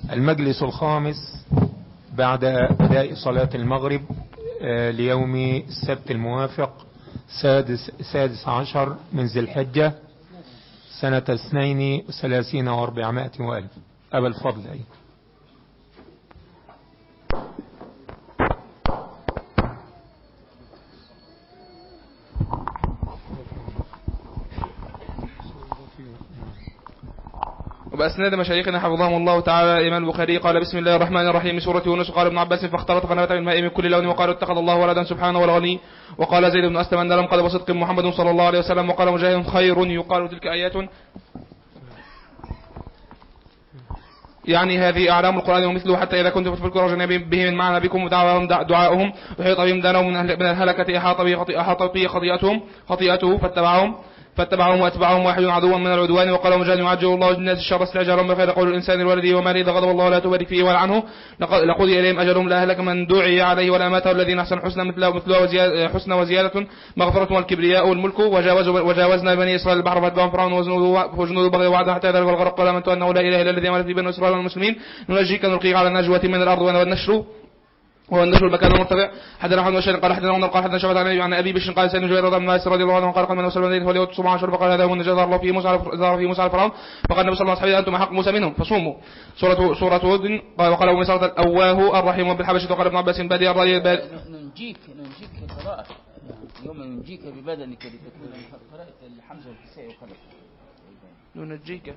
المجلس الخامس بعد أداء صلاة المغرب ليوم السبت الموافق 16 من ذي الحجة سنة 32 و400 وألف. أبا الفضل أي. وبأسناد مشايخنا حفظهم الله تعالى الإمام البخاري قال بسم الله الرحمن الرحيم سورة يونس. قال ابن عباس فاختلط فنبت من الماء من كل لون وقالوا اتخذ الله ولدا سبحانه والغني. وقال زيد بن أسلم أن لم قال بصدق محمد صلى الله عليه وسلم. وقال مجاهد خير يقال تلك آيات يعني هذه أعلام القرآن ومثله حتى إذا كنتم في الكرة جنبي به من معنى بكم ودعواهم دعاؤهم وحيط بهم دانهم من الهلكة أحاط به خطيئته فاتبعهم واتبعهم واحد عدوا من العدوان. وقال مجاهد يعجل الله للناس الشر استعجالهم بخير قول الانسان الوالد وما اذا غضب الله لا تبارك فيه ولا عنه لقضي اليهم اجلهم لا اهلك من دعي عليه ولا مات الذين احسن حسنى مثله حسنى وزياده مغفرة والكبرياء والملك. وجاوزنا بني اسرائيل البحر فاتبعهم فرعون وجنود بغي وعدا حتى ذلك الغرق قال امنت انه لا اله الا الذي امن في بني اسرائيل والمسلمين ننجيك نلقيك على النجوة من الارض والنشر المكان المرتفع. حدثنا محمد بن قال حدثنا عمر قال حدثنا شعبة عن ابي بشر قال سيدنا جبير رضي الله عنه قال من وصل المدينه فليوت صوم عاشور فقال هذا هو النجاة الله فيه موسى على فرعون فقال النبي صلى الله عليه وسلم انتم حق موسى منهم فصوموا. سورة هود. وقال ابو مسعود الاواه الرحيم بالحبشه. وقال ابن عباس بادي الراي ننجيك قراءة يوم ننجيك ببدنك لتكون قراءة الحمزة والكساء وخلف ننجيك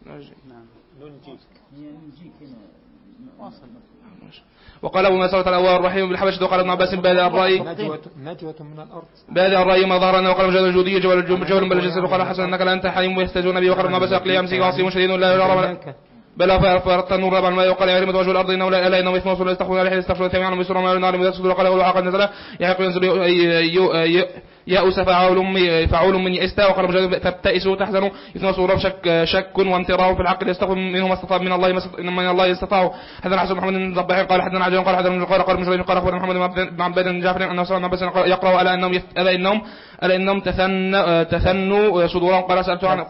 هنا واصل. وقال ابو مسعود الاواه الرحيم بالحبشه. وقال ابن عباس بادي الراي نجوة من الارض بادي الراي ما ظهرنا. وقال مجاهد الجودي جبل بل الجسد. وقال حسن انك لا انت حليم ويستهزئون به. وقال ابن عباس اقلي امسك عصيم شديد لا يرى بلا فارت النور ربع الماء. وقال يا رمت وجه الارض انه لا اله انه اسمه رسول يستغفر الله يستغفر ثمانيا ويسر ما ينال ويسجد. وقال له عقد نزل يحق ينزل يا أسف فعول من يئست. وقال مجاهد تبتئسوا تحزنوا يثنى صورهم شك وامتراء في الحق يستغفر منه ما استطاع من الله يستطاع. حدثنا حسن محمد بن ضباح قال حدثنا عجل قال حدثنا قال مجاهد قال اخبرنا محمد بن عباد بن جعفر انه سمع بس يقرأ الا انهم تثنوا صدورهم. قال سألت عن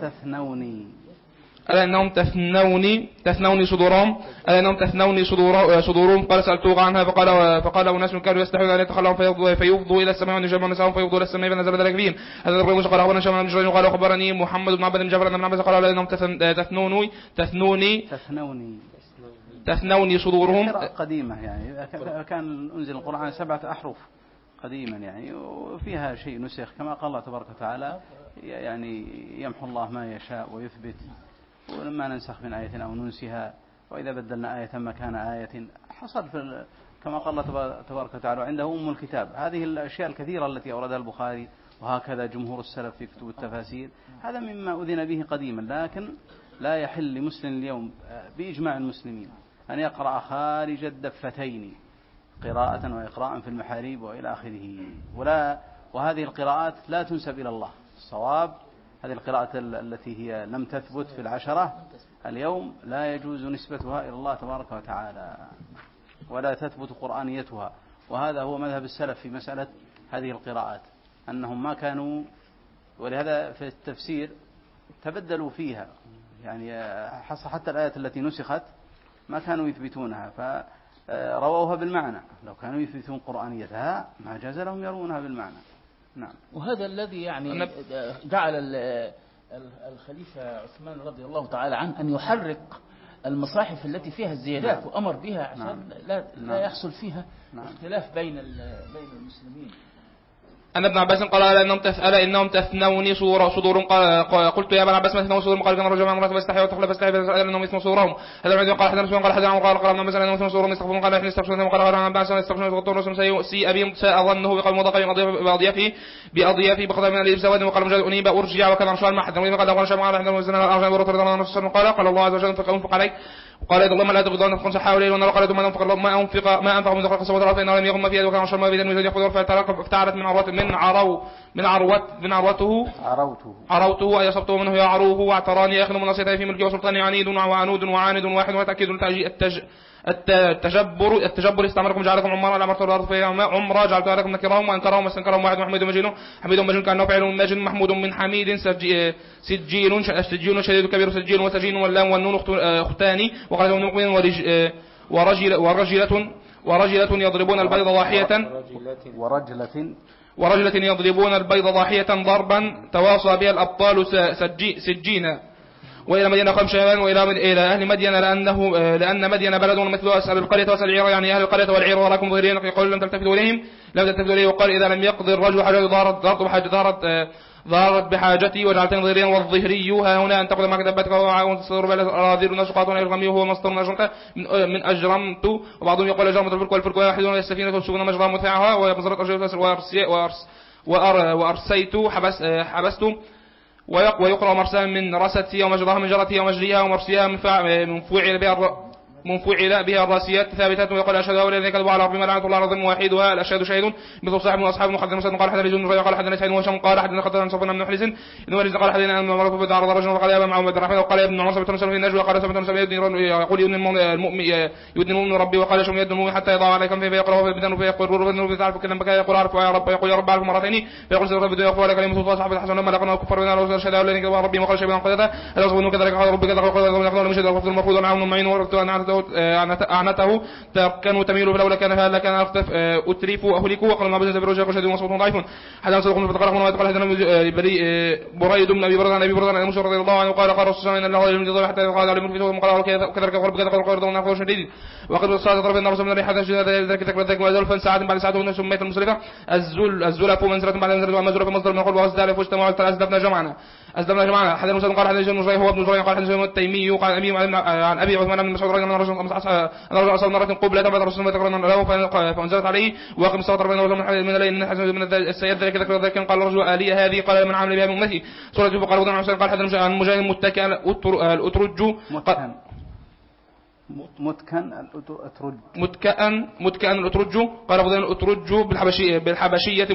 ألا إنهم تثنوني صدورهم. قال سألتوه عنها فقال أناس كانوا يستحيون أن يتخلوا فيفضوا إلى السماء ونجمع نساهم فيفضوا إلى السماء فنزل ذلك فيهم. هذا ابن موسى قال أخبرنا شمال بن جرير قال أخبرني محمد بن عبد بن جعفر أن ابن عباس قال ألا إنهم تثنوني صدورهم. قديمة يعني كان أنزل القرآن 7 أحرف قديما يعني وفيها شيء نسخ كما قال الله تبارك وتعالى يعني يمحو الله ما يشاء ويثبت ولما ننسخ من آية أو ننسها وإذا بدلنا آية مكان آية حصل كما قال الله تبارك وتعالى عنده أم الكتاب. هذه الأشياء الكثيرة التي أوردها البخاري وهكذا جمهور السلف في كتب التفاسير هذا مما أذن به قديما لكن لا يحل لمسلم اليوم بإجماع المسلمين أن يقرأ خارج الدفتين قراءة وإقراء في المحاريب وإلى آخره وهذه القراءات لا تنسب إلى الله. الصواب هذه القراءة التي هي لم تثبت في العشرة اليوم لا يجوز نسبتها إلى الله تبارك وتعالى ولا تثبت قرآنيتها. وهذا هو مذهب السلف في مسألة هذه القراءات أنهم ما كانوا ولهذا في التفسير تبدلوا فيها يعني حتى الآيات التي نسخت ما كانوا يثبتونها فرووها بالمعنى. لو كانوا يثبتون قرآنيتها ما جاز لهم يرونها بالمعنى. نعم. وهذا الذي يعني جعل الخليفة عثمان رضي الله تعالى عنه أن يحرك المصاحف التي فيها الزيادات وأمر بها عشان لا يحصل فيها اختلاف بين المسلمين. أن ابن عباس قال ألا إنهم تثنوني صدور قلت يا ابن عباس ما تثنون صدور قال كان رجل من امرأة فاستحي وتخلى فاستحي فإنهم يثنون صدورهم. هذا الذي قال حدثنا قال حدثنا قال ابن عباس أنهم يثنون صدورهم يستغفرون قال إحنا يستغفرون قال ابن عباس يستغفرون وقالوا رسول سيء أبي سأظنه بقول مضاق بأضيافه بقضاء من الإبس سواد. وقال مجاهد أنيب أرجع وكان عشان ما حد قال شمع على حدثنا وزنا أرجع ورث رضي الله عنه قال الله عز وجل فأنفق عليك وقال يد الله ما لا تغضون فقل صحاء وليل ونهار قال ما أنفق من ذكر السماوات والأرض فإنه لم يغم ما فيها وكان عشان ما بيدن ويزيد يأخذ فافتعلت من عروته أي أصبته منه يعروه واعتراني أخذ من نصيته في ملكي وسلطاني عنيد وعنود وعاند واحد وتأكيد التجبر استعمركم جعلكم عمارا على مرتبة الأرض فيها عمرا جعلتها لكم نكرهم وأنكرهم واستنكرهم واحد محمد مجنون كأنه فعل ماجن محمود من حميد سجين شديد كبير سجين وسجين واللام والنون أختان وقال مؤمن ورجلة يضربون البيض ضاحية ورجلة يضربون البيض ضاحية ضربا تواصى بها الأبطال سجينا وإلى مدينة قوم شيبان وإلى أهل مدين لأن مدين بلد مثل أسأل القرية وأسأل العير يعني أهل القرية والعير وراكم ظهرين يقول لم تلتفتوا إليهم وقال إذا لم يقضي الرجل حاجة ظهرت بحاجتي وجعلتني ظهريا والظهري ها هنا أن تقضي معك دبتك وتصدر بها الأراذيل النشقات والغمي وهو مصدر من أجرمت وبعضهم يقول أجرمت الفلك والفلك واحد السفينة والسفن مجرى متاعها ومزرعة أرجل وأرسيت حبست ويقرأ مرسى من رستي ومجراها من جرتي ومجريها ومرسيها منفعل بها الراسيات ثابتات ويقول أشهد أولا ذلك كذبوا على ربما لعنة الله العظيم واحدها الأشهد شهيد مثل صاحب وأصحاب محدث مسلم قال حدثنا جن قال حدثنا سعيد وهشام قال حدثنا خطر صفنا بن حليس إنه ولد قال حدثنا أن مرة في دار رجل وقال يا أبا معبد الرحمن وقال يا ابن عمر سبت نسل في النجوى وقال سبت نسل يقول يدن المؤمن ربي وقال شم يد المؤمن حتى يضع عليكم فيقرأ في بدن فيقول تعرف كلام بك يقول عارف يا رب يقول يا رب عارف مرتين فيقول سيد ربي يغفر لك كلمة الله صاحب الحسن لما لقنا كفر بنا رسول أشهد أولا ذلك ربي وقال شيئا قدرته هل أصبحوا كذلك قال ربك ذلك قال مشهد الغفر المرفوض عنه المعين وركت أعنته كانوا تميلوا فلولا كان هذا كان أتريفوا أهلكوا وقالوا ما بزن بروجه وشهد وصوت ضعيف حتى صدقوا فتقرأهم ويتقال هذا بريد من أبي برزان أبي برزان موسى رضي الله عنه قال قال رسول الله إن الله يمضي حتى قال على الملك وقال وكذلك قال بكذا قال قال نحو شديد وقد الصلاة طرف النار من الريح حتى ذلك وزلفا ساعة بعد ساعة ثم المسرفة الزلف منزلة بعد منزلة ومزرفة مصدر من قول وأزدالف واجتمعوا أزدفنا جمعنا حدثنا مسلم قال حدثنا جن هو ابن زريع قال حدثنا التيمي قال عن أبي عثمان بن مسعود رضي الله عنه رجل أصاب مرة قبلة فبدأ رسول الله تقرن له فأنزلت عليه وأقم الصلاة ربنا من الليل من السيد ذلك قال الرجل آلية هذه قال من عمل بها من أمتي سورة قال وضع حسين قال حدثنا عن مجاهد متكئ الأترج متكئا الأترج قال وضع الأترج بالحبشية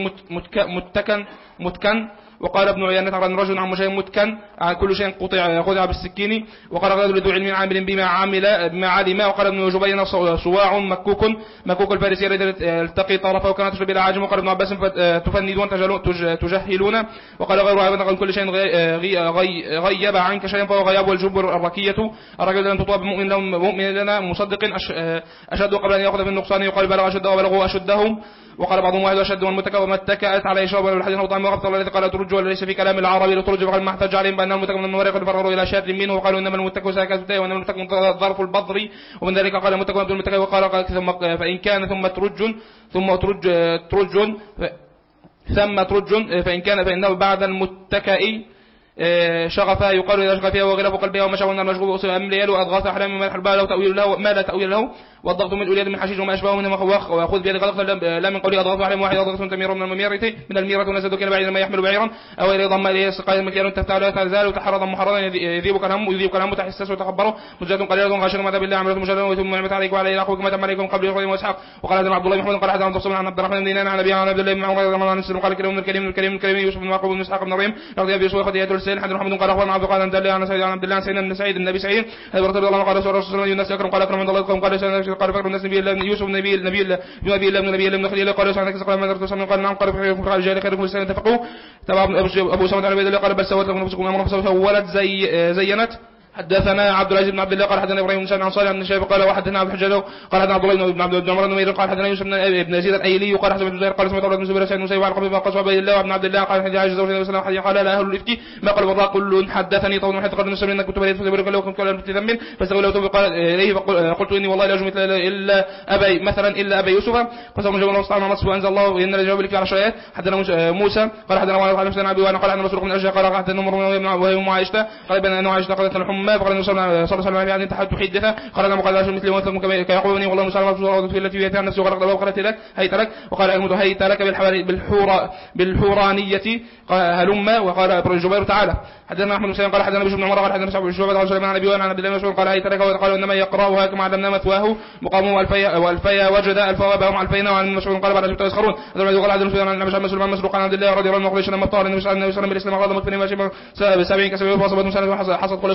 متكن وقال ابن عيينة عن رجل عن مجاهد متكن عن كل شيء قطع بالسكين وقال غير لذو علم عامل بما علم وقال ابن جبين صواع مكوك الفارسي التقي طرفه وكانت تشرب الى عاجم وقال ابن عباس تفندون تجهلون وقال غير عن كل شيء غيب عنك شيئا فهو غياب والجبر الركية الرجل لن تطوى بمؤمن لنا مصدق أشد قبل أن يأخذ بالنقصان يقال بلغ أشده وبلغوا أشدهم وقال بعضهم واحد أشد والمتكى وما اتكأت عليه شرب والحديث وطعم وقبط الذي قال ترج وليس في كلام العربي لترج وقال ما احتج عليهم بأن المتكى من المورق فرروا إلى شر منه وقالوا إنما المتكى ساكت وإنما المتكى ظرف البضر ومن ذلك قال المتكى وابن المتكى وقال ثم فإن كان ثم ترج فإن كان فإنه بعد المتكئ شغفها يقال إذا شغفها وغلب قلبها وما شاء النار مشغوب أمليال وأضغاث أحلام ما الحرباء لو تأويل له ما لا تأويل له والضغط من الأولياء من حشيش وما أشبهه منه وأخذ بيدك ضغط لا من قوله أضغط أحلام واحد أضغط تمير من الميرة ونزد كلا بعيد ما يحمل بعيرا أو إلى ضم إليه سقايا مكيال تفتح لا تزال وتحرضا محرضا يذيبك الهم تحسس وتخبره مجد قليلة غاشر ما بالله عملت مجد ثم نعمت عليك وعلى أخوك ما تم عليكم قبل يقول وإسحاق وقال هذا عبد الله محمد قال حدثنا تصوم عن عبد الرحمن بن دينار عن أبي عن عبد الله بن عمر رضي عن السلم قال الكريم يوسف بن يعقوب بن إسحاق بن مريم رضي أبي يوسف خديجة السيل حدثنا محمد قال أخبرنا عبد القادر عن دليل عن سعيد عن عبد الله سيدنا بن سعيد النبي سعيد هذا رسول الله قال رسول الله الناس أكرم قال أكرم عند الله قال فكر الناس نبي الله يوسف نبي الله بن خليل قال سبحانك قال ما درت قال نعم قال في الرجال خيركم السنة اتفقوا تبع أبو سعود على بيد قال بل سوت لكم نفسكم أمر فسولت زينت حدثنا عبد العزيز بن عبد الله قال حدثنا ابراهيم بن سعد عن صالح بن شيبة قال وحدثنا عبد الحجاج قال حدثنا عبد الله بن عبد عمر بن نمير قال حدثنا يوسف بن يزيد الايلي قال حدثنا ابن زهير قال سمعت بن زبير سعيد وسيف القبيب قال صحابه الله وابن عبد الله قال حدثنا عائشة زوجة النبي صلى قال لا اهل الافك ما قال والله كل حدثني طول حتى قال نسمع انك كنت بريد فزبير قال لكم كلام تذنب فاستغلوا قال اليه فقلت اني والله لا اجمع الا ابي مثلا الا ابي يوسف قسم جبل الله مع نصب وانزل الله ان الجواب لك على شيئات حدثنا موسى قال حدثنا وعلى حدثنا ابي وانا قال عن رسول من اجل قال حدثنا عمر وهي عائشة قال بان انا عائشة قالت الحمى فقال صلى الله عليه وسلم تحدث حدثه قال انا مقدس مثل وثم كيقولني والله مسلم رسول في التي ياتي نفسه وقال وقالت لك هيت لك وقال المد هيت لك بالحورانيه هلم وقال ابن الجبير تعالى حدثنا احمد بن قال حدثنا بشر بن عمر قال حدثنا شعب الشعبة قال سليمان عن ابي وانا عن عبد الله مسعود قال هيت لك وقال انما يقراها كما علمنا مثواه مقامه والفيا وجد الفوابهم الفينا وعن مسعود قال بعد يسخرون هذا قال حدثنا عن النبي مسلم مسروق عن عبد الله رضي الله عنه قال لما طال النبي صلى الله عليه وسلم بالاسلام غضب من 70 كسبه وصبت مسند حصل كل شيء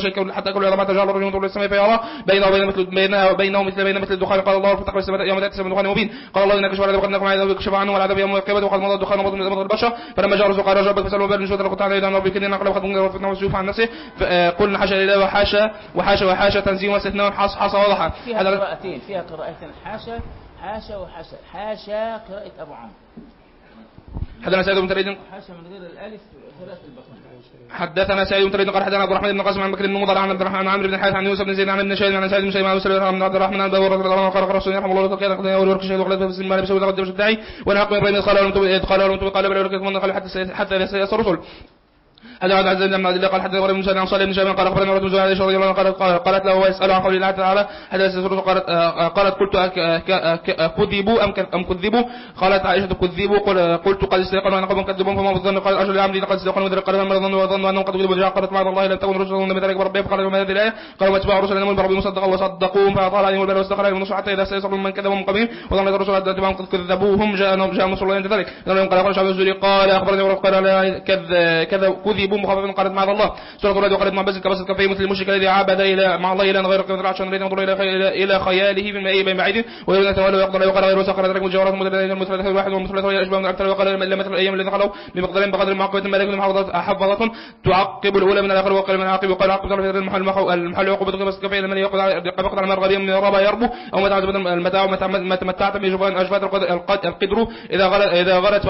حتى يأكل العظام حتى جعل الرجل ينظر للسماء فيرى بينه مثل الدخان قال الله فتقبل السماء يوم تأتي السماء دخان مبين قال الله إنك شوال وقد عن يكشف عنه والعذاب يوم القيامة وقد مضى الدخان ومضى من البشر فلما جاء رزق قال ربك فسأله بل نشوت لقد تعالى إذا ربك إننا قد وقد وسيوف عن نفسه قلنا حاشا لله وحاشا تنزيه واستثناء حص واضحة. فيها قراءتين، فيها قراءتين حاشا وحاشا. حاشا قراءة أبو عمرو. حدثنا سعيد بن تريد حاشا من غير الألف قراءة البطن. حدثنا سعيد بن تريد قال حدثنا عبد الرحمن بن قاسم عن بكر بن مضر عن عبد الرحمن عن عمرو بن الحارث عن يوسف بن زيد عن ابن شهيد عن سعيد بن شيبان عن عبد الرحمن عن ابي هريره رضي الله عنه قال رسول الله صلى الله عليه وسلم يقول ورك شهيد وقال في السماء بسوي لقد الداعي ونحق من ابراهيم قال بل ولكم حتى يسير الرسل. هذا عبد العزيز بن عبد الله قال حتى ابراهيم بن سعد عن صالح بن شيبان قال اخبرنا رسول الله صلى الله عليه وسلم قالت له ويسال عن قول الله تعالى حتى يسير الرسل قالت قلت كذبوا ام كذبوا قالت عائشه كذبوا قلت قد استيقنوا ان قوم كذبون فما الظن قال اجل عمدي لقد استيقنوا ودرك قال ما ظنوا انهم قد كذبوا قالت معاذ الله لم تكن رسلهم من ذلك بربهم قال ما هذه الايه قالوا اتبعوا رسلنا من ربهم وصدقوهم فاطال عليهم البال واستقر عليهم النصر حتى اذا سيصل من كذبوا من قبيل وظن الرسل اتبعهم قد كذبوهم جاء نصر الله عند ذلك قال شعب الزهري قال اخبرني قال كذبوا مخفف قالت معاذ الله سورة الرعد وقالت معبز كبسط كفيه مثل المشرك الذي عبد مع الله إلى غير قدر عشان الذي ينظر إلى خياله في الماء بين بعيد ويريد أن يتولى ويقدر ويقال غير وسخر ذلك مجاورات المثلث الواحد والمثلث الأشباه من أكثر وقال إلا مثل الأيام الذي خلوا بقدر معقبة ملائكة حفظة تعقب الأولى من الآخر وقال من عاقب وقال عقب في المحل عقوبة كبسط كفيه لمن يقعد على المرغبين من الربا يربو أو ما تمتعت بجبان أجفاد القدر إذا غلت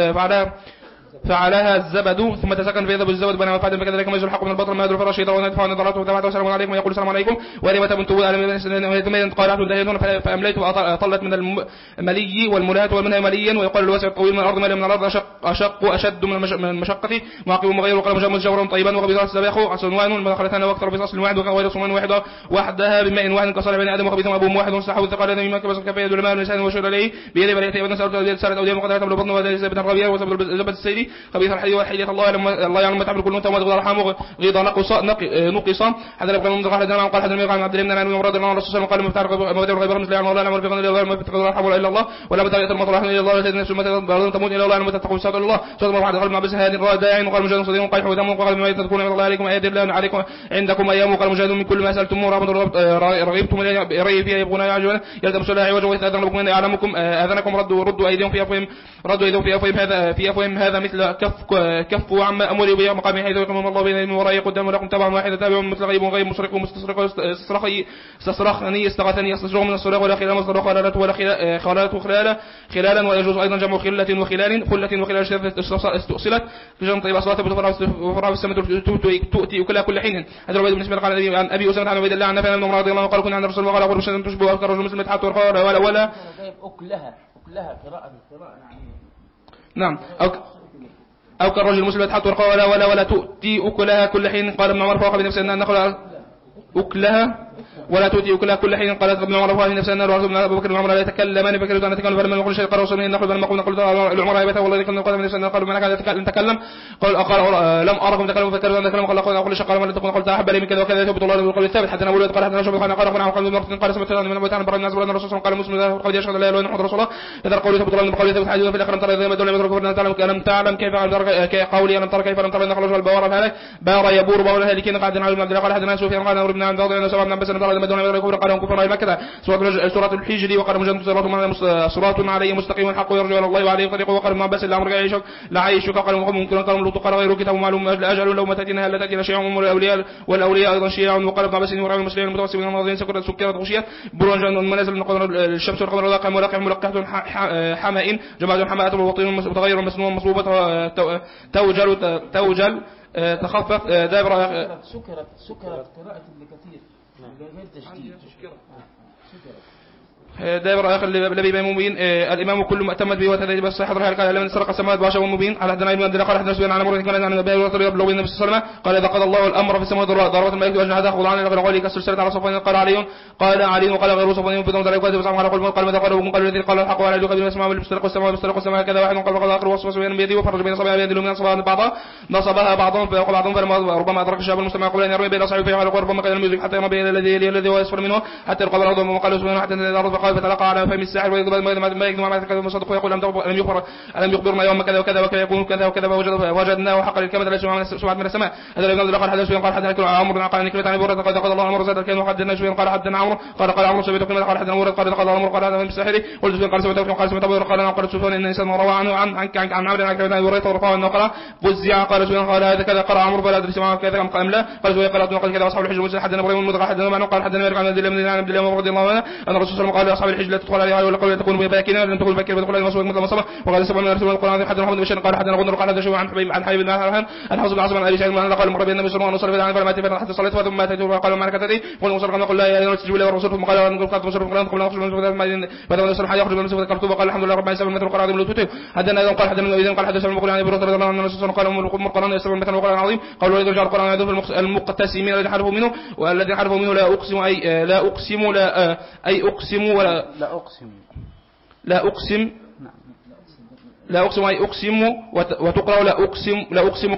فعلها الزبد ثم تسكن في يذهب الزبد بين مفاد فكذلك ما يزول الحق من البطل ما يدل فرش يدعو ونفع ونظرته وتبعته والسلام عليكم ويقول السلام عليكم ولما تبنتوا على قارعت دهيتون فأمليت وأطلت من الملي والملات ومنها مليا ويقال الواسع الطويل من الأرض ملي من الأرض أشق أشد من المشقة معقب مغير وقال مجمد جورا طيبا وخبيثات السباخ صنوان المدخلتان واكثر في أصل واحد وغير صنوان واحدة وحدها بماء واحد كسر بين آدم وخبيث أبوهم واحد وصحوا الثقال الذي يمكن بس كفيه دول الماء واللسان وشر عليه بيده بليته ابن سألت أوديه مقدرات بالبطن وليس ابن الربيع وسبب الزبد السيري خبيث الحديث حيدة الله يعلم ما تعمل كل انت وما تغضى الارحام غيض نقصا حتى لو كان قال حدثنا قال حدثنا عن عبد الله بن عمرو مراد الله الرسول قال ما بتعرف ما بتعرف غير مثل الله لا امر بغير الله ما بتغضى الارحام الا الله ولا بتغير المطرح الا الله سيدنا ثم تموت الى الله ما تتقوا سبحان الله صلى الله عليه وسلم مع بس هذه الرادعين وقال مجاهد صديق قال ودم وقال بما تكون الله عليكم ايات الله عليكم عندكم ايام وقال مجاهد من كل ما سالتم رغبتم رغي فيها يبغون يعجبون يلتم سلاح وجه واذا لكم يعلمكم اذنكم ردوا ايديهم في افواههم هذا مثل كف عما امر به مقام حيث يقوم الله بين وراء قدام ولكم تبع واحد تابع مثل غيب وغيب مسرق ومستصرق استصرخني استغاثني استصرخ من الصراخ ولا خلال مصدر خلالات ولا خلالا ويجوز ايضا جمع خله وخلال استؤصلت بجمع طيب اصوات بتفرع بالسماء تؤتي كلها كل حين هذا الروايه بالنسبه قال عن ابي اسامه عن عبد الله عن نافع بن عمر رضي الله عنه قال كنا عند الرسول وقال اقول شيئا تشبه اذكر رجل مسلم حتى ولا اكلها قراءه نعم أو كالرجل المسلم حتى ورقا ولا تؤتي أكلها كل حين قال ابن عمر فوق بنفسه أن نأخذ أكلها ولا تؤتي أكلها كل حين قالت ابن عمر فوق بنفسه أن الرسول أبو بكر وعمر لا يتكلمان فكرت أن نتكلم فلما نقول شيء قال رسول الله نأخذ فلما قلنا العمر يبتا والله كنا نقول بنفسه أن قال من كان نتكلم قال لم أركم تكلم فكرت أن نتكلم قال أقول شيء قال ولا تكون قلت أحب لي من كذا وكذا يثبت الله بالقول الثابت حتى نقول قال حتى نشوف قال قال سمعت من بيت عن بر الناس وأن الرسول قال مسلم قال يشهد لا إله إلا الله رسول الله إذا القول يثبت الله بالقول الثابت حديث في الآخر ترى إذا ما دون يترك ألم تعلم كيف قولي ألم ترى كيف لم ترى إن خرج البوار هذا بار يبور بور هالكين قاعد على عبد الله قال حدثنا سفيان قال ابن عبد الله بن سبع بس ترى ما دون يكبر قال كفر مكة سورة الحجر وقال مجد صراط عليه مستقيم الحق يرجو الى الله وعليه طريق وقال ما بس الامر يعيشك لا عيشك قال ممكن قال لو تقرا غير كتاب معلوم اجل لو ما تاتينا هل تاتينا شيء من الاولياء والاولياء ايضا شيء وقال ابن عباس ورا المسلمين المتوسمين الماضيين سكرت غشيه برون المنازل من قدر الشمس والقمر والواقع ملقحه حمائن جماعه حماء وبطين متغير مسنون مصبوبه توجل تخفف دابر سكرت قراءة ابن كثير غير تشديد دائما آخر الذي بين مبين الإمام كل مؤتمد به وتدريب الصحة رحل قال لمن سرق السماوات بعشر مبين على حدنا ابن عبد الله قال حدنا سبيان عن مرة كان عن النبي يبلغ النبي صلى الله عليه وسلم قال إذا قضى الله الأمر في السماوات ضربت الملائكة وجنها تأخذ عنه إلى قوله كالسلسلة على صفوان قال علي وقال غير صفوان في ضمن ذلك وسام على قال ماذا قال الذي قال الحق وعلى يقبل السماء والمسترق والسماء كذا واحد قال فقد آخر وصف سبيان بيده وفرج بين صبايا بيده من صبايا بعضها نصبها بعضهم فيقول بعضهم فلما ربما أدرك الشاب المستمع قبل أن يرمي بين أصحابه فيعمل ربما قال الميوزك حتى يرمي بين الذي هو يسفر منه حتى يقبل الأرض وقال سبحانه حتى الأرض الأرض فقال فتلقى على فم الساحر ما يكذب ما يتكلم الصدق ويقول ألم يخبرنا يوم كذا وكذا وكذا يكون كذا وكذا وجدناه حقا للكلمة ليس سبعة من السماء. هذا الإمام قال حدثنا قال حدثنا عمرو قال نكرت عن برد قال الله عمرو زاد كان وحدثنا شويه قال حدثنا عمرو قال عمرو سمعت كلمة قال حدثنا برد قال عمرو قال هذا الساحر قلت قال سمعت قال سفيان إن إنسان روى عنه عن عمرو عن كلمة برد ورفعه أنه قال بزع قال سفيان قال هذا كذا قال عمرو فلا أدري سمع كذا قال لا قال سفيان قال كذا أصحاب الحجر حدثنا إبراهيم المدغ حدثنا معه قال حدثنا عن عبد الله رضي الله عنه أن الرسول صلى الله عليه وسلم قال لأصحاب الحجر لا تدخل عليها ولا قول تكون باكنا لم تكن باكنا تدخل على المسوق مثل مصبة وقال سبع من رسول القرآن حدثنا محمد بن بشير قال حدثنا غندر قال هذا شيء عن حبيب بن عن حفص بن عاصم عن أبي سعيد قال قال مر بين النبي صلى الله عليه وسلم فلما أتى حتى صليت ثم أتيت وقال ما ركعتي قال وصل قال لا يا رسول الله والرسول ثم قال ان قد وصل قال قال نخرج من بعد ما صلى يخرج من المسجد كتب وقال الحمد لله رب العالمين مثل القرآن من التوتي حدثنا قال حدثنا اذا قال حدثنا المقول عن ابي هريره رضي الله عنه الرسول قال ام القرآن يسبب مثل القرآن العظيم قالوا اذا جاء القرآن يدخل المقتسمين الذي حرفوا منه والذي حرفوا منه لا اقسم اي اقسم وتقرأ لا اقسم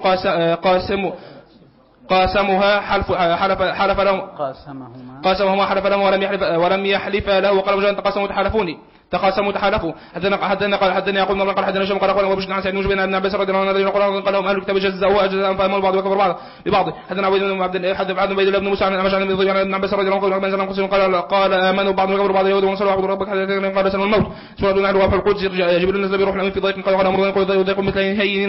قاسمها حلف لهم قاسمهما حلف لهم ولم يحلف له وقال وجاء تقاسموا تحالفوا حدثنا قال حدثنا يقول الله قال حدثنا شم قال قال وبشنا عن سعيد بن ابن عباس رضي الله عنه قال لهم اهل الكتاب جزاءوا اجزاء فهم البعض وكفر بعض ببعض حدثنا عبد بن عبد الله بن موسى عن ابن عباس رضي الله عنه قال امنوا بعض وكفر بعض اليهود ونصروا عبد ربك قال سن الموت سوره نحن وفي القدس جبريل نزل بروح في ضيق قال امر يضيق مثل هين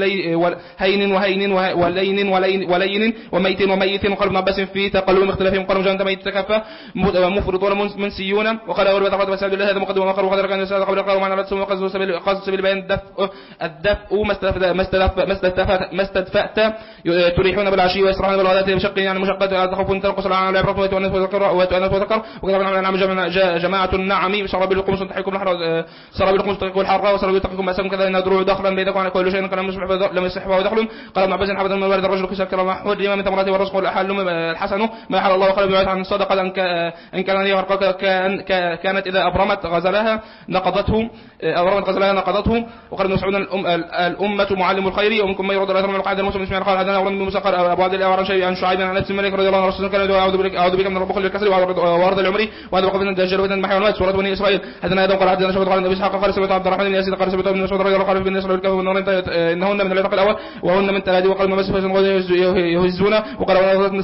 ولين وميت وقال ابن عباس في تقلب اختلافهم قالوا جاء ميت تكفى مفرط ولا منسيون وقال اول بتقدم مسعود الله هذا مقدم وقال وقدر كان يسال قبل قالوا معنا لا تسموا قصد سبيل بيان الدفء ما استدفأت تريحون بالعشي ويسرحون بالغداة بشق يعني مشقة تخوف تنقص على العبرة وتؤنث وتذكر وقال نعم جماعة النعم سراب لكم تحيكم سراب لكم تحيكم الحرة وسراب تحيكم بأسهم كذا إن دروع دخلا بينكم على كل شيء كلام لم يصحبه ودخل قال ابن عباس حفظ من والد الرجل كسر كلام حرم من ثمرته والرزق والحل الحسن ما حل الله وقال بيعت عن الصدقة إن كان يغرق كانت إذا أبرمت غزلها نقضته وقال ابن مسعود الأمة معلم الخير ومنكم من يرد الأثر من القاعدة المسلم اسمه قال هذا أورد بن موسى قال أبو عبد الله عن شيء عن شعيب عن نفس الملك رضي الله عنه رسول كان أعوذ بك من البخل والكسل وأرض العمري وهذا وقف من الدجال وبين المحيا والموت سورة بني إسرائيل هذا آدم قال حدثنا شعبة قال النبي إسحاق قال سمعت عبد الرحمن بن يزيد قال سمعت ابن مسعود رضي الله عنه قال بن إسرائيل الكهف والنار إنهن من العتق الأول وهن من تلادي وقال ما بس يهزون وقال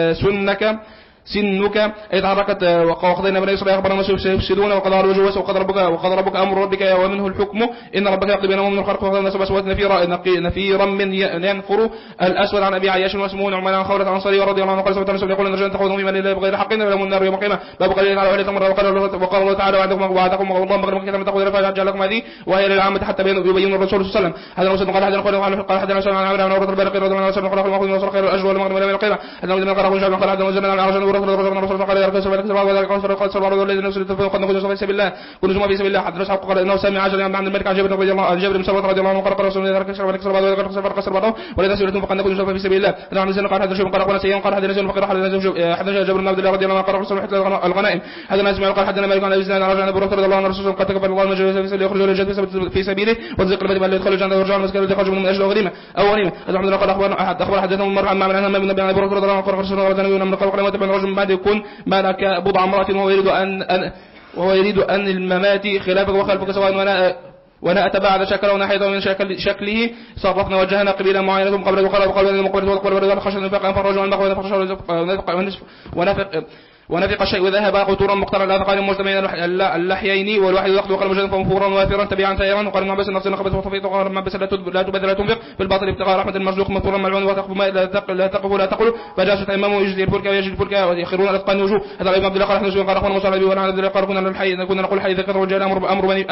سنك يتحركت وقضينا بني إسرائيل أخبرنا سيفسدون وقضى الوجوس وقضى ربك أمر ربك ومنه الحكم إن ربك يقضي بينهم من الخلق وقضى سبع سوات نفيرا من ينفر الأسود عن أبي عياش واسمه نعمان عن خولة الأنصاري رضي الله عنه قال سبحانه وتعالى يقول إن رجلا تخوضهم من الله بغير حق لهم النار يوم القيامة باب قليل على أهل مرة وقال الله تعالى وعدكم الله مغرب كتاب تقول فجعل لكم هذه وهي للعامة حتى يبين الرسول صلى الله عليه وسلم هذا المسلم قال قال حدثنا سلمان عن عمرو بن البارق رضي الله عنه قال المأخذ من وصل خير الأجر والمغرب من القيامة هذا من قال أبو شعب قال حدثنا زمان عن عرش الرسول قال يا رسول الله قال صلى الله عليه وسلم قد نخرج في سبيل الله كل جمعة في سبيل الله حدثنا اسحاق قال انه سمع عجل عن الملك عن جابر رضي الله عنه جابر بن سمرة رضي الله عنه قال رسول الله كسر ولك سبع وذكر فكسر بعضه ولذا سئلتم فقد نخرج في سبيل الله هذا عن زين قال حدثنا شيء قال اخونا سيئا قال حدثنا فقر حدثنا جابر بن عبد الله رضي الله عنه قال رسول الله الغنائم هذا اسمع قال حدثنا مالك عن ابي زيد عن ابي رضي الله عنه رسول قد تكفل الله المجاهد في سبيل يخرج الجهاد في سبيله وذكر الذي يدخل الجنه ويرجع المسكين الذي يخرج من اجل غنيمه او غنيمه هذا الحمد لله قال اخبر حدثنا مره عن معمر عن النبي ابي رضي الله عنه قال رسول الله من قال ما تبين رجل بعد يكون مالك بضع امراه وهو يريد أن الممات خلافك وخلفك سواء وانا اتبع شكله وناحيته من شكله صرفنا وجهنا قبيلا معينة قبل وقال المقبل وقال خشن النفاق فرجوا عن بقى ونفق الشيء وذهب قطورا مقترا الاثقال مجتمعين اللحيين والواحد يقضي وقال مجدا فمفورا وافرا تبعا ثيرا وقال ابن عباس نفس نخبت وطفيت وقال ابن عباس لا تبذل لا تنفق في الباطل ابتغاء رحمه المرزوق مفورا ملعون وتقف ما لا تقل فجاءت امامه يجزي الفلك ويجزي الفلك ويخرون الاتقان وجوه هذا ابن عبد الله قال احنا قال اخونا موسى النبي وانا عبد الله قال كنا نقول حي ذكر رجال امر بني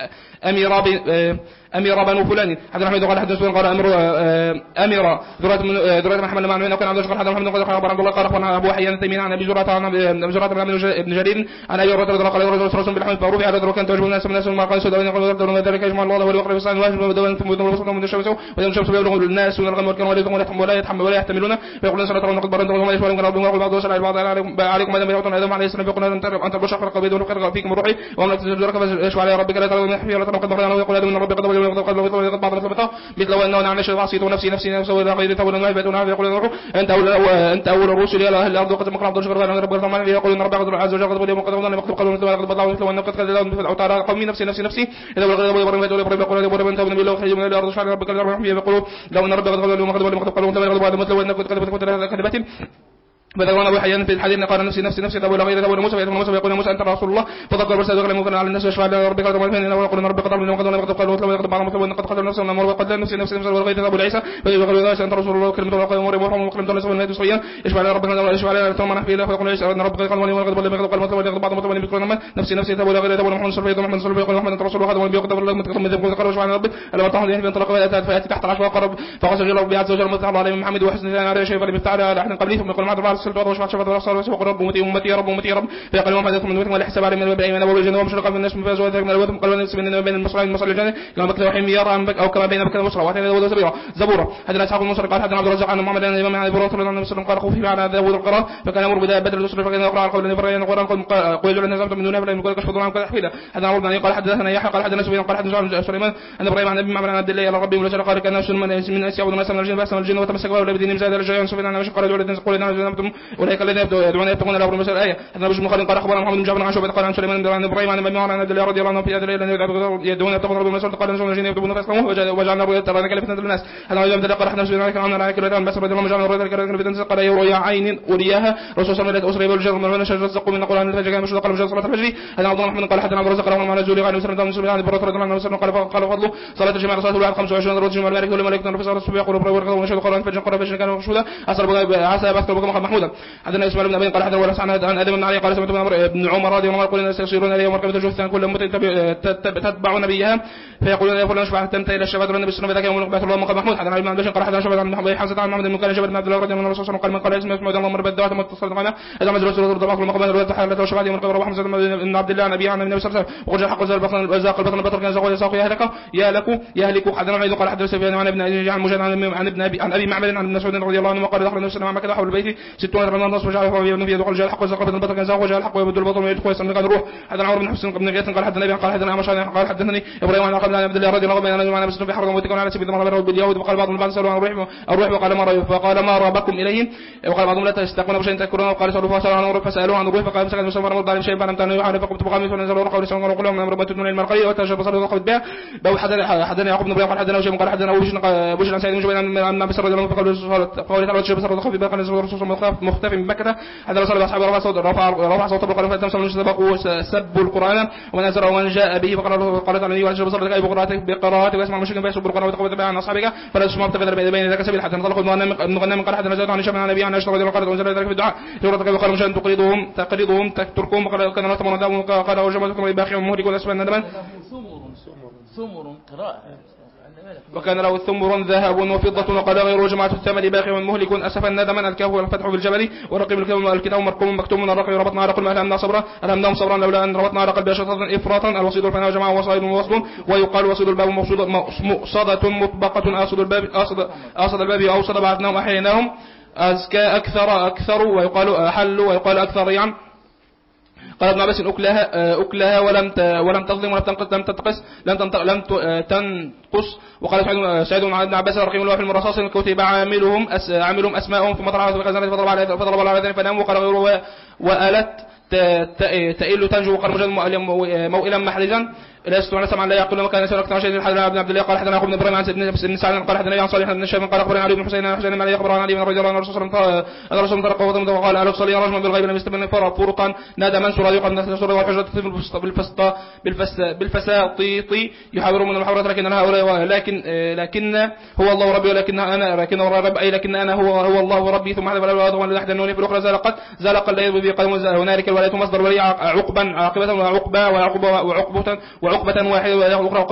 أمير بنو فلان حدثنا أحمد قال حدثنا قال أمير ذرة محمد مع وكان عبد الشكر حدثنا محمد قال عبد الله قال أخبرنا أبو حيان تيمين عن أبي زرعة عن أبي زرعة بن جرير عن أبي هريرة قال رسول بالحمد فروفع على ذلك كان تعجب الناس ما قال سوداء قال ذلك يجمع الله والوقر في السنة واجب ودوان ثم يدور وسط من الشمس ويوم الشمس يبلغ الناس من الغم والكرم ولا يحتملون فيقولون سنة نقد برد وما يشوفون من ربهم بعض وسأل البعض عليكم ما يوتون آدم عليه السلام فيقول أنت بشر قبيل ونقر فيكم روحي وأملك تجرك فاشوا على ربك لا ترى من حفي ولا تنقد برد ويقول آدم من ربك قد بعض مثل وانه عن نشر معصيته ونفسي نفسي ولا غير تولى ما يبتون هذا يقول انت اول الرسل يا اهل الارض قد مقر عبد الشكر ان رب الرحمن يقول ان رب عز وجل قد يوم قد ظن مكتوب قالوا مثل وان قد الله مثل وان قد قال في الاوتار قومي نفسي اذا الغضب يبرم يقول يبرم انت من الله خرج من الارض شعر ربك الرحمن يقول لو ان رب قد قال يوم قد قالوا مثل وان قد كذبت فذكرنا ابو حيان في الحديث قال نفسي ابو غير ابو موسى يقول موسى انت رسول الله فذكر برسل ذكر المكن على الناس وشفع ربك قد ربنا ويقول ربك قد ربنا وقد قالوا وقد بعض مثل قد قتل نفسه من وقد نفسي وغير ابو عيسى فيقول انت رسول الله كلمه الله وامر وحكم وكلمه الله سبحانه وتعالى يشفع ربنا يشفع لنا ثم في الله فيقول ان ربك قد ولي وقد بلغ قال مثل بعض مثل يذكرون نفسي ابو غير ابو محمد صلى الله عليه وسلم يقول محمد رسول الله هذا يقدر الله متقدم ذكر وشفع ربك لما طاح يحيى انطلق فاتي تحت العشر وقرب فقصد ربي عز وجل متعال عليه محمد وحسن على شيء فلم على احد قبله ثم يقول ما درى السلطه وشفع وقال رب أمتي رب فيقال ما حدث من ذلك ولا حساب على من الأيمان والجنة ومشرق من الناس من فاز وذلك من الوثم قال الناس من بين المصرع الجنة كما بكر وحيم يرى أم بك أو كما بين بكر المصرع وحين داود زبورة حدثنا إسحاق المصري قال حدثنا عبد الرزاق عن محمد بن الإمام عن إبراهيم رضي الله عنه قال خوفي على داود القرار فكان يمر بداية بدر الأسرة فكان يقرأ قول النبي القرآن قل جل نزلت من دونه فلا يمكن كشف ظلام كذا حفيدا حدثنا عمرو بن قال حدثنا يحيى قال حدثنا سفيان قال حدثنا سليمان أن إبراهيم عن النبي عن عبد الله إلى ربي ولا قال كان ناس من أسيا وناس من الجن بأس من الجن وتمسك ولا بدين زاد الرجال سفيان عن مشق قال ولد قول نزلتم أولئك الذين يدعون يتقون الأمر مثل الآية حدثنا بشر مخالد قال أخبرنا محمد بن جعفر عن شعبة قال عن سليمان بن إبراهيم عن النبي عن عبد الله رضي الله عنه في هذا الليل يدعون يتقون الأمر مثل قال نزلوا الجن يكتبون فاسلموا وجعلنا رؤيا ترى ذلك فتنة للناس حدثنا يوم قال حدثنا سليمان عن العاك رضي بس رضي الله جعلنا رؤيا ذلك فتنة قال يرؤيا عين أرياها رسول صلى الله عليه وسلم والجر من شجرة زقوم من قرآن الفجر كان مشهور قال مجرد صلاة الفجر هذا عبد الله قال حدثنا عبد الرزاق قال عن الزهري قال مسلم بن سليمان بن رضي الله عنه وسلم قال فضله صلاة الجماعة صلاة الواحد 25 رد جمال الملك والملك نرفع صلاة الصبح يقول ربنا ورقه ونشهد قرآن الفجر قرآن الفجر كان مشهودا عسى بكر بكم محمودا حدثنا اسماعيل بن ابي قال حدثنا ولا عن ادم بن علي قال سمعت ابن عمر رضي الله عنه يقول الناس يصيرون الى يوم القيامه جثثا كل امه تتبع نبيها فيقولون يا فلان اشبع تنتهي الى الشباب النبي صلى الله عليه وسلم ذاك يوم بعث الله مقام محمود حدثنا ابن عباس قال حدثنا شعبة عن محمد حمزه عن محمد بن كان جبل بن عبد الله رضي الله عنه الرسول قال من قال اسمه محمود اللهم رب الدعوات متصل معنا اذا مجلس رسول الله مقام الرد حاله وشباب يوم القيامه حمزه بن عبد الله نبي عن النبي صلى الله عليه وسلم وقال حق الزاق البطن البطن كان زاق يساق يهلك حدثنا عيد قال حدثنا سفيان عن ابن عن مجاهد عن ابي معبد عن ابن مسعود رضي الله عنه وقال دخل النبي صلى الله عليه وسلم حول البيت 60 رمضان نصف وجعل في يد قال حق الزاق البطن كان زاق وجعل الحق ويبدل البطن ويدخل يسمى كان روح حدثنا عمرو بن حسين بن غيث قال حدثنا قال حدثنا مشان قال حدثني ابراهيم عن عبد الله رضي الله عنه عن مسلم في حرب وتكون على سبيل الله باليهود وقال بعضهم بعض سالوا عن الروح وقال ما رايكم فقال ما رابكم اليهم وقال بعضهم لا تستقون بشيء تذكرون وقال سالوا عن الروح فسالوا عن الروح فقال مسكن مسلم رضي الله شيء فلم تنوا عن فقمت بقامي فنزلوا قول سالوا وقال لهم ربت من المرقيه وتشرب بصر وقد بها بو حدثنا يعقوب بن ابراهيم قال حدثنا شيء قال حدثنا بشر عن سعيد بن جبير عن بصر رضي الله عنه فقال تعالى تشرب بصر وقد بها قال الرسول مختفي من مكه هذا رسول اصحاب رفع صوت وقال فتمسوا سبقوا سبوا القران ونزل ومن جاء به فقال تعالى وجه بصر لك بقراءات واسمع المشركين فيسبوا القران وتقبل بها عن اصحابك فلا تسمع تقدر بين ذاك سبيل حتى نطلق ابن غنم قال حدثنا زيد عن هشام عن ابي عن اشتغل وقال وانزل ذلك في الدعاء يقول وقال مشان تقرضهم تتركهم وقال كان رتم ندم قال وجمعتكم باقي ومهلك والاسفل ندما ثمر قراءه وكان له ثمر ذهب وفضة وقال غير جماعة الثمن باقي والمهلك أسفا ندما الكهف والفتح في الجبل ورقم الكتاب مرقوم مكتوم من الرقم ربطنا على قلب أهلنا صبرا ألهمناهم صبرا لولا أن ربطنا على قلب شططا إفراطا الوصيد الفناء وجماعة وصائد ووصل ويقال وصيد الباب مؤصدة مطبقة أصد الباب أوصد بعثناهم أحييناهم أزكى أكثر ويقال أحل ويقال أكثر يعني قال ابن عباس أكلها ولم تظلم ولم تنقص لم تنقص وقال سعيد بن عباس رقيم الله في المرصاص كتب عاملهم أسماءهم ثم طلعوا في خزانة فضرب على ذلك فناموا وقال غيره وآلت تئل تنجو وقال مجد موئلا محرزا لا يستطيعون سمعا لا يعقلون وكان يسأل أكثر شيء حدثنا ابن عبد الله قال حدثنا ابن إبراهيم عن بن سعد قال حدثنا عن صالح بن الشام قال أخبرنا علي بن حسين حسين بن علي أخبرنا علي بن رضي الله عنه الرسول طرق وقال ألف صلي رجما بالغيب لم يستبن فرطا نادى من سورة يقال الناس سورة والحجرة بالفساطيط يحاورون من المحاورات لكن هؤلاء لكن هو الله ربي ولكن أنا لكن رب أي لكن أنا هو الله ربي ثم حذف الأولاد ولا أحد النون في الأخرى زلق الليل بذي قدم هنالك الولاية مصدر ولي عقبا عاقبة وعقبة واحدة وأخرى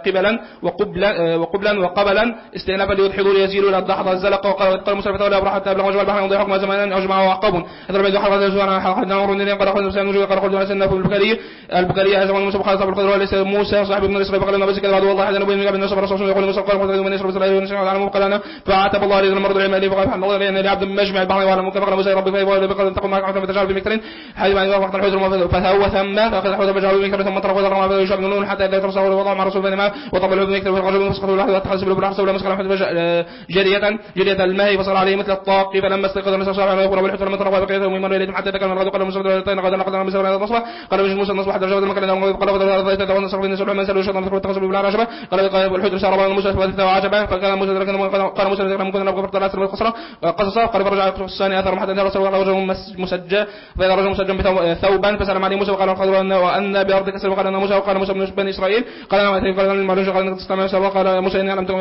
وقبلا وقبلا استئنافا ليدحضوا ليزيلوا إلى الضحض الزلق وقال مسلمة ولا أبرح حتى أبلغ جبل البحر وضيع حكم زمانا أجمع وعقب هذا البيت حرق الزوان حقنا عمر النبي قال أخذ مسلم نجوي قال أخذ سنة في البكالية زمان موسى بخالص أبو القدر وليس موسى صاحب ابن إسرائيل فقال لنا بس كذا بعد والله هذا نبي من قبل الناس الرسول يقول موسى قال من إسرائيل صلى الله عليه وسلم قال أنا فعاتب الله عليه المرض العمالي فقال سبحان الله لأن لعبد مجمع البحر وعلى مكة فقال موسى ربي فقال بقول تقوم معك حتى تجعل بمكتر حيث ما وقت الحجر فهو ثم فأخذ الحجر بجعله بمكتر ثم ترك وزر ما يشاب يظنون حتى إذا ترسلوا وضعوا مع رسول الله وطبع الهدم يكتب في الرجل ومسقط الواحد واتخذ سبيل البحر سبيل مسقط جرية الماء فصار عليه مثل الطاق فلما استيقظ الناس صار عليه يقول بالحوت لما ترى بقيته من مرة حتى ذكر من قال موسى قال قال مسلم هذا النصب قال وجه موسى النصب حتى جاء المكان قال فتدعون الصرف الناس من سلوا الشيطان اتخذ بالله عجبا قال الحوت سار موسى فعجبا فكان موسى قال موسى لم كنا نبغى فرط الاسر والقصر قصص قال فرجع الثاني اثر حتى رسول الله وجهه مسجى فاذا رجل مسجى ثوبا فسلم عليه موسى وقال خذوا وان بارضك سلم قال موسى وقال موسى بن بني اسرائيل قال قال المعلوم قال تستمع قال موسى اني علمتم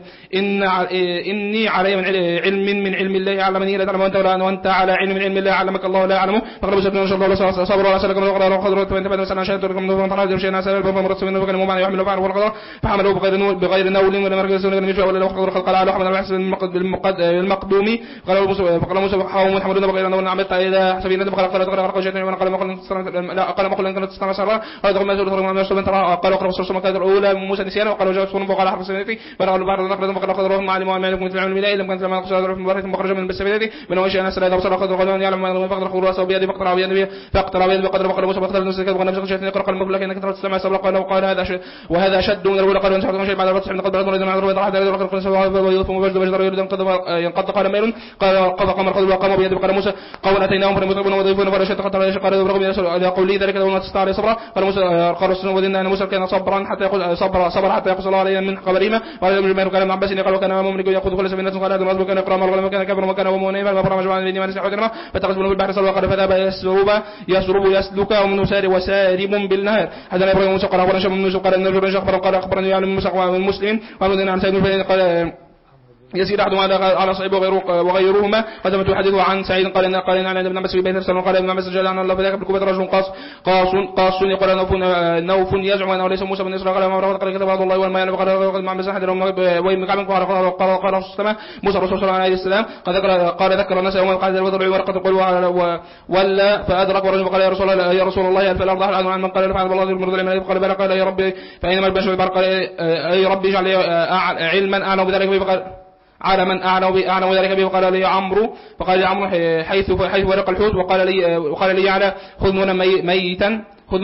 اني علي من علم الله علمني لا تعلم وانت على علم من علم الله علمك الله لا يعلمه فقال موسى ان شاء الله صبر ولا سلك من وقال خضر فانت بعد سنه شهدت لكم من طلب شيء ناس فمرت منه وكان معنى يحمل فعل والقدر فحملوه بغير نول ولا مركز ولا مشى ولا لو خضر قال على احمد الحسن المقدومي قال موسى حاوم محمد بغير نول عملت الى سبيل النبي قال شيء قال ما قال ان تستمع سرا قال ما تقول ما من ترى قال اقرا سوره مكه الاولى موسى نسيان وقال جاء سوره وقال حرف سنتي فقال بعد نقل فقال خضر ما علم ما يكون في العلم لا لم كان لما قصد في مباراه مخرج من بالسبيل من وجه الناس لا بصر خضر قال يعلم ما فقد خضر راسه بيده فقطر بيده فقطر بيده بقدر بقدر موسى فقدر نفسه وقال نفسه شيء يقرا قال لك انك تستمع سبق قال هذا شيء وهذا شد من الاولى قال ان شاء الله شيء بعد الفتح من قبل مريض على راح هذا يقرا قال سبحانه ويضف مجد بجدر يريد ينقض قال ميل قال قضى قمر خضر وقام بيده قال موسى قول اتيناهم فمطلبون وضيفون فرشت قال قال برغم الى قولي ذلك لو ما تستطيع صبرا قال موسى قال رسول ودنا ان موسى كان صبرا حتى يقول صبر حتى يقص الله عليه من خبرهما قال ابن قال ابن عباس قال وكان مملك ياخذ كل سبيل قال هذا الرجل كان يقرا مرغ كان كبر وكان ومنيما فبرم جمعا بين من سحوتنا فتقسموا بالبحر سلوا قال فذهب يسرب يسلك ومن سار وسارب بالنهر هذا ابراهيم موسى قال اخبرنا شيخ من يوسف قال ان الرجل قال اخبرني يعلم موسى ومسلم ومن عن سيد بن قال يسير أحدهم على صعيب وغيرهما قدمت حديثه عن سعيد قال إن ابن عباس في بيت السلام قال ابن عباس جل عن الله فذاك بالكوفة رجل قاص يقال نوف يزعم أنه ليس موسى بن إسرائيل قال ما رأى قال كتب الله والما يعلم قال ابن عباس أحد وابن كعب قال السماء موسى الرسول صلى الله عليه وسلم قال ذكر الناس يوم قال الوضع ورقة قل ولا فأدرك ورجل قال يا رسول الله هل في الأرض أحد عن من قال فعل الله المرض لمن قال بلى قال يا ربي فإنما البشر قال أي ربي اجعل علما أعلم بذلك فقال على من أعلم ذلك به وقال لي عمرو فقال لي عمرو حيث ورق الحوت وقال لي على خذ ميتا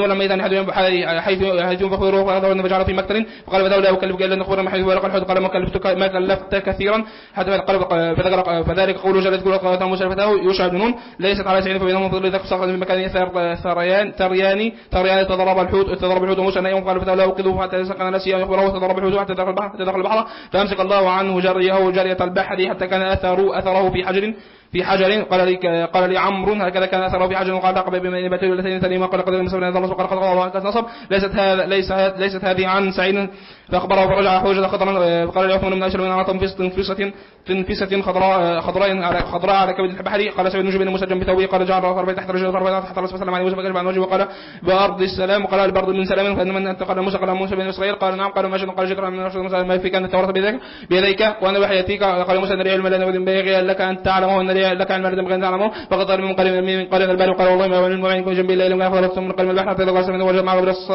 حيث ينفخ روحه فهذا النبي جعل في مكتل فقال فذولا أكلفك إلا أن أخبر ما حيث ورق الحوت قال ما كلفت كثيرا حتى فذلك قوله جل ذكر موسى فتاه يوشع بن نون ليست على سعيد فبينهم فضل ذاك سقط في مكان ثريان تضرب الحوت وموسى نيم قال فتاه لا أوقظه حتى سكن نسيا يخبره تضرب الحوت حتى دخل البحر فأمسك الله عنه جرية البحر حتى كان أثره في حجر قال لي عمرو هكذا كان أثره في حجر وقال لقب بما يبتل التين ثانيما قال قد مسبنا ذا وقال قد الله نصب ليست هذه عن سعيد فأخبره فرجع حوجة خطرا فقال لي عثمان بن أشهر من عطم تنفسة خضراء على كبد البحر قال سعيد نجب بن مسجم بثوبه قال جعل طرفي تحت رجل طرفي تحت رأس فسلم عليه موسى فكشف عن وجهه وقال بأرض السلام وقال البرد من سلام فإن من انتقل موسى قال موسى بن إسرائيل قال نعم قال ماشي قال جدر من موسى ما في كان التوراة بيديك وأنا وحياتيك قال موسى نري علم لا ينبغي لك أن تعلمه ونري لك علم لا ينبغي أن تعلمه فقد طلب من قال البال وقال والله ما من معين كن جنبي الليل وما يفضل من قلم البحر حتى لقى سمين وجد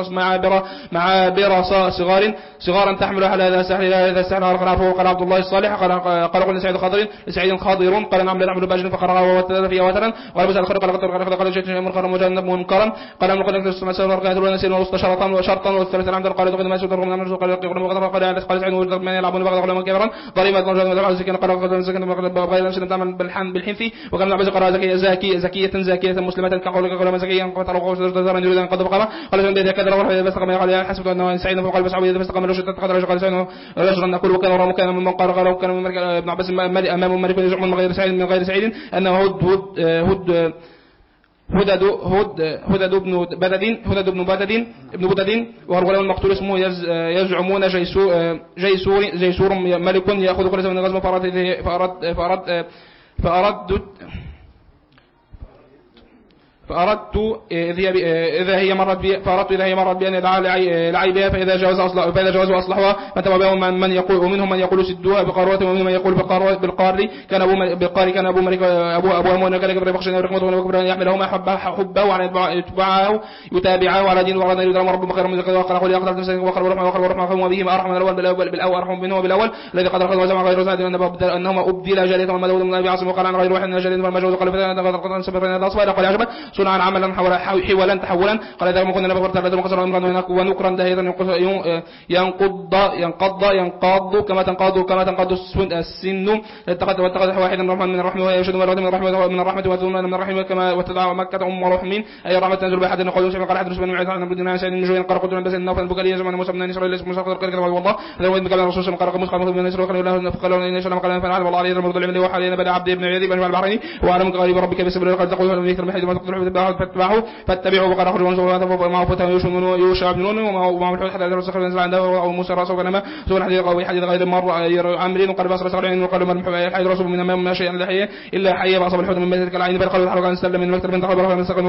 مع برص صغارا تحمل على هذا السحر قال عبد الله الصالح قال قلنا سعيد خاضر قال نعم لا نعمل باجر فقرأ وتذل فيها وترا قال بس الخير قال شيء منكر مجنب منكرا قال من قلنا تسمى سر قال لنا سير وسط شرطا والثالث العمد قال تقدم ما سودر من الرسول قال يقول قال سعيد وجد من يلعبون بغض قال كبرا ضريبه مجنب الزكين قال قد سكن بغير نفس تعمل بالحنثي وكان عبد قال زكيه مسلمه كقولك قال زكيه قال زرا يريد ان قد قال قال بيد كذا بس قال حسبت انه سعيد فقال بس عبد بس قال شتت قدر قال سعيد رجلا نقول وكان ورا مكان من قال كان ابن عباس امام الملك يزعم من غير سعيد انه هدد بن بدد وهو الغلام المقتول اسمه يزعمون جيسور ملك ياخذ كل من غزوه فأردت إذا هي مرت بأن يدعى لعيبها فإذا جوزوا أصلحوها فتبع بهم من يقول ومنهم من يقول سدوها بقارات ومنهم من يقول بالقاري كان أبو ملك أبو أمون كان كبر بخشن ورحمته وكبر يحملهما حبه وعلى يتابعه على دين وعلى يدرم رب خير من ذلك وقال يقدر نفسه وقال ورحمه وبهما أرحم الأول بالأول منه بالأول الذي قد أخذ وجمع غير زاد أنهما أبدل جارية وما داود من أبي عاصم وقال عن غير واحد من جارية والمجوز قال فإذا قد سبب أصبر قال عجبا صنعا عملا حولا تحولا قال إذا ما كنا نبغى ثلاثة مكسر أمرا ونكرا دهيرا ينقض كما تنقض السن اتخذ واحدا من الرحمة ويشهد من الرحمة وثم من الرحمة كما وتدعى مكة أم رحم أي الرحمة تنزل بأحد قول شيء قال حد رسول من عيسى بن دينار سعيد بن قال قلت بس النوفل البكالي يزمن موسى بن إسرائيل اسمه مسخر كذا والله هذا وين قال الرسول قال مسخر بن إسرائيل قال له فقال إن شاء الله قال فعل والله عليه المرض العلم وحاليا بدا عبد ابن يزيد بن البحرين وعلم قال ربك بسبب قد تقول من يكتب الحديث ما تقول فاتبعوا وقال اخرجوا من ما فتى يوشع بن نون وما الحديث حتى الرسول صلى الله عليه وسلم عنده موسى راسه فنما سوى حديث قوي حديث غير مر عمرو وقال بصر صغيرين وقال من الحديث رسول من ما شيء الا حي باصب الحوت من بيتك العين بل قال حركه سلم من مكتب من تخبر من سقم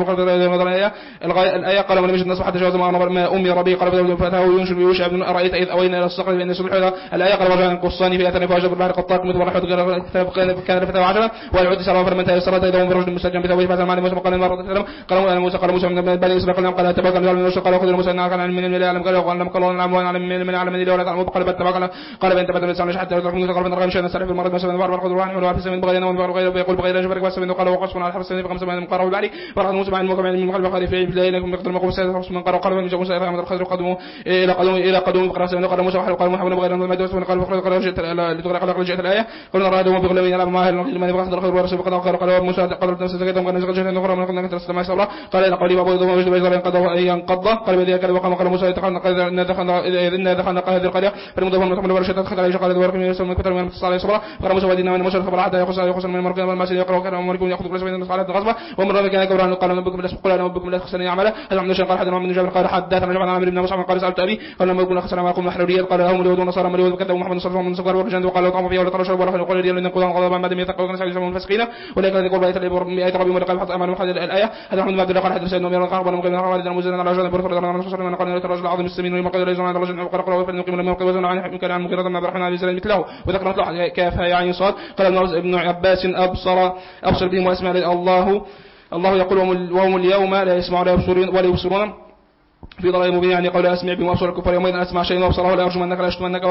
الايه قال من مجد النص حتى جاوز ما امي ربي قال فتاه يوشع بن ارايت اذ اوينا الى الصقر بان الصبح الايه قال رجل قصاني في اثناء فاجب البحر قطاك متبرحت كان فتاه عشره والعود سلام فرمن تيسرت اذا برجل مستجم بثوبه فزل مع موسى قال مره قال موسى من بني اسرائيل قال تبارك الله من قال خذ موسى كان من الملائكه قال وقال قال نعم على من على من ولا تعلم قال تبارك قال بنت بدل الانسان حتى موسى قال من رغم شان سلف المرض مثلا بار خذ روح ولا في سمين بغينا وغير يقول بغير جبرك وسمين قال وقصنا على حرس بخمس من قرأ الباري فرغ موسى مع المكمل من قلب خالف في ليلكم يقدر مقوم سيد من قرأ من موسى يفهم الخضر قدمه الى قدوم بقرا سمين قال موسى وقال محمد بغير ما دوس من قال جئت لتقرا جئت الايه قلنا رادوا بغلب يلعب معه من بغى الخضر ورسول قال موسى قال نفس زكيتهم قال نزل جهه اخرى من قلنا كثر السماء صلى قال الى قولي ابو ذو وجد بيزر ينقض قال بذي قال وقام قال موسى دخلنا دخلنا هذه القريه فالمضاف المحمد ورشد دخل عليه قال ورقم يسمى كثر من الصلاه صبر قال موسى ودينا من موسى خبر حتى يخص من المركب ما سيد يقرا كان امركم ياخذ كل سبيل الصلاه غصبا ومن كان كبران قال ربكم لا قال انا ربكم لا خسرني يعمل هذا من قال حد من جابر قال حدثنا جمع عامر بن مصعب قال سالت ابي قال لما يكون خسر معكم محروريه قال هم اليهود والنصارى مليون وكذا محمد صلى الله عليه وسلم وجند وقال طعم فيه ولا ترى شرب ولا قال لي ان قضى قضى بعد ما يتقوا كان سعيد المسكين ولكن ذكر بيت الايه ربي وقال حط امام هذه الايه هذا محمد بن قال حدث سيدنا عمر قال مقيم قال المزن على جنب برفض الله صلى الله عليه وسلم قال الرجل العظيم السمين وما قال ليس عن الرجل وقال قال فنقيم لما وزن عن كان عن مغيرة بن عبد الرحمن عليه السلام مثله وذكر مطلع كاف يعني صاد قال ابن عباس ابصر بهم واسمع الله يقول وهم اليوم لا يسمعون ولا يبصرون في ضلال مبين يعني قول اسمع بما ابصر الكفار يومئذ اسمع شيئا وابصره لا ارجمنك لا اشتمنك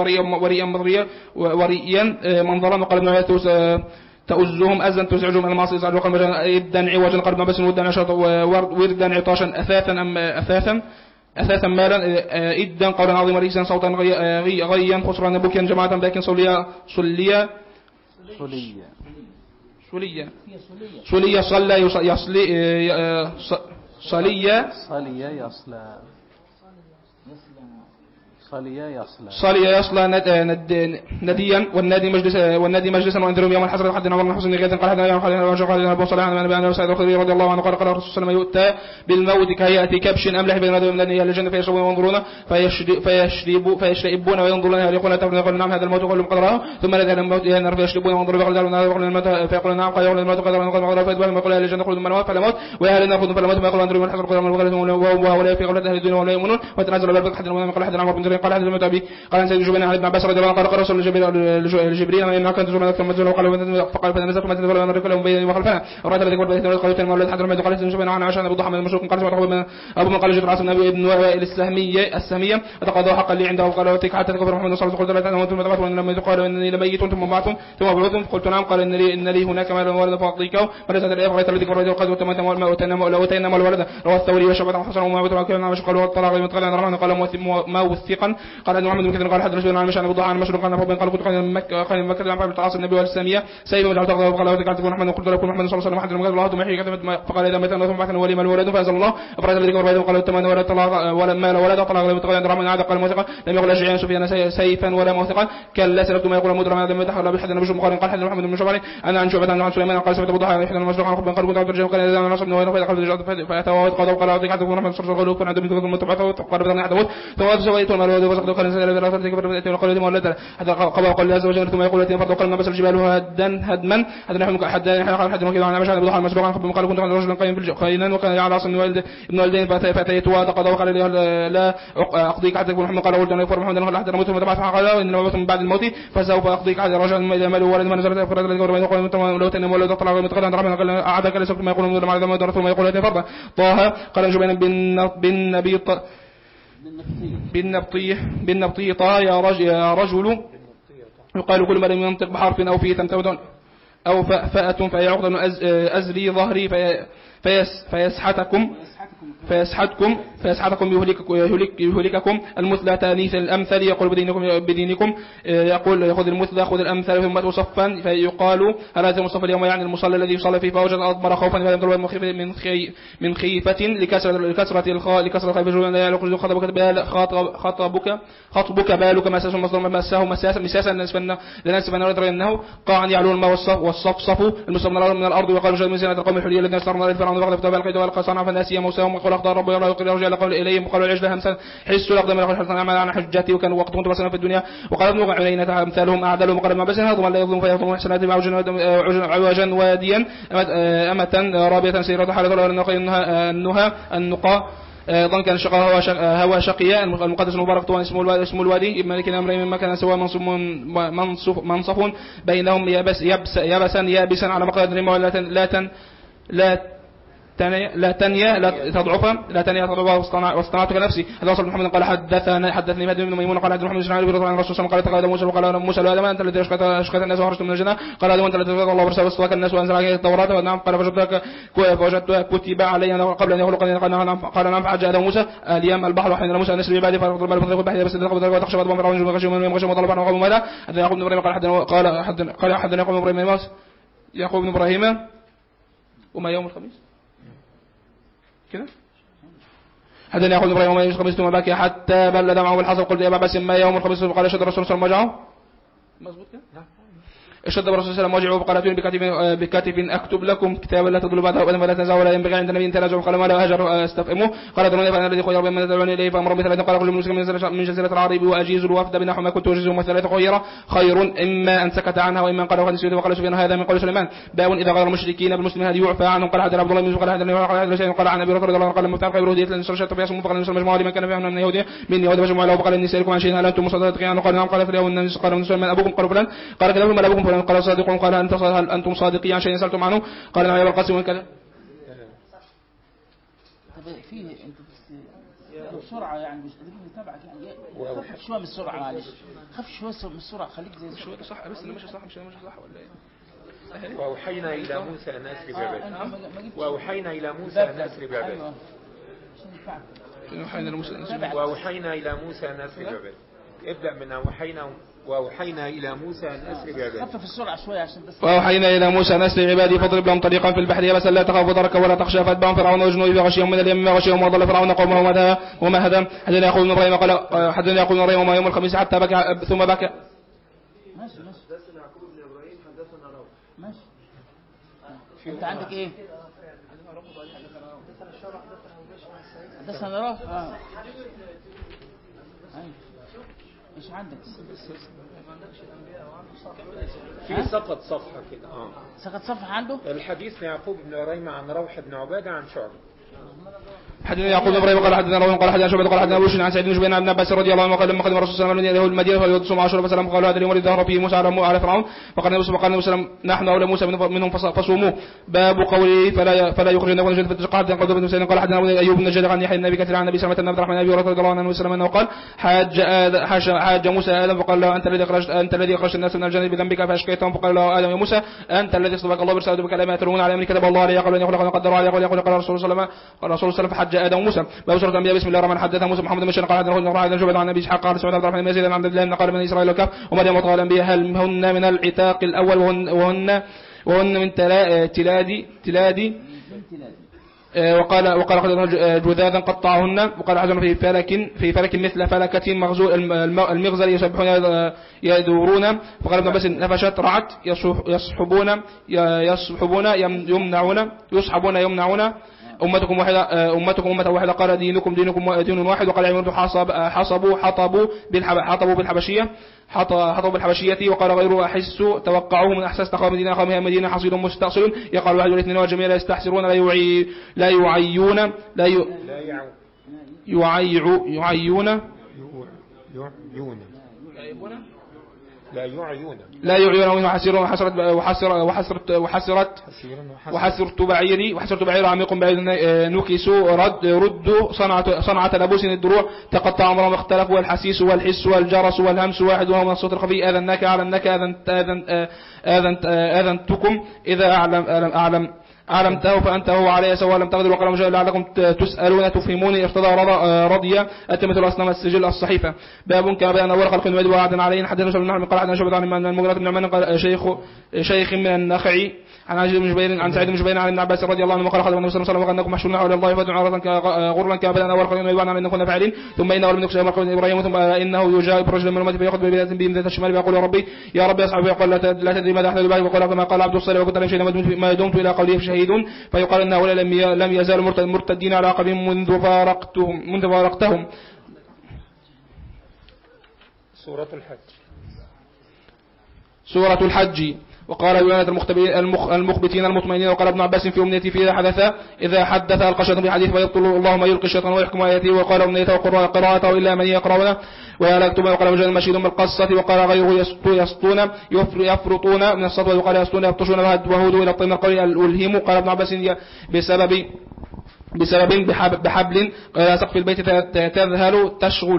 وريا من ظلم قال ابن عياث تؤزهم أزا تزعجهم من المعصية يزعجوا قلب إدا عوجا قلب بس ودا نشاط وردا عطاشا أثاثا مالا إدا قولا عظيما ريسا صوتا غيا خسرا بكيا جماعة لكن صليا صلي يصلى نديا والنادي مجلسا وانذرهم يوم الحسرة حد عمر بن حسن غيث قال حدنا يوم قال ابو صالح عن ابي سعيد الخدري رضي الله عنه قال الرسول صلى الله عليه وسلم يؤتى بالموت كهيئة كبش املح بين يدي من اهل الجنه فيشربون وينظرون فيشربون وينظرون يقولون تفنى يقول نعم هذا الموت قال قد راه ثم نذهب الى الموت الى النار فيشربون وينظرون يقول الموت فيقول نعم قال يقول الموت قد راه فيتبعون يقول اهل الجنه خذوا من الموت فلا موت واهل النار خذوا فلا موت ما يقول انظروا من حسر قال ولا في قولة اهل الدنيا ولا يؤمنون وتنازل بالبرك حد قال حد عمر بن زرين قال حد المتابي قال سيد جبريل عن ابن عباس رضي الله عنه قال رسول جبريل ما يمنعك ان تزور ملك ثم تزور فقال فنزلت ما تزور من ركله بين وخلفنا ورأيت الذي قال بيت قال تنم اولاد حد رميت قال جبريل عن عشان ابو ضحى من المشروق قال سمعت ابو من قال جبريل عاصم ابن وائل السهميه اتقضى حقا لي عنده قال وتك حتى تكفر محمد صلى الله عليه وسلم قلت ثم تبعث لما قال انني لميت ثم بعث ثم بعث قلت نعم قال ان لي هناك مال ولد فاعطيك فليس الايه رأيت الذي قال قد وتنم الولد رواه الثوري وشعبة حسن وما وتراكم قال والطلاق المتقال عن الرحمن قال ما وثقا قال ان محمد بن كثير قال حد رجل عن مشان ابو ضحى عن مشروق قال قال كنت خير مكه عن العاص النبي والساميه سيف وجعل تغضب قال وذكرت تكون محمد قلت لكم محمد صلى الله عليه وسلم حد المغرب الله محي كتبت فقال اذا مات ثم بعثنا ولي الولد فازل الله ابراز الذي قال التمن ولا طلاق ولا مال ولا طلاق لم يتقال عند الرحمن هذا قال موثقا لم يقل اشعيان سفيان سيفا ولا موثقا كلا سلفت ما يقول مدرما لم يتحرى بحد النبي مقارن قال حد محمد بن شعبان انا عن شعبة عن سليمان قال سمعت ابو ضحى يحيى المشروق عن خبر قال كنت عبد الرجال قال اذا نصب نوير فقال فاتوا قال قال اعطيك حد محمد صلى الله عليه وسلم عند ثم تبعثه قال بدنا حد ثم سويت المال وسقط قال لا قال لي مولد حتى قال عز وجل ثم يقول التي فرض قال ما بس الجبال هدما حد مكيد عن مشان ابو ضحى المسبوق عن خبر قال كنت رجلا قيم في الخينان وكان يعلى عاصم ابن والدين فاتيت وقضى وقال لي لا اقضيك حتى يكون محمد قال قلت انا يكفر محمد حتى نموت ثم تبعث قال ان الموت من بعد الموت فسوف اقضيك حتى رجل اذا مال ولد ما نزلت افراد الذي قال لو تنم ولد طلع متقل عند رحمه قال اعادك ليس ما يقول من بعد ما درت ثم يقول هذه فرض طه قال جبين بالنبطي طه يا رجل يقال كل ما لم ينطق بحرف او فيه أو فأفأة فهي عقدة من أزري ظهري فيسحتكم يهلككم المثلى تانيث الأمثل يقول بدينكم يقول خذ المثلى خذ الأمثل ثم تصفا فيقال هل هذا المصطفى اليوم يعني المصلى الذي يصلي فيه فوجد أضمر خوفا فلم يطلب من خيفة لكسرة خطبك بالك مساس مصدر مساه مساسا لناس من يدري أنه قاعا يعلون الماء والصفصف المستمر من الأرض وقالوا جل من زينة القوم الحلية الذين استرنا الفرعون وقد فتوا بالقيد والقى صنع فناسي موساهم وقال اختار ربي الله يقول رجع لقول إليهم وقالوا العجل همسا حسوا الأقدم لقد حسنا عمل عن حجتي وكان وقت كنت بسنا في الدنيا وقال ابن عيينة أمثالهم أعدلهم وقال ما بس هذا لا يظلم فيظلم حسنات عوجا واديا أمة رابية سيرة حالة النقى ظن كان شقاء هو شقياء المقدس المبارك طوان اسم الوادي ابن ملك الأمرين مما كان سوى منصف بينهم يابسا على مقدار الرمى لا تنيا تضعف واصطنعتك نفسي. هذا وصل محمد قال حدثني مهدي بن ميمون قال حدثني محمد بن عبد الله عن الرسول صلى الله عليه وسلم قال موسى وقال موسى ادم انت الذي اشقت الناس وخرجت من الجنه قال ادم انت الذي الله ورسل واصطفاك الناس وانزل عليك التوراه ونعم قال فوجدتها كتب علي قبل ان يخلق قال نعم فحج ادم موسى اليم البحر وحين موسى نسر بعبادي فضرب البحر بس وتخشى بعض من فرعون وغشي من غشي وطلب عنه قوم ماذا هذا يعقوب بن ابراهيم قال حدثنا يعقوب بن ابراهيم يعقوب بن ابراهيم وما يوم الخميس كده حدثني ياخذ ابراهيم وما الخميس ثم بكى حتى بل دمعه بالحصى قلت يا ابا باسم ما يوم الخميس قال شد الرسول صلى الله عليه وسلم وجعه مظبوط كده اشد الرسول صلى الله عليه وسلم وجعه فقال بكاتب اكتب لكم كتابا لا تضلوا بعده ابدا ولا تنسوا ولا ينبغي عند النبي تنازع قال ما لا هجر استفهمه قال دروني فانا الذي خير بما تدعوني اليه فامر مثلا قال كل مسلم من جزيره العرب واجيز الوفد بنحو ما كنت اجيزه مثلا خير اما ان سكت عنها واما قال قد سيد وقال سفيان هذا من قول سليمان باب اذا غير المشركين بالمسلمين هل يعفى عنهم قال حدثنا عبد الله بن قال حدثنا قال عن ابي هريره رضي الله عنه قال مفتاح خير هديه لان شرشت في اسمه فقال الناس مجموعه لمن كان فيهم من يهوديه من يهود مجموعه له فقال اني سالكم عن شيء هل انتم مصدقين قال نعم قال فليوا النبي قال من ابوكم قالوا فلان قال كذا من ابوكم فلان قال صادقون قال هل أنتم صادقين عن شيء سألتم عنه قال نعم يا أبا القاسم وكذا فيه انت بسرعة يعني مش قادرين نتابعك يعني خف شوية من السرعة معلش خف شوية من السرعة خليك زي شوية صح بس اللي ماشي صح مش ماشي صح ولا ايه وأوحينا إلى موسى أن أسري بعبادي وأوحينا إلى موسى أن أسري بعبادي وأوحينا إلى موسى أن أسري بعبادي ابدأ من وأوحينا إلى موسى أن أسري بعبادي خفف السرعة شوية عشان بس وأوحينا إلى موسى أن أسري بعبادي فاضرب لهم طريقا في البحر يبسا لا تخاف ودرك ولا تخشى فاتبعهم فرعون وجنوده فغشيهم من اليم وغشيهم وضل فرعون قومه وما هدى حدثنا يعقوب بن ابراهيم قال حدثنا يعقوب بن ابراهيم وما يوم الخميس حتى بكى ثم بكى ماشي حدثنا يعقوب بن ابراهيم حدثنا روح ماشي انت عندك ايه حدثنا روح ايش عندك في سقط صفحة كده سقط صفحة عنده الحديث يعقوب بن ابراهيم عن روح بن عبادة عن شعبة حدثنا يعقوب بن ابراهيم قال حدثنا روح قال حدثنا شعبة قال حدثنا بشر عن سعيد بن جبير عن عباس رضي الله عنه قال لما قدم الرسول صلى الله عليه وسلم المدينة فليصوم عاشوراء فسلم قالوا هذا اليوم الذي ظهر فيه موسى على فرعون فقال النبي صلى الله عليه وسلم نحن اولى موسى منهم فصوموه باب قوله فلا يخرجن من جنة قال قال ابن سعيد قال حدثنا ايوب بن الجد عن يحيى النبي كثير عن النبي سلمة بن عبد الرحمن ابي هريرة رضي الله عنه وسلم انه قال حاج موسى ادم فقال له انت الذي اخرجت الناس من الجنة بذنبك فاشكيتهم فقال له ادم يا موسى انت الذي اصطفاك الله برسالته بكلمات ترون على امر كتب الله عليه يقول ان يخلق وقدر عليه يقول قال الرسول صلى الله عليه وسلم فحج ادم موسى باب سورة الانبياء بسم الله الرحمن الرحيم حدثنا موسى محمد بن قال حدثنا عن جبل عن ابي اسحاق قال سعيد عبد الرحمن بن زيد عن عبد الله بن قال من اسرائيل وكف ومريم وطه الانبياء هل هن من العتاق الاول وهن من تلادي وقال قد جذاذا قطعهن وقال حزن في فلك مثل فلكة المغزل يسبحون يدورون وقال ابن عباس نفشت رعت يصحبون يمنعون أمتكم أمة واحدة قال دينكم دين واحد وقال عمرو حطبوا بالحبشية وقال غيره أحس توقعوه من أحساس تقام مدينة قامها مدينة حصيد مستأصل يقال واحد والاثنين والجميع لا يستحسرون لا يعيون لا يعيون وحسرت بعير عميق بعيد نكسوا ردوا صنعة لبوس الدروع تقطع أمرهم اختلف والحسيس والحس والجرس والهمس واحد وهو من الصوت الخفي آذنك أعلمنك آذنتكم إذا أعلمته فأنت هو علي سواء لم تقدر وقال مجال لعلكم تسألون تفهموني ارتضى رضي أتمة الأصنام السجل الصحيفة باب كما بأن أول خلق الميد وعدا علينا حدثنا شعب بن قال حدثنا شعب عن المغيرة بن عمان قال شيخ من النخعي عن عجيب بن جبير عن سعيد بن جبير عن ابن عباس رضي الله عنه قال خلق النبي صلى الله عليه وسلم وأنكم محشورون حول الله فادعوا غرا كما بأن أول خلق الميد وعدا علينا كنا فاعلين ثم إنه لم يكن قول إبراهيم ثم إنه يجاء برجل من أمتي فيأخذ بيد ذات الشمال فيقول يا ربي أصحابي يقول لا تدري ماذا أحدث بعد وقال كما قال عبد الصالح وكنت لم شيء ما دمت إلى قوله شهيدون فيقال إن هؤلاء لم يزالوا مرتدين على عقبهم منذ فارقتهم. سورة الحج. وقال يونات المخبتين المطمئنين وقال ابن عباس في أمنيتي إذا حدث القشة في حديث فيبطل اللهم يلقي الشيطان ويحكم آياته وقال أمنيته قراءته إلا من يقرأنا ولا يكتب وقال مجال مشيد بالقصة وقال غيره يسطون يفرطون من السطوة وقال يسطون يبطشون وهدوا إلى الطين القوي الألهم قال ابن عباس بسبب بحبل سقف البيت تذهل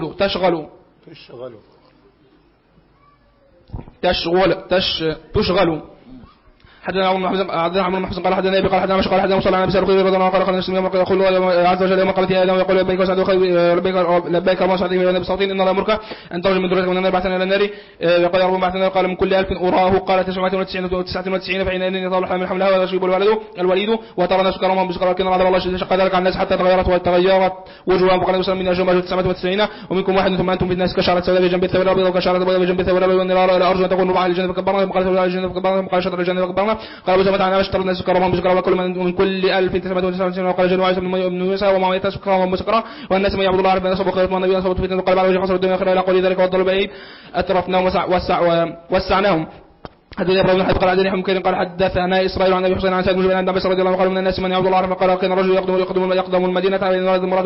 تشغل حدثنا عمرو بن حسن قال حدثنا ابي قال حدثنا مش قال حدثنا مصلى على ابي سعد رضي الله عنه قال النبي يقول عز وجل يوم قالت يا ادم يقول لبيك وسعد لبيك اللهم سعد النبي بصوتين ان الله امرك ان تخرج من ذريتك من النار بعثنا الى النار يقول يا رب بعثنا قال من كل 1000 اراه قال 999 فان انني طال حملها ويشرب الوليد وترى الناس كرامهم بسكر لكن عذاب الله شق ذلك على الناس حتى تغيرت وجوههم فقال النبي من اجمل 999 ومنكم واحد ثم انتم في الناس كشعره سوداء بجنب الثوب الابيض وكشعره بيضاء بجنب الثوب الابيض والنار الى ارجو ان تكون ربع الجنه فكبرنا قال ربع الجنه فكبرنا قال شطر الجنه فكبرنا قال ابو عن اشتر الناس سكرهم بسكر وكل من كل 1999 وقال جن وعيسى بن موسى وما يتسكرهم بسكر والناس ما يعبد الله عارف ان سبق خيرت من النبي صلى الله عليه وسلم قال بعد وجه خسر الدنيا خير الى قول ذلك وضل بعيد اترفناهم وسعناهم حدثنا ابراهيم بن قال حدثنا حمكين قال حدثنا اسرائيل عن ابي حسين عن سعد بن جبير عن ابي رضي الله عنه قال من الناس من يعبد الله عارف قال كان رجل يقدم المدينه على المراد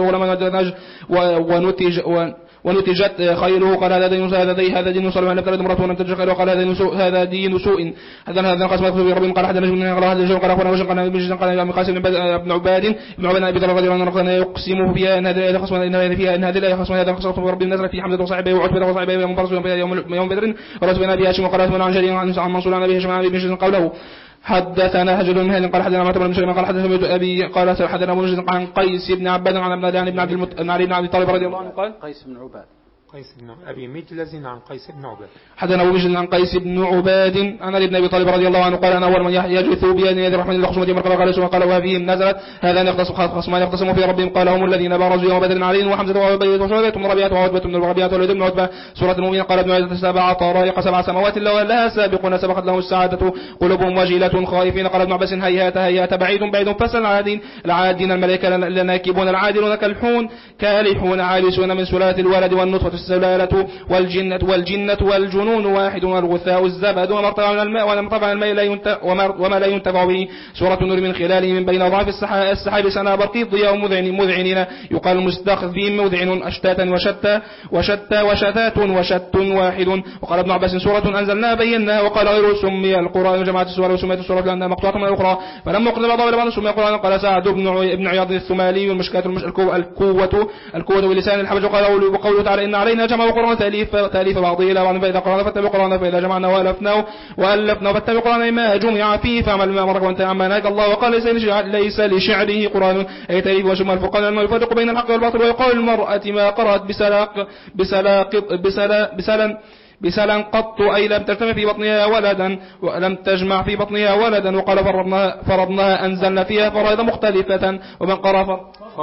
ولما ونتجت خيره قال هذا دين صلى الله عليه امرأته ولم تجد خيره قال هذا دين سوء هذا قسم في ربهم قال حدثنا من قال هذا الجو قال اخونا وجه قال ابن قاسم بن عباد ابي ذر رضي الله عنه قال يقسم فيها ان هذا خصم ان هذا لا خصم هذا خصم ربي نزل في حمزه وصاحبه وعتبه وصاحبه يوم برز يوم بدر ورسول النبي هاشم وقال اسمنا عن جرير عن منصور عن ابي هاشم عن ابي قوله حدثنا هجر بن مهل قال حدثنا معتمر بن سليم قال حدثنا ابي قال حدثنا ابو مجد عن قيس بن عباد عن ابن عبد طالب رضي الله عنه قال قيس بن أبي مجلز عن قيس بن عباد حدثنا أبو مجلز عن قيس بن عباد عن علي بن أبي طالب رضي الله عنه قال أنا أول من يجث بيد يد الرحمن الخصومة مركبة قال يسوع قال وفيهم نزلت هذان خصمان يختصموا في ربهم قال هم الذين بارزوا يوم بدر عليهم وحمزة وعبيد وشعبة من ربيعة وعتبة من الربيعة والوليد بن عتبة سورة المؤمنين قال ابن عزة 7 طرائق 7 سماوات لها سابقون سبقت لهم السعادة قلوبهم وجيلة خائفين قال ابن عباس هيهات بعيد فسل العادين الملائكة لناكبون العادلون كالحون كالحون عالسون من سلالة الولد والنطفة السلالة والجنة والجنون واحد والغثاء الزبد وما ارتفع الماء وما لا ينتفع به سورة النور من خلاله من بين ضعف السحاب سنا برقي ضياء مذعنين يقال المستخفين مذعن أشتاتا وشتى وشتات وشت واحد وقال ابن عباس سورة أنزلناها بيناها وقال غيره سمي القرآن جماعة السور وسميت السورة لأنها مقطوعة من الأخرى فلما قتل بعضها إلى بعض سمي القرآن قال سعد بن عياض الثمالي المشكاة القوة بلسان الحبش وقوله تعالى إن علينا جمع وقرآن تأليف بعضه إلى بعض فإذا قرأنا فاتبع قرآن فإذا جمعنا وألفنا فاتبع قرآن ما جمع فيه فعمل ما أمرك وانت عما نهاك الله وقال ليس لشعره قرآن أي تأليف وشمع الفرقان لما يفرق بين الحق والباطل ويقول المرأة ما قرأت بسلا قط أي لم تجتمع في بطنها ولدا ولم تجمع في بطنها ولدا وقال فرضناها أنزلنا فيها فرائض مختلفة ومن قرأ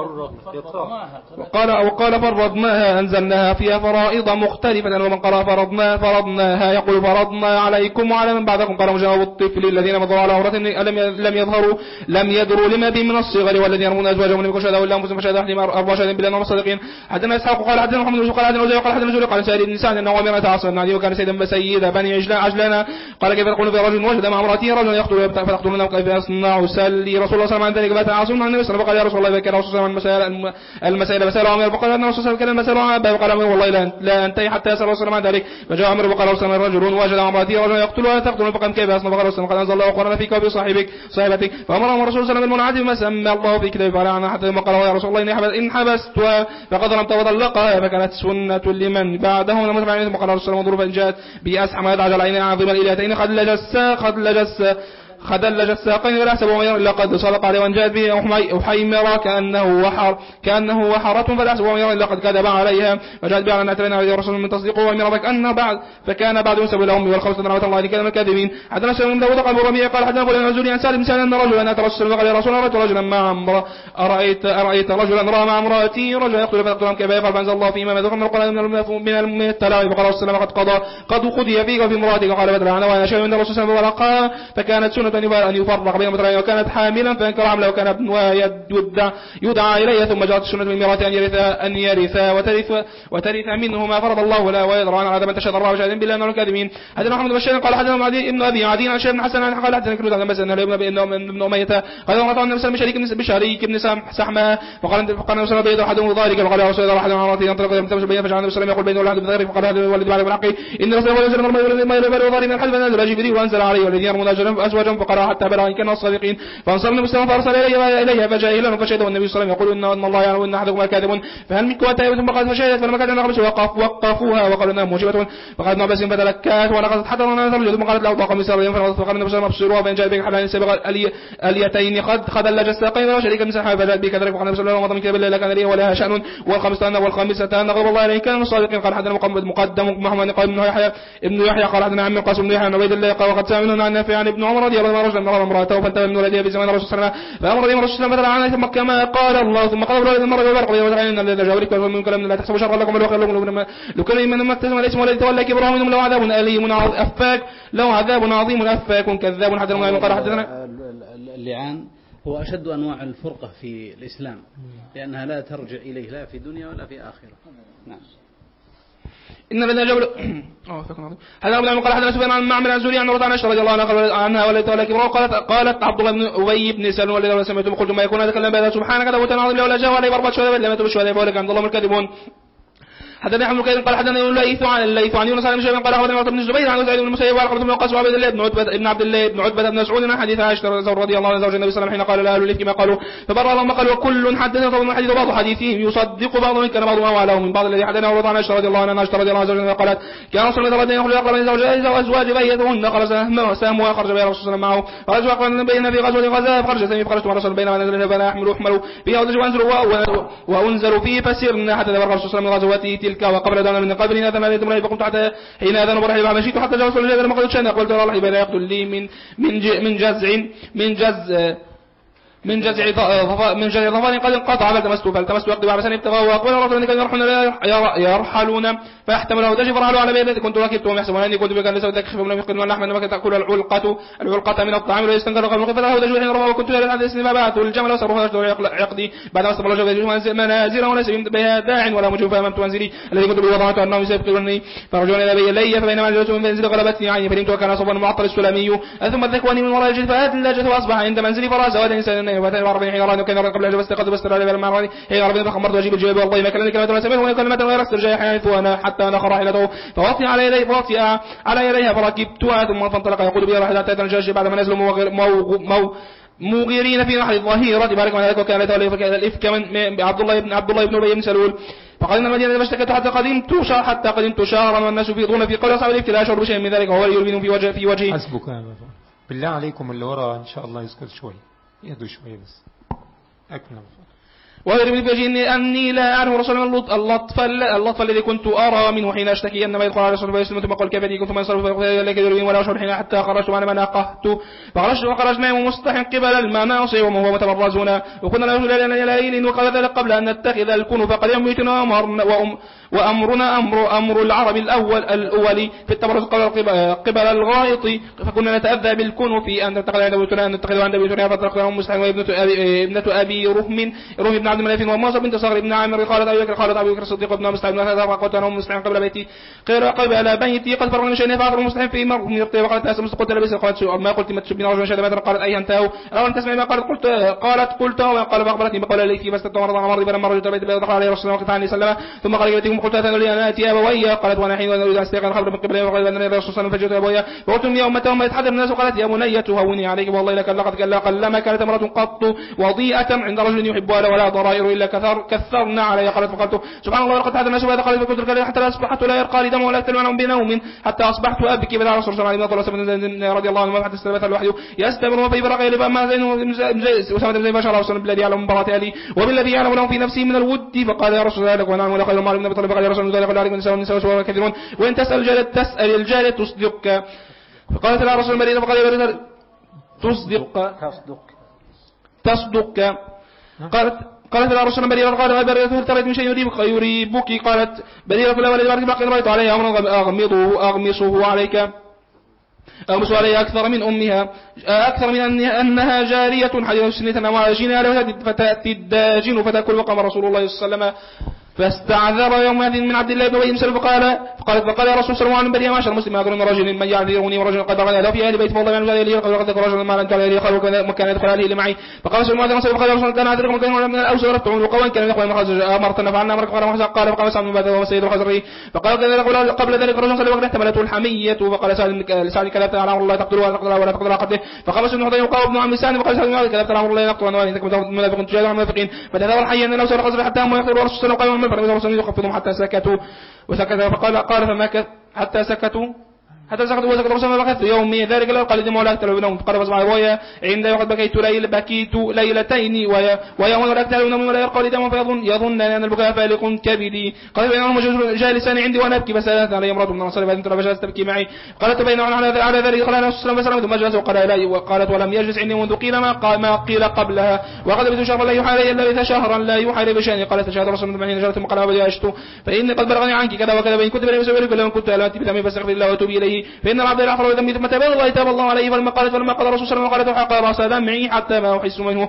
وقال فرضناها أنزلناها فيها فرائض مختلفة ومن قرأ فرضناها يقول فرضنا عليكم وعلى من بعدكم قال مجاوب الطفل الذين مضوا على عورة لم يدروا لما بهم من الصغر والذين يرمون أزواجهم لم يكن شهداء إلا أنفسهم فشهد أحدهم 4 شهداء بالله وهم الصادقين حدثنا إسحاق قال حدثنا محمد بن قال حدثنا زيد قال حدثنا زيد قال سائر النساء أنه أمر تعصى المدينة وكان سيد بني عجلان قال كيف تقول في رجل وجد مع امرأته رجلا يقتل فتقتلونه كيف يصنع سلي رسول الله صلى الله عليه وسلم عن ذلك بات عاصم عن النبي صلى الله عليه وسلم فقال يا رسول الله فكر رسول الله صلى الله عليه وسلم المسائل فسأل عمر فقال أن رسول الله كان المسائل عن أبا وقال عمر والله لا أنتهي حتى يسأل رسول الله عن ذلك فجاء عمر وقال رسول الله رجل وجد مع امرأته رجلا يقتلها تقتل فقال كيف يصنع فقال رسول الله قد أنزل الله قرآن فيك وبصاحبك صاحبتك فأمرهم الرسول صلى الله عليه وسلم بالمنعدم ما سمى الله في كتابه فعلى عنها حتى قال يا رسول الله إن حبستها فقد لم وطلقها فكانت سنة لمن بعده وقال رسول الله انظروا فإن جاءت بأسحم يدعج العينين عظيما الإلهتين خدلج الساقين ولا يحسب عميرا إلا قد صدق عليه وان جاءت به أحيمرا كأنه وحرة فلا يحسب عميرا إلا قد كذب عليها وجاءت به على ناترين عليه رسول من تصديقه وأميرا فكان بعد ينسب لهم والخمسة رحمة الله كان من الكاذبين حدثنا سلم بن داود قال الربيع قال حدثنا فلان الزهري عن سالم بن سعد أن رجلا أتى رسول الله قال يا رسول الله رجلا مع أرأيت رجلا رأى مع امرأتي رجلا يقتل فيقتلهم كيف يفعل فأنزل الله فيما ذكر من القرآن من التلاعب فقال رسول الله قد قضي فيك وفي امرأتك قال بدر عنه وأنا شيء من الرسول صلى الله عليه وسلم فكانت سنة أن يفرق بين مترين وكانت حاملا فانكر حمله وكان ابنها يدعى إليه ثم جاءت السنة من ميراث أن يرثا وترث منه ما فرض الله لا ويدرى عن عدم تشهد الله وشهد بالله أنه الكاذبين حدثنا محمد بن بشار قال حدثنا ابن أبي عدي عن شيخ بن حسن قال حدثنا كنود عن مسألة ابن أمية قال رضي الله عنه بشريك بن سحمة فقال نسأل بيد أحدهم ذلك فقال يا رسول الله أحد عمرتي ينطلق يمتمس بين فجعل النبي صلى الله عليه وسلم يقول بين الأحد بذلك فقال هذا الولد بعد الحق إن رسول الله صلى الله عليه وسلم ما يلبر وظهر من الحلف نزل جبريل وأنزل عليه والذين يرمون أزواجهم فقال حتى بلغ إن كانوا الصادقين فانصر النبي صلى الله عليه وسلم فارسل إليها فجاهلا فشهده النبي صلى الله عليه وسلم يقول إن الله يعلم إن أحدكم كاذب فهل منكم تائبة فقالت فشهدت فلما كانت نقبش وقفوها وقالوا إنها موجبة فقالت ابن عباس فتلكات ولقد حتى ثم قالت له طاقم سرهم فقال النبي صلى الله عليه وسلم ابصروها فإن جاء بك حلال سبق اليتين قد خدلج الساقين وشريك من سحاب فجاءت بك ذلك وقال النبي صلى الله عليه وسلم من كتاب الله لا كان لي ولها شأن والخامسة أن غضب الله عليه كان صادقين قال حدثنا مقدم محمد قال ابن يحيى قال حدثنا عمرو قاسم بن يحيى عن عبيد الله قال وقد سمع منه عن نافع عن ابن عمر رضي الله عنه رجلا مر امرأته فانتبه من ولدها بزمان الرسول صلى الله عليه وسلم فأمر بهم الرسول صلى الله عليه وسلم ثم كما قال الله ثم قال له المرة والبرق وتعالى إن الذين جاورك ومن كلام لا تحسبوا شرا لكم ولو لكم لو كان من مكتسب الاسم ولا يتولى كبرهم منهم له عذاب أليم أفاك له عذاب عظيم أفاك كذاب حتى ما قال حدثنا اللعان هو أشد أنواع الفرقة في الإسلام لأنها لا ترجع إليه لا في دنيا ولا في آخرة. نعم. إن الذين جابوا هذا أبو قال حدثنا سفيان عن معمر عن زهري عن عروة عن عائشة رضي الله عنها ولا يتولى كبرها قالت عبد الله بن أبي بن سلول والذي سمعتم قلت ما يكون هذا كلام بهذا سبحانك هذا وتنعظم له ولا جاء عليه بأربعة شهداء لم يتبوا الشهداء فأولئك عند الله الكاذبون. حدثنا احمد بن قال حدثنا الليث عن يونس بن شيبان قال اخبرنا عمر بن الزبير عن سعيد بن المسيب وعن بن وقاص وعبد الله بن عبد الله بن عتبة بن مسعود عن حديث عائشة رضي الله عنها زوج النبي صلى الله عليه وسلم حين قال لا اهل الافك ما قالوا فبر الله ما قال وكل حدثنا طبعا حديث بعض حديثهم يصدق بعضهم كان بعضهم وعلاه من بعض الذي حدثنا ورضى عائشة رضي الله عنها رضي الله عنها قالت كان رسول الله صلى الله عليه وسلم يخرج اقرب ازواج بيتهن خرج سهم خرج بين رسول الله معه خرج وقال بين في غزوه غزاه خرج سهم خرجت مع رسول بينما نزل فلا يحملوا فيها وانزلوا فيه فسرنا حتى ذكر رسول الله من غزوته تلك وقبل دون من قبلنا ثمانية مرات فقمت حتى حين أذن برحل بعد مشيت حتى جاء رسول الله لما قلت شأنه قلت الله لا يقتل لي من جزع ظفر قد انقطع فالتمست وقت بعد سنة ابتغاه وأقبل رسول كانوا يرحلون فاحتمله دجي فرحلوا على بيدي كنت ركبتهم يحسبون أني كنت بكان لسوا تكشف من يفقدون اللحم إنما تأكل العلقة من الطعام ولا يستنكر قبل فله دجي حين رفعه وكنت إلى الحديث ما بعث الجمل وصرفه أشتر عقدي بعد ما استمر جوه منازل وليس بها داع ولا مجوف فأممت منزلي الذي كنت بوضعته أنهم يسبقونني فرجعوني إلى بيلي فبينما جلست من منزل غلبتني عيني فنمت وكان صفوان معطل السلمي ثم ذكوني من وراء الجد فأدلجت وأصبح عند منزلي فراز وهذا إنسان وعربي حين رأى كان قبل أن استيقظ بستر عليه فلما رأى حين عربي فخمرت وجيب الجواب والله ما كان لي كلمة سمعه ولا كلمة غير استرجاع حيث أنا حتى نخر راحلته فوطي على يديها فركبتها ثم فانطلق يقول بي راحلة تأتي الجيش بعد ما نزلوا مغيرين في نحر الظهيرة بارك ما ذلك وكان يتولي الإفك من عبد الله بن أبي بن سلول فقالنا المدينة فاشتكت حتى قدمت شهرا والناس يفيضون في قول أصحاب الإفك لا أشعر بشيء من ذلك وهو يلبن في وجهي. حسبك بالله عليكم اللي وراء إن شاء الله يسكت شوي يهدوا شوي بس أكمل. ويرمي بوجهي أني لا أعرف رسول اللطف الذي كنت أرى منه حين أشتكي أنما يدخل على رسول الله ثم قال كيف يكون ثم ينصرف فيقول يروي ولا أشعر حين حتى خرجت وأنا ما ناقحت فخرجنا ومستحن قبل المناصي وهو متبرزون وكنا لا يجوز لنا ليل وقال ذلك قبل أن نتخذ الكون فقد يميتنا وأمرنا أمر العرب الأول في التبرز قبل الغائط فكنا نتأذى بالكون في أن نتخذ عند بيوتنا أن نتخذ عند بيوتنا فتركناهم مستحن وابنة أبي رهم بن عبد مناف وموسى بنت صخر بن عامر قالت أبي بكر الصديق بن مستعد قلت أنا مسلم قبل بيتي قبل بيتي قد فرغنا من شيء فاخر مسلم في مرض يرتي وقالت أسمى قلت لبس قالت ما قلت ما تشبين رجلا شهد قالت أي أنت أو أن تسمع ما قالت وقال فأخبرتني بقول ليتي بس تمرض عمر فلما رجعت بيت دخل عليه رسول الله صلى الله عليه وسلم ثم قال يتيكم قلت لي أنا أتي أبويا قالت وأنا حين أريد أن أستيقظ الخبر من قبل وقال أن الرسول صلى الله عليه وسلم فجئت أبويا فقلت يا أمتهم يتحدث الناس وقالت يا بني تهوني عليك والله لك لقد قلما كانت امرأة قط وضيئة عند رجل يحبها ولا ضرائر إلا كثرنا علي قالت فقلت سبحان الله لقد حدث الناس وهذا قالت فقلت لك حتى أصبحت لا يرقى لي دم ولا أكتل بنوم حتى أصبحت أبكي بدأ رسول الله عليه وسلم رضي الله عنه حتى استلبث الوحي يستمر في برقه لما زين وسامة بن بشر رسول بالذي يعلم براءة أهلي وبالذي يعلم له في نفسه من الود فقال يا رسول الله لك ونعم ولا خير مال من أبي طالب فقال يا رسول الله لك عليكم النساء كثيرون وإن تسأل الجارية تصدق فقالت لا رسول المريض فقال يا رسول تصدق قالت لا رسول بريرة قال ما بريرة هل تريد من شيء يريبك قالت بريرة لا ولد بارك بقى رأيت عليها أمرا أغمصه عليك أغمص عليها أكثر من أمها أكثر من أنها جارية حديث سنة وعشرين فتأتي الداجن فتأكل وقام رسول الله صلى الله عليه وسلم فاستعذر يومئذ من عبد الله بن أبي مسلم فقال يا رسول الله عن بريء معشر مسلم أقول رجل من يعذرني ورجل قد غنى له في أهل بيت والله من جاء لي قد رجل ما لم تعلم لي خلق مكان يدخل عليه معي فقال سلم هذا مسلم فقال يا رسول الله كان أعذركم كان من الأوس ورفعوا وقوان كان يدخل المخرج أمرتنا فعلنا أمرك قال فقال سعد بن عبادة وسيد الخزري فقال قبل ذلك رجل صلى وقت احتملته الحمية فقال سعد كلا تعالى الله تقتلوا ولا تقتلوا قتله فقال سلم هذا يقاوم ابن عم سعد فقال سعد كلا تعالى الله يقتلوا ولا تقتلوا منافقون تجاهل المنافقين فذهب الحي أن الأوس والخزري حتى هم يقتلوا رسول الله قال من فرموا يخفضهم حتى سكتوا فقال فما حتى سكتوا وسكت رسول الله بكت يومي ذلك لا قال دم ولا اكتل بينهم قال بصبع ابويا عند وقد بكيت ليلتين ويوم ولا اكتل بينهم ولا يرقى دم يظن ان البكاء فالق كبدي قال بينهم جالسان عندي وانا ابكي فسالت علي امراه من الانصار فانت فجلست تبكي معي قالت بينهم على ذلك قال النبي صلى الله عليه وسلم ثم جلس وقال لا وقالت ولم يجلس عندي منذ قيل ما قيل قبلها وقد بيت شهرا لا يحاري الا بيت شهرا لا يحاري بشان قالت شهد رسول الله حين جلست قال ابي عشت فاني قد بلغني عنك كذا وكذا بين كنت بني مسوي لما كنت لا تبي فاستغفر الله وتوب اليه فان العبد لا يغفر ذنبه ثم تاب الله تاب الله عليه فلما قال رسول الله صلى الله عليه وسلم قالت حق راس دمعي حتى ما احس منه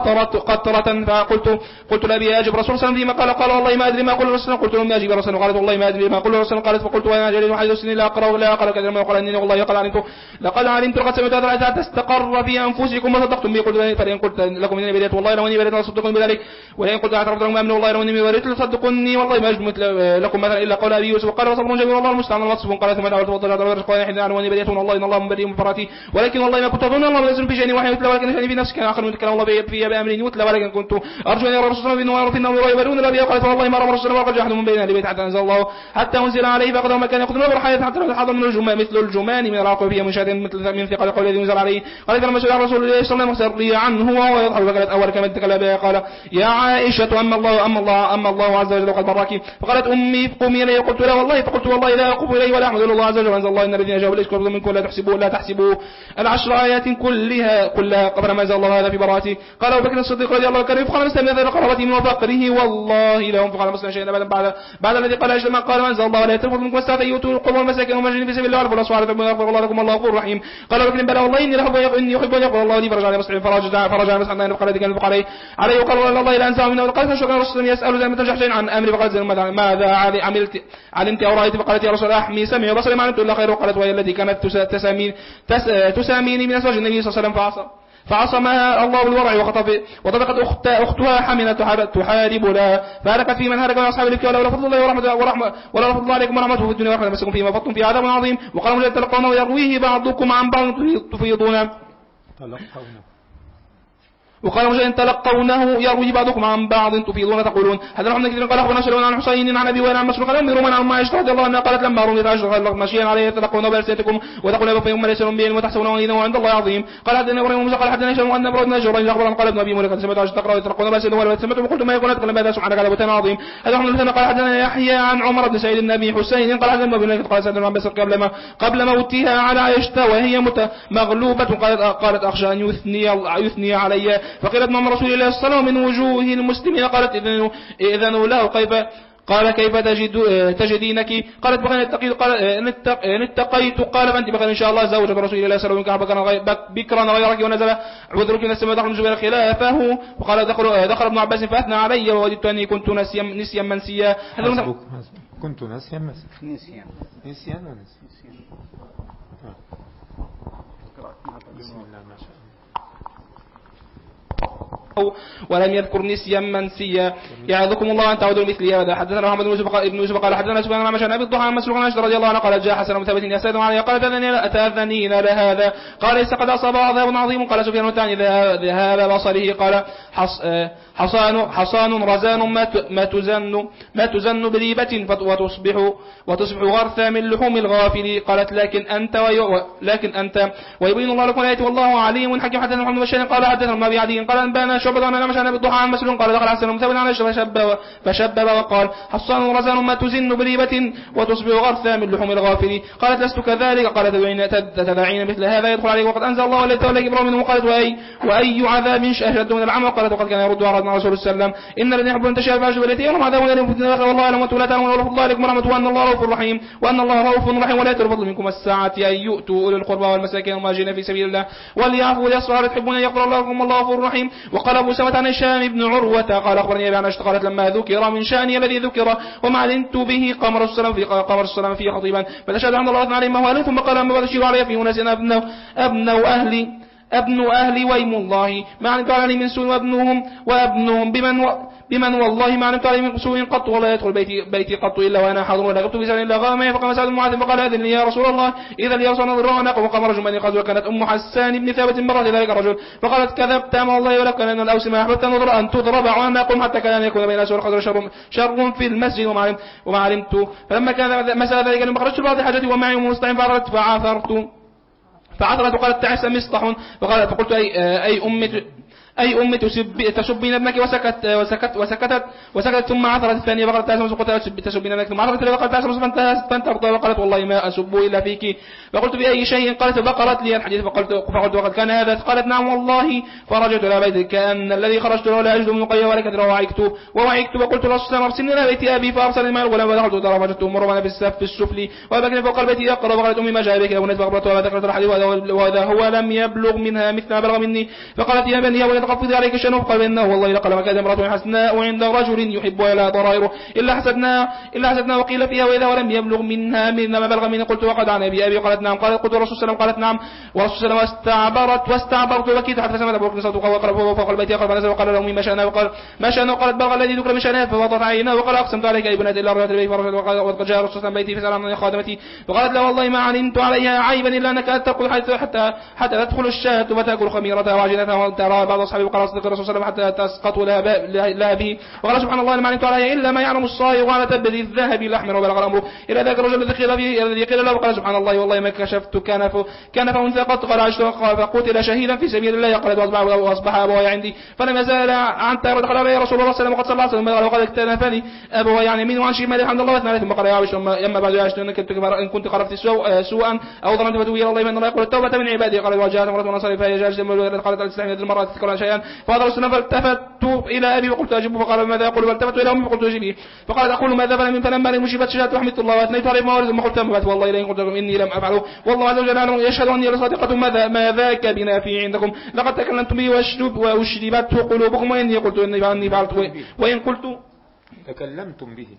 قطرة فقلت لابي اجب رسول الله فيما قال والله ما ادري ما قال الرسول قلت لهم اجب رسول قالت والله ما ادري ما قال الرسول قالت فقلت وانا جليل وحيد سنين لا اقرا كذا ما قال اني والله لقد علمت قد سمعت هذا الآيات تستقر في انفسكم وصدقتم بي قلت فإن قلت لكم اني بديت والله لو اني بديت لصدقوني بذلك وإن قلت اعترفت لكم امن والله لو اني بديت لصدقوني والله ما اجمت لكم مثلا الا قول ابي يوسف قال صبر جميل والله المستعان وصف قال ثم دعوت وضلت قال حين واني بديت والله ان الله بريء من فراتي ولكن والله ما كنت اظن الله يزن في شيء وحي يتلى ولكن شيء في نفسك كان اخر من كلام الله في بامر يتلى ولكن كنت ارجو ان يرى الرسول في النار في النار ويبلون الابي قال والله ما رمى الرسول وقد جحد من بين اهل البيت حتى انزل الله حتى انزل عليه فقد ما كان يقدم الحياه حتى حضر من الجمان مثل الجمان من العقل فيها مشاهد مثل من ثقل قول الذي انزل عليه قال فلما سئل الرسول الله صلى الله عليه وسلم عنه وهو يضحك فقالت اول كما تكلم قال يا عائشه اما الله عز وجل قد براك فقالت امي قومي الي قلت لا والله فقلت والله لا اقوم اليه ولا احمد الله عز وجل انزل الله ان الذين جاءوا بالاشكال منكم لا تحسبوا العشر آيات كلها قبل ما انزل الله هذا في براءته قال أبو بكر الصديق رضي الله عنه فقال مسلم هذا لقرابته من وفقره والله لهم فقال مسلم شيئا أبدا بعد الذي قال أجل ما قال وانزل الله ولا يترفض منكم والساعة يؤتوا القربى والمساكين والمساجين في سبيل الله والفضل والصالح فيغفر الله لكم الله غفور رحيم قال أبو بكر بلى والله إني يحب أن يغفر الله لي فرجع مسلم فرجع مسلم فقال كان فقال عليه وقال الله إلى أنزل منه وقال فشكر الرسول يسأل زي ما تنجح عن أمري فقال ماذا علمت أو رأيت فقالت يا رسول أحمي سمعي وبصري ما علمت إلا خير وقالت وهي التي كانت تساميني من أزواج النبي صلى الله عليه وسلم فعصمها الله بالورع وطبقت أختها حملة تحارب لها فهلكت في من هلك من أصحاب الإفك ولا فضل الله ورحمة ولا فضل عليكم ورحمته في الدنيا والآخرة مسكم فيما فضتم في عذاب عظيم وقال مجد تلقونه يرويه بعضكم عن بعض تفيضون وقال مجد تلقونه يروي بعضكم عن بعض تفيضون تقولون هذا محمد كثير قال أخبرنا سليمان عن حسين عن أبي وائل عن مسروق قال أمي رومان عن عائشة رضي الله عنها قالت لما رميت عائشة مشيا عليه تلقونه بألسنتكم وتقولون فيهم ليس لهم بهم وتحسبونه إنه عند الله عظيم قال حدثنا إبراهيم موسى قال حدثنا هشام أن ابن جريج أخبرنا قال ابن أبي مولى قد سمعت عائشة تقرأ تلقونه بألسنتكم ولا سمعتم قلت ما يكون أتقل هذا سبحانك على بوتان عظيم هذا محمد بن قال حدثنا يحيى عن عمر بن سعيد بن أبي حسين قال حدثنا ابن قال سيدنا عباس قبل موتها على عائشة وهي مغلوبة قالت أخشى أن يثني علي فقيلت مع رسول الله صلى الله عليه وسلم من وجوه المسلمين قالت إذن له قال كيف تجدينك؟ قالت بخير اتقيت. قال إن اتقيت. قال فأنت بخير إن شاء الله زوجة رسول الله صلى الله عليه وسلم بكرا غيرك. ونزل عذرك من السماء دخل جبل خلافه. وقال دخل ابن عباس فأثنى علي ووددت أني كنت نسيا منسيا. كنت نسيا ونسيا. بسم الله ما شاء الله. ولم يذكر نسيا منسيا. يعظكم الله أن تعودوا مثلي هذا. حدثنا محمد بن يوسف قال حدثنا سفيان عن مشان أبي الضحى عن مسروق عن رضي الله عنه قال جاء حسن مثبت يسأل علي قال تأذنين لهذا. قال ليس قد أصاب عذاب عظيم. قال سفيان الثاني ذهاب بصره. قال حصان رزان ما تزن بريبة وتصبح غرثا من لحوم الغافل. قالت لكن أنت ويبين الله لكم الآيات والله عليم حكيم. حدثنا محمد بن بشار قال حدثنا ما بعدي قال أنبانا شعبة عن مشان أبي الضحى عن مسروق قال دخل حسن مثبت على فشبب وقال حصان رزان ما تزن بريبة وتصبح غرثا من لحوم الغافل. قالت لست كذلك. قالت تدعين مثل هذا يدخل عليك وقد أنزل الله وليت وليك إبراهيم منه. قالت وأي عذاب أشد من العمى. قالت وقد كان يرد على رسول الله إن الذين يحبون تشاء فاجب التي يوم عذاب وليم في الآخرة والله أعلم وأنتم لا تعلمون ورحمة الله عليكم ورحمة وأن الله رؤوف رحيم وأن الله رؤوف رحيم ولا يترفض منكم الساعة أن يؤتوا أولي القربى والمساكين والمهاجرين في سبيل الله وليعفوا وليصفحوا تحبون أن يغفر الله لكم الله غفور رحيم. وقال أبو سلمة عن هشام بن عروة قال أخبرني أبي عائشة قالت لما ذكر من شأني الذي ذكر وما علمت به قمر السلام في خطيبا فتشهد عند الله عليه موالي ثم قال أما بعد شيروا علي في أناس ابن أهلي ويم الله ما علمت علي من سوء وابنهم بمن والله ما علمت علي من سوء قط ولا يدخل بيتي قط إلا وأنا حاضر ولا غبت بسان إلا غامي. فقام سعد معاذ فقال أذن لي يا رسول الله إذا لي رسول الله وقام رجل من قد وكانت أم حسان بن ثابت مرة ذلك الرجل فقالت كذبت أما الله ولك كان من الأوس ما أحببت أن تضرب عناقهم حتى كان يكون بين أسوار الخضر شر في المسجد وما علمت. فلما كان مسألة ذلك لما خرجت بعض حاجتي ومعي مستعين فعثرت وقالت تعس مصطح فقلت أي أمي تسبين ابنك وسكتت ثم عثرت الثانية فقالت تعس تسبين ابنك ثم عثرت فقالت تعس فانترضى وقالت والله ما أسب إلا فيك فقلت بأي شيء قالت فقرت لي الحديث فقلت وقد كان هذا قالت نعم والله فرجعت إلى بيتي كأن الذي خرجت له لا أجد من قيا ولا كثير ووعكت وقلت رسول الله أرسلني إلى بيت أبي فأرسل معي الغلام ودخلت دار فجدت أم رمانا في السفلي وأبكني فوق البيت يقرأ وقالت أمي ما جاء بك أبو نسبة فقرأت ولا ذكرت الحديث وهذا هو لم يبلغ منها مثل ما بلغ مني. فقالت يا بني ولا تخفضي عليك الشنوف قال إنه والله لقد ما كان امرأة حسناء وعند رجل يحبها لا ضرائره إلا حسدنا وقيل فيها وإذا ولم يبلغ منها من ما بلغ مني. قلت وقد عن أبي قالت نعم. قالت قلت رسول الله قالت نعم ورسول الله واستعبرت وبكيت حتى سمعت أبو بكر صوته وقرأ فوق البيت يقرأ فنزل وقال لهم ما شأنه وقالت بلغ الذي ذكر من شأنه فوضعت عينه وقال أقسمت عليك أي بنات إلا رجعت البيت فرجعت وقد جاء رسول الله بيتي فسأل عن خادمتي فقالت لا والله ما علمت عليها عيبا إلا أنك تقول حتى تدخل الشاة فتأكل خميرتها وعجينتها وترى بعض أصحابه وقال صدق الرسول صلى الله عليه وسلم حتى تسقط لها به. وقال سبحان الله ما علمت عليها إلا ما يعلم الصائغ وعلى تبذي الذهب الأحمر وبلغ الأمر إلى ذاك الرجل الذي قيل له وقال سبحان الله والله ما كشفت كان فأنثى قد قال عشت فقتل شهيدا في سبيل الله قالت وأصبح أبوي عندي فلم يزال عن تار دخل عليه رسول الله صلى الله عليه وسلم وقد اكتنفني أبوي يعني من وعن شمال الحمد لله واثنى ثم قال يا عائشة أما بعد يا عائشة إن كنت قرفت سوءا أو ظلمت فتوبي إلى الله من الله يقول التوبة من عبادي. قال وجاءت امرأة ونصري فهي جالسة قالت الإسلام المرأة تذكر شيئا فهذا رسول الله فالتفت إلى أبي وقلت أجبه فقال ماذا يقول فالتفت إلى أمي فقلت أجبه فقالت أقول ماذا فلما لمشيبت شجاعة وحمدت الله وأثنيت عليه موارد ثم قلت أمبت والله إليه قلت لكم إني لم أفعله والله عز وجل يشهد أني لصادقة ما ذاك بنافي عندكم لقد تكلمت به وأشربته قلوبكم وإني قلت إني فعلت وإن قلت تكلمتم به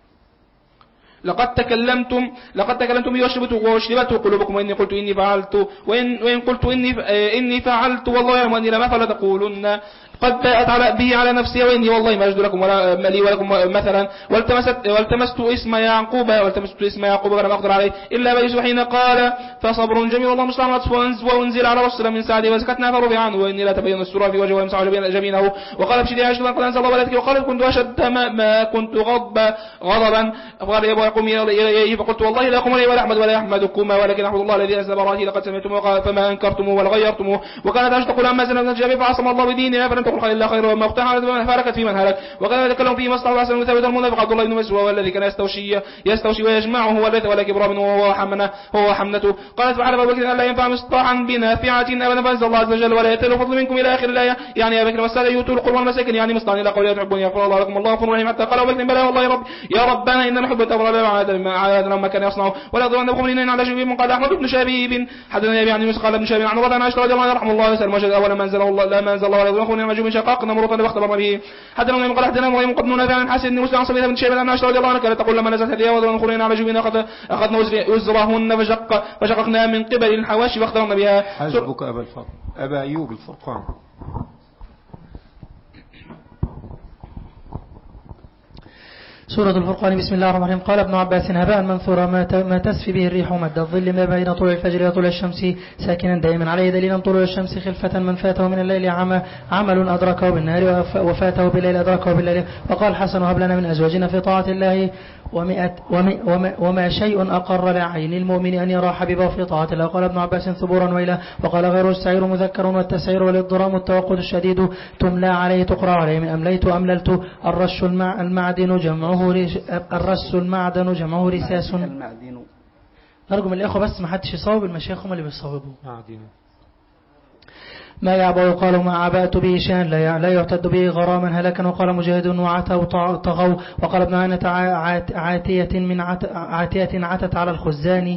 لقد تكلمتم به واشربته قلوبكم وإني قلت إني فعلت وإن قلت إني فعلت والله يعلم أني لم أفعل تقولن قد باءت به على نفسي وإني والله ما أجد لكم ولا لي ولكم مثلا والتمست اسم يعقوب فلم أقدر عليه إلا بيس حين قال فصبر جميل الله مستعان وأنزل على رسول من سعده وسكتنا فرضي عنه وإني لا تبين السرور في وجهه ويمسح جبينه وقال بشدي عشت قد أنزل الله ولدك وقال كنت أشد ما كنت غضبا فقال يا قوم إليه فقلت والله لا أقوم لي ولا أحمد ولا يحمدكما ولكن أحمد الله الذي أنزل براته لقد سمعتموه فما أنكرتموه ولا غيرتموه وكانت عائشة تقول أما زلنا الجبين فعصم الله بديننا فلم تقل إلا خير وما اقتنع فهلكت في من هلك. وكان يتكلم فيه مصلحة وحسن وثابت المنافق عبد الله بن مسعود وهو الذي كان يستوشي ويجمعه ولا كبر منه وهو حمنته. قالت فعل أبو بكر أن لا ينفع مصطاعا بنافعة أبدا فأنزل الله عز وجل ولا يتلو فضل منكم إلى آخر الآية. يعني أبو بكر والسادة يؤتوا القربى والمساكين يعني مصطاعا إلى قول يتحبون يغفر الله لكم الله غفور رحيم. حتى قال أبو بكر بلى والله يا ربنا إننا نحب التوراة عادنا ما كان يصنعه ولا ظن بكم لنا على شبيب. قال أحمد بن شبيب حدثنا أبي عن قال ابن شبيب عن رضي عن عائشة رضي الله عنها رحمه الله وسلم وجد أول ما أنزل الله ولا يظن المجوم شقاق نمرة فاختبرنا به. حدثنا من قال حدثنا مريم قد نافع عن حسن بن مسلم عن صبيحة بن شيبة عن عائشة رضي الله عنها كانت تقول لما نزلت هدية ونخرين على جبين أخذنا وزرهن فشققنا من قبل الحواشي فاختبرنا بها. حسبك أبا الفضل أبا أيوب الفرقان. سورة الفرقان. بسم الله الرحمن الرحيم. قال ابن عباس هباء منثورا ما تسفي به الريح مد الظل ما بين طلوع الفجر وطلوع الشمس ساكنا دائما عليه دليلا طلوع الشمس خلفة من فاته من الليل عمل أدركه بالنهار وفاته بالليل أدركه بالليل. وقال حسن هب لنا من أزواجنا في طاعة الله وما شيء أقر لعين المؤمن أن يرى حبيبه في طاعة الله. قال ابن عباس ثبورا ويلا. وقال غير السعير مذكر والتسعير والإضرام التوقد الشديد تملى عليه تقرأ عليه من أمليت أمللت. الرش المعدن جمعه رساس. نرجو من الإخوة بس ما حدش يصوب المشايخ هم اللي بيصوبوا. ما يعبأ قالوا ما عبأت به شان لا يعتد به غراما هلكا. وقال مجاهد وعتوا طغوا. وقال ابن عينة عاتية عتت على الخزان.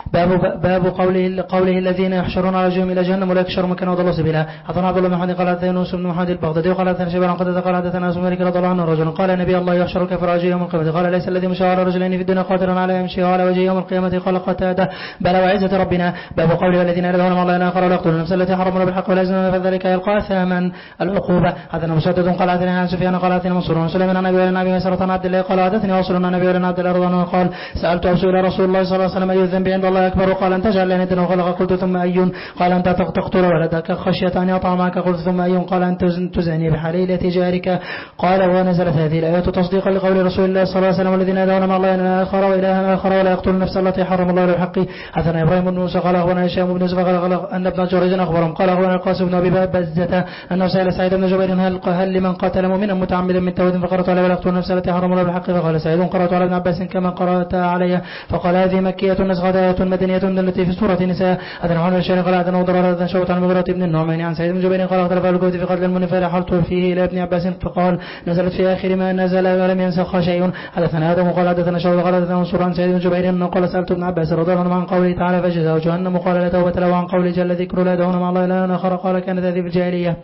باب قوله الذين يحشرون على وجوههم إلى جهنم ولا يكشر مكان وضلوا سبيلا. حدثنا عبد الله بن محمد قال حدثنا يونس بن محمد البغدادي وقال حدثنا شيبان قال حدثنا أنس بن مالك رضي الله عنه رجل قال نبي الله يحشر الكافر على وجهه يوم القيامة. قال ليس الذي مشى على رجلين في الدنيا قادرا على يمشي على وجهه يوم القيامة. قال قتادة بلى وعزة ربنا. باب قوله الذين يدعون مع الله آخر ولا يقتلون النفس التي حرم الله بالحق ولا يزنون فذلك يلقى ثمن العقوبة. حدثنا مسدد قال حدثنا عن سفيان قال حدثنا منصور عن سليمان عن ابي مسعود عن عبد الله قال حدثني واصل عن ابي عبد الله رضي الله عنه قال سألت رسول الله صلى الله عليه وسلم أي الذنب عند الله أكبر. قال أن تجعل لأن وخلق. قلت ثم أي؟ قال أن تقتل ولدك خشية أن يطع معك. قلت ثم أي؟ قال أن تزني بحليلة جارك. قال ونزلت هذه الآيات تصديقا لقول رسول الله صلى الله عليه وسلم والذين يدعون مع الله إلها آخر وإلها آخر ولا يقتلون النفس التي حرم الله بالحق. حدثنا إبراهيم بن موسى قال أخبرنا هشام بن زبير قال أن ابن جريج أخبرهم قال أخبرنا القاسم بن أبي بزة أنه سأل سعيد بن جبير هل لمن قتل مؤمنا متعمدا من توبة فقرأت عليه ولا يقتلون النفس التي حرم الله بالحق. فقال سعيد قرأت على ابن عباس كما قرأت علي. فقال هذه مكية نسخت آية مدنية التي في سورة النساء. أذن عن الشيخ قال أذن وضرر أذن شوت عن مغيرة بن النعمان عن سعيد بن جبير قال اختلف الكوت في قتل المؤمن فرحلت فيه إلى ابن عباس فقال نزلت في آخر ما نزل ولم ينسخ شيء. حدثنا آدم قال حدثنا شوت قال حدثنا منصور عن سعيد بن جبير أنه قال سألت ابن عباس رضي الله عنه عن قوله تعالى فجزاء جهنم. قال لا توبة له. عن قوله جل ذكر لا يدعون مع الله إلها آخر. قال كانت هذه في الجاهلية.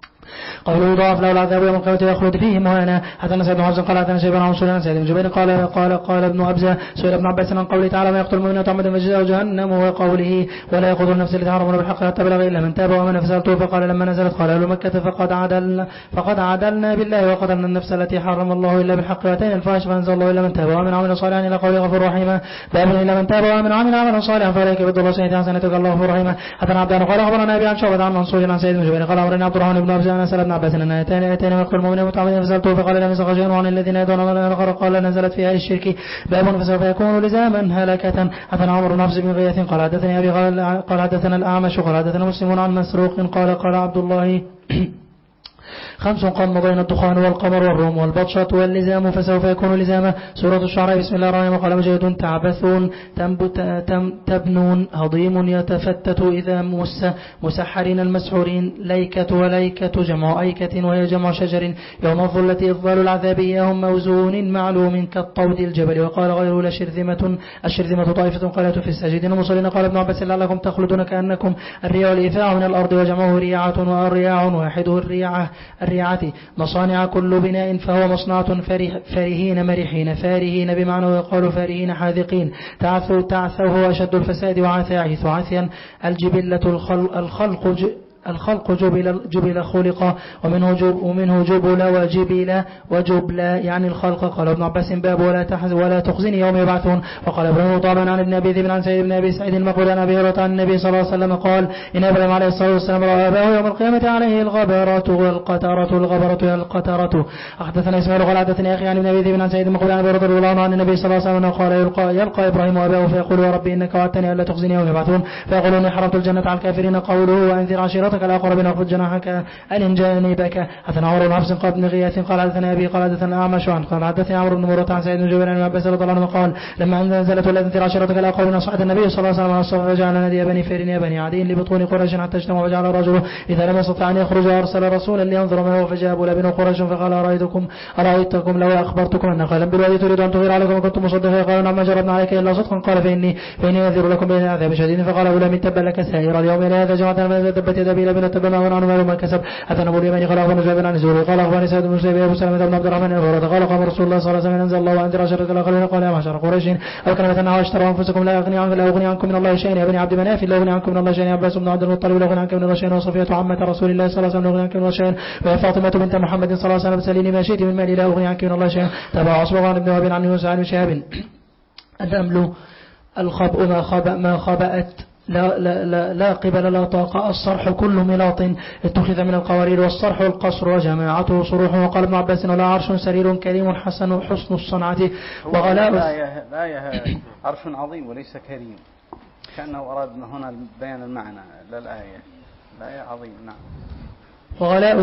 قوله يضاعف له العذاب يوم القيامة يخلد فيه مهانا. حدثنا سيد بن حفص قال حدثنا شيبان عن سليمان سعيد بن جبير قال ابن أبزة سئل ابن عباس عن قوله تعالى ما يقتل المؤمن متعمدا فجزاؤه جهنم وقوله ولا يقتل النفس التي حرم الله بالحق حتى بلغ إلا من تاب وآمن. فسألته فقال لما نزلت قال أهل مكة فقد عدلنا بالله وقتلنا النفس التي حرم الله إلا بالحق وأتينا الفاحش فأنزل الله إلا من تاب وآمن وعمل صالحا إلى قوله غفور رحيم. باب إلا من تاب وآمن وعمل عملا صالحا فإليك يبد الله سيئات حسناتك الله غفور رحيم. حدثنا عبدان قال أخبرنا أبي عن شعبة عن منصور عن سعيد بن جبير قال أمرنا عبد الرحمن بن أبزة أن سأل ابن عباس أن أتاني وقت المؤمن متعمدا فسألته فقال لم يسخ شيء عن الذين يدعون الله الآخر. قال نزلت في أهل الشرك باب فسوف يكون لزاما هلكة. حدثنا عمر بن حفص بن غياث قال حدثني أبي قال حدثنا الأعمش قال حدثنا مسلم عن مسروق قال عبد الله 5 قام بين الدخان والقمر والروم والبطشة واللزام فسوف يكون لزاما. سورة الشعراء. بسم الله الرحمن الرحيم. قال مجاهد تعبثون تبنون هضيم يتفتت إذا مسحرين المسحورين ليكة وليكة جمع أيكة وهي جمع شجر يوم الظلة إضلال العذاب إياهم موزون معلوم كالطود الجبل. وقال غيره الشرذمة طائفة قالت في الساجدين المصلين. قال ابن عباس لعلكم تخلدون كأنكم الرياء والإيفاء من الأرض وجمعه رياعة والرياع واحده الرياعة مصانع كل بناء فهو مصنعة فرهين مرحين فارهين بمعنى ويقال فارهين حاذقين تعثوا هو أشد الفساد وعثاعث عثيا الجبلة الخلق جبل خلق ومنه جبل وجبل يعني الخلق. قال ابن عباس باب ولا تحزن ولا تخزني يوم يبعثون. وقال ابن طابا عن ابن أبي ذئب عن سعيد بن أبي سعيد المقبول عن أبي هريرة عن النبي صلى الله عليه وسلم قال إن إبراهيم عليه الصلاة والسلام رأى أباه يوم القيامة عليه الغبرة والقترة. أحدثنا إسماعيل قال حدثني أخي عن ابن أبي ذئب عن سعيد المقبول عن أبي هريرة رضي الله عنه عن النبي صلى الله عليه وسلم قال يلقى إبراهيم أباه فيقول يا ربي إنك وعدتني ألا تخزني يوم يبعثون فيقول إني حرمت الجنة على الكافرين. قوله وأنذر عشيرتك عشرتك الأقربين واخفض جناحك أن جانبك. حدثنا عمرو بن حفص قال ابن غياث قال حدثنا أبي قال حدثنا أعمش قال حدثني عمرو بن مرة عن سعيد بن جبير عن عباس رضي الله عنه قال لما نزلت ولا تنذر عشيرتك الأقربين صعد النبي صلى الله عليه وسلم على الصف فجعل نادي بني فير يا بني عدي لبطون قريش حتى اجتمعوا وجعل الرجل إذا لم يستطع أن يخرج أرسل رسولا لينظر ما هو فجاء أبو لهب قريش فقال أرأيتكم لو أخبرتكم أن خيلا بالوادي تريد أن تغير عليكم وكنتم مصدقين قالوا نعم ما جربنا عليك إلا صدقا قال فإني أنذر لكم بين عذاب شديد فقال أبو لهب تبا لك سائر اليوم إلى هذا جمعتنا ما دبت يد أبي لهب تبا ما عنه ما كسب. حتى أبو اليمن قال أخبرنا جابر عن الزهري قال أخبرني سعيد بن مسيب أبو سلمة بن عبد الرحمن الهرة قال قام رسول الله صلى الله عليه وسلم أنزل الله وأنذر عشيرتك الأقربين قال يا معشر قريش أو كلمة أنها اشتروا أنفسكم لا أغني عنكم من الله شيئا يا بني عبد مناف لا أغني عنكم من الله شيئا يا عباس بن عبد المطلب لا أغني عنكم من الله شيئا وصفية عمة رسول الله صلى الله عليه وسلم لا أغني عنكم من الله شيئا ويا فاطمة بنت محمد صلى الله عليه وسلم سليني ما شئت من مالي لا أغني عنك من الله شيئا. تبع أصبغان بن وهب عن يونس عن شهاب النمل الخبء ما خبأت لا قبل لا طاقة الصرح كل ملاط اتخذ من القوارير والصرح القصر وجماعته صروح. وقال ابن عباس ولا عرش سرير كريم حسن الصنعة وغلاء الآية عرش عظيم وليس كريم كأنه أراد هنا بيان المعنى لا الآية عظيم. نعم. وغلاء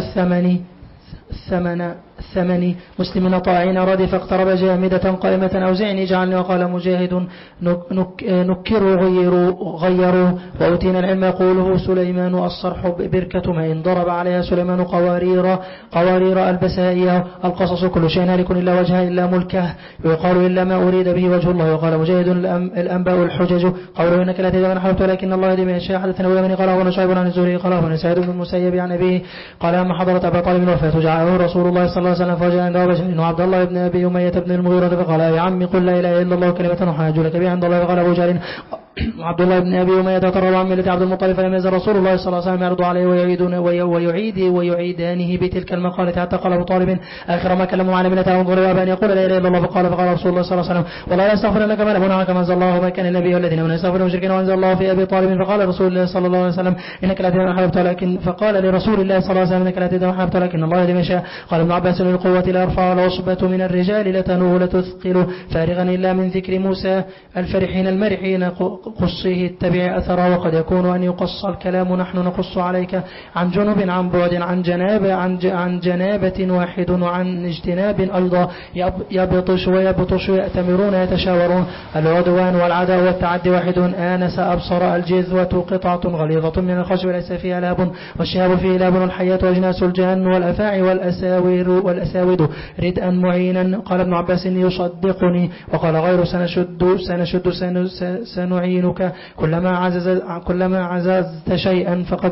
الثمن مسلمين طاعين ردف اقترب جامدة قائمة أوزعني جعلني. وقال مجاهد نكروا غيروا وأوتينا العلم يقوله سليمان الصرح بركة ما إن ضرب عليها سليمان قوارير البسائية القصص كل شيء هالك إلا وجهه إلا ملكه ويقال إلا ما أريد به وجه الله. وقال مجاهد الأنباء الحجج قولوا إنك لا تدعو من حلفت ولكن الله يدي من يشاء. حدثنا أبو يمن قال هو شعيب عن الزهري قال هو سعيد بن المسيب عن أبيه قال لما حضرت أبا طالب الوفاة جاءه رسول الله صلى الله عليه وسلم فجاء عنده رجل وعبد الله بن أبي أمية بن المغيرة فقال يا عمي قل لا إله إلا الله كلمة أحاج لك بها عند الله. فقال أبو جهل عبد الله بن أبي أمية تقرب عن ملة عبد المطلب فلم يزل رسول الله صلى الله عليه وسلم يرد عليه ويعيدانه بتلك المقالة حتى قال أبو طالب آخر ما كلموا على ملة أنظر وأبان يقول لا إله إلا الله. فقال رسول الله صلى الله عليه وسلم والله لا أستغفر لك ما لم نعك ما أنزل الله وما كان النبي والذين من يستغفر المشركين وأنزل الله في أبي طالب. فقال رسول الله صلى الله عليه وسلم إنك لا تدعو حببت لكن فقال لرسول الله صلى الله عليه وسلم إنك لا تدعو حببت لكن الله يدي ما شاء. قال ابن عباس للقوة لا يرفع العصبة من الرجال لتنوه لتثقل فارغا إلا من ذكر موسى الفرحين المرحين قصيه اتبع أثره. وقد يكون أن يقص الكلام نحن نقص عليك عن جنب عن بعد عن جنابة واحد وعن اجتناب أيضا يبطش ويبطش يأتمرون يتشاورون العدوان والعداء والتعدي واحد آنس أبصر الجذوة قطعة غليظة من الخشب ليس فيها لاب والشهاب فيه لاب والحياة وأجناس الجهن والأفاعي والأساود ردءا معينا. قال ابن عباس يصدقني. وقال غير سنشد سنعينك كلما عززت شيئا فقد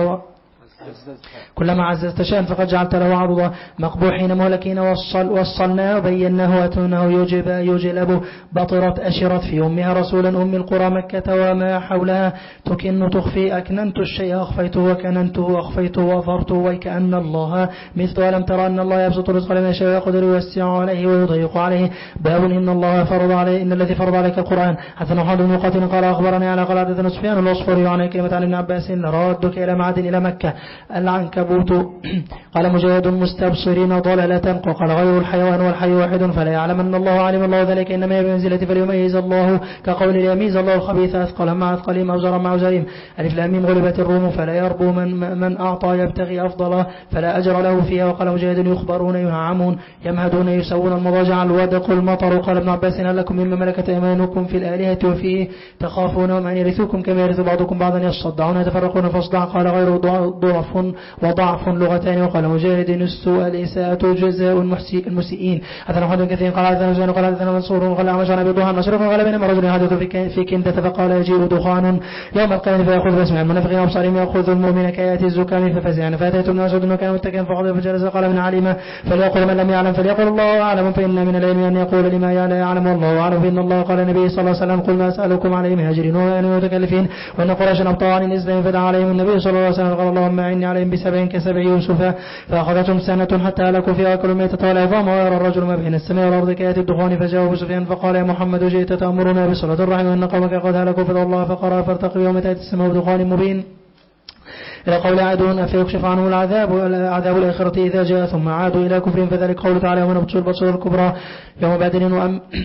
جعلت له عرضا مقبوحين مهلكين وصلنا وبيناه وأتونه يجلب بطرت أشرت في أمها رسولا أم القرى مكة وما حولها تكن تخفي أكننت الشيء أخفيته وكننته أخفيته وأظهرته وكأن الله مثل ألم ترى أن الله يبسط الرزق لمن يشاء ويقدر ويوسع عليه ويضيق عليه. باب إن الذي فرض عليك القرآن. حتى محمد بن مقاتل قال أخبرني على قال حدثنا سفيان الأصفري عن كلمة عن ابن عباس رادك إلى معاد إلى مكة العنكبوت. قال مجاهد مستبصرين ضلالة. وقال غير الحيوان والحي واحد فلا يعلم أن الله علم الله ذلك إنما بمنزلة فليميز الله كقول ليميز الله الخبيث أثقلا مع أثقلهم أوزارا مع أوزارهم. ألف لام ميم غلبت الروم فلا يربو من أعطى يبتغي أفضلا فلا أجر له فيها. وقال مجاهد يخبرون ينعمون يمهدون يسوون المضاجع الودق المطر. وقال ابن عباس هل لكم مما ملكت أيمانكم في الآلهة وفيه تخافون ومن يرثوكم كما يرث بعضكم بعضا يصدعون يتفرقون فاصدع. قال غير وضعف لغتان. وقال مجاهد السوء الإساءة جزاء المسيئين. حدثنا محمد بن كثير قال حدثنا زين قال حدثنا منصور وقال أعمش عن أبي ضحى مشرق وقال بينما رجل يحدث في كندة فقال يجيء دخان يوم القيامة فيأخذ باسمع المنافقين وابصارهم يأخذ المؤمن كآيات الزكام ففزعن فأتيت ابن مسعود وكان متكئا فقضى فجلس قال من علم فليقل من لم يعلم فليقل الله أعلم فإن من العلم أن يقول لما لا يعلم والله أعلم. فإن الله قال النبي صلى الله عليه وسلم قل ما أسألكم عليه من أجر وأنا متكلفين. وأن قريشا أبطأوا عن الإسلام فدعا عليهم النبي صلى الله عليه وسلم قال اللهم أعني عليهم بسبع كسبع يوسف فأخذتهم سنة حتى هلكوا فيها كل ميتة والعظام ويرى الرجل ما بين السماء والأرض كآيات الدخان. فجاء أبو سفيان فقال يا محمد جئت تأمرنا بصلة الرحم وإن قومك قد هلكوا فدعوا الله فقرأ فارتقي يوم تأتي السماء بدخان مبين إلى قول عادون فيكشف عنه العذاب الآخرة إذا جاء ثم عادوا إلى كفرهم فذلك قول تعالى ونبطش البصر الكبرى يوم بدر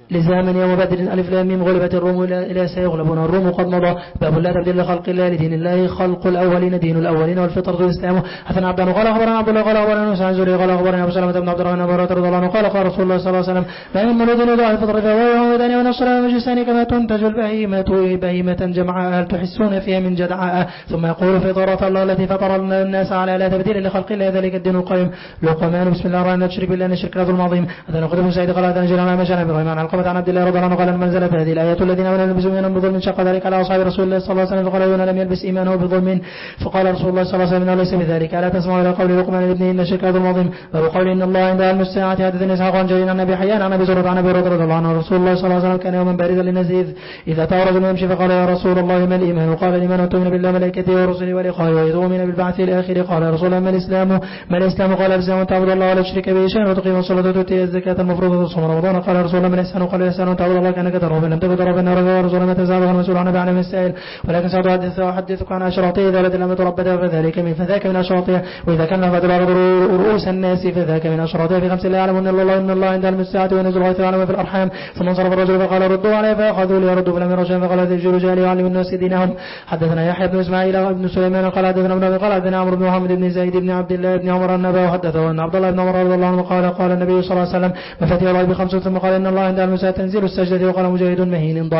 لزاما يوم بدر ألف لام ميم غلبت الروم إلى سيغلبون الروم قد مضى باب لا تبديل لخلق الله لدين الله خلق الأولين دين الأولين والفطرة الإسلام حسن عبدان قال أخبرنا عبد الله قال أخبرنا نسعى زوري قال أخبرنا أبو سلمة بن عبد الرحمن أبو هريرة رضي الله عنه قال رسول الله صلى الله عليه وسلم ما من مولود يدعى الفطرة فهو يهوداني ونصراني ومجوساني كما تنتج البهيمة بهيمة جمعاء هل تحسون فيها من جدعاء ثم يقول فطرة الله التي فطر الناس على لا تبديل لخلق الله ذلك الدين القيم لقمان بسم الله الرحمن الرحيم بالله نشرك له العظيم هذا نقول ابن سعيد قال هذا نجل ما مشى ابراهيم عن علقمة عن عبد الله رضي الله عنه قال منزل هذه الآيات الذين آمنوا يلبسون إيمانهم بظلم شق ذلك على أصحاب رسول الله صلى الله عليه وسلم فقال يونا لم يلبس إيمانه بظلم فقال رسول الله صلى الله عليه وسلم ليس بذلك ألا تسمعوا إلى قول لقمان لابنه إن الشرك له العظيم باب قول إن الله عند علم الساعة حدثني إسحاق عن جرير عن أبي حيان عن أبي زرعة عن أبي هريرة رضي الله عنه رسول الله صلى الله عليه وسلم كان يوما باردا للناس إذا أتى رجل يمشي فقال يا رسول الله ما الإيمان قال الإيمان أن تؤمن بالله وملائكته ورسله ولقائه وتؤمن بالبعث الآخر قال يا رسول الله ما الإسلام قال الإسلام أن تعبد الله ولا تشرك به شيئا وتقيم الصلاة وتؤتي الزكاة المفروضة وتصوم رمضان قال يا رسول الله ما الإحسان قال الإحسان أن تعبد الله كأنك تراه فإن لم تكن تراه فإنه يا رسول الله ما تزال المسؤول عن بعلم السائل ولكن سأحدثك عن أشراطه إذا ولد الأمة ربتها فذاك من أشراطها وإذا كان لفت الأرض رؤوس الناس فذاك من أشراطها في 5 لا يعلم إن الله عند علم الساعة وينزل الغيث ويعلم في الأرحام ثم انصرف الرجل فقال ردوا عليه فأخذوا ليردوا فلم يروا شيئا فقال ذي رجال يعلم الناس دينهم حدثنا يحيى بن إسماعيل بن سليمان قال حدثنا ابن قال حدثنا عمرو بن محمد بن زيد بن عبد الله بن عمر النبي وحدثه أن عبد الله بن عمر رضي الله عنه قال النبي صلى الله عليه وسلم مفاتيح الغيب 5 ثم قال إن الله عند علم الساعة تنزيل السجدة وقال مجاهد مهين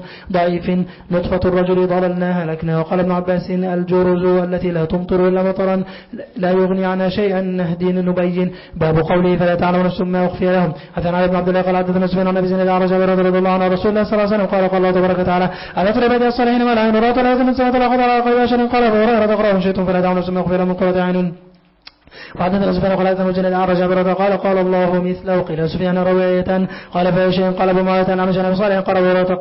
ضعيف نطفة الرجل ضللنا هلكنا وقال ابن عباس الجرز التي لا تمطر إلا مطرا لا يغني عنها شيئا نهدي نبين باب قوله فلا تعلم نفس ما أخفي لهم حدثنا ابن عبد الله قال حدثنا سفيان عن أبي زيد عن جابر رضي الله عنه رسول الله صلى الله عليه وسلم قال الله تبارك وتعالى ألا ترى بدء الصالحين ما لا عين رأت ولا يزن السماء ولا قدر على قلب بشر قال أبو هريرة اقرأوا شئتم فلا تعلم نفس ما أخفي لهم من قرة أعين وحدثنا سفيان قال حدثنا مجند عن جابر قال الله مثله قيل سفيان رواية قال فيشين قال ابو معاوية عن مجند صالح قال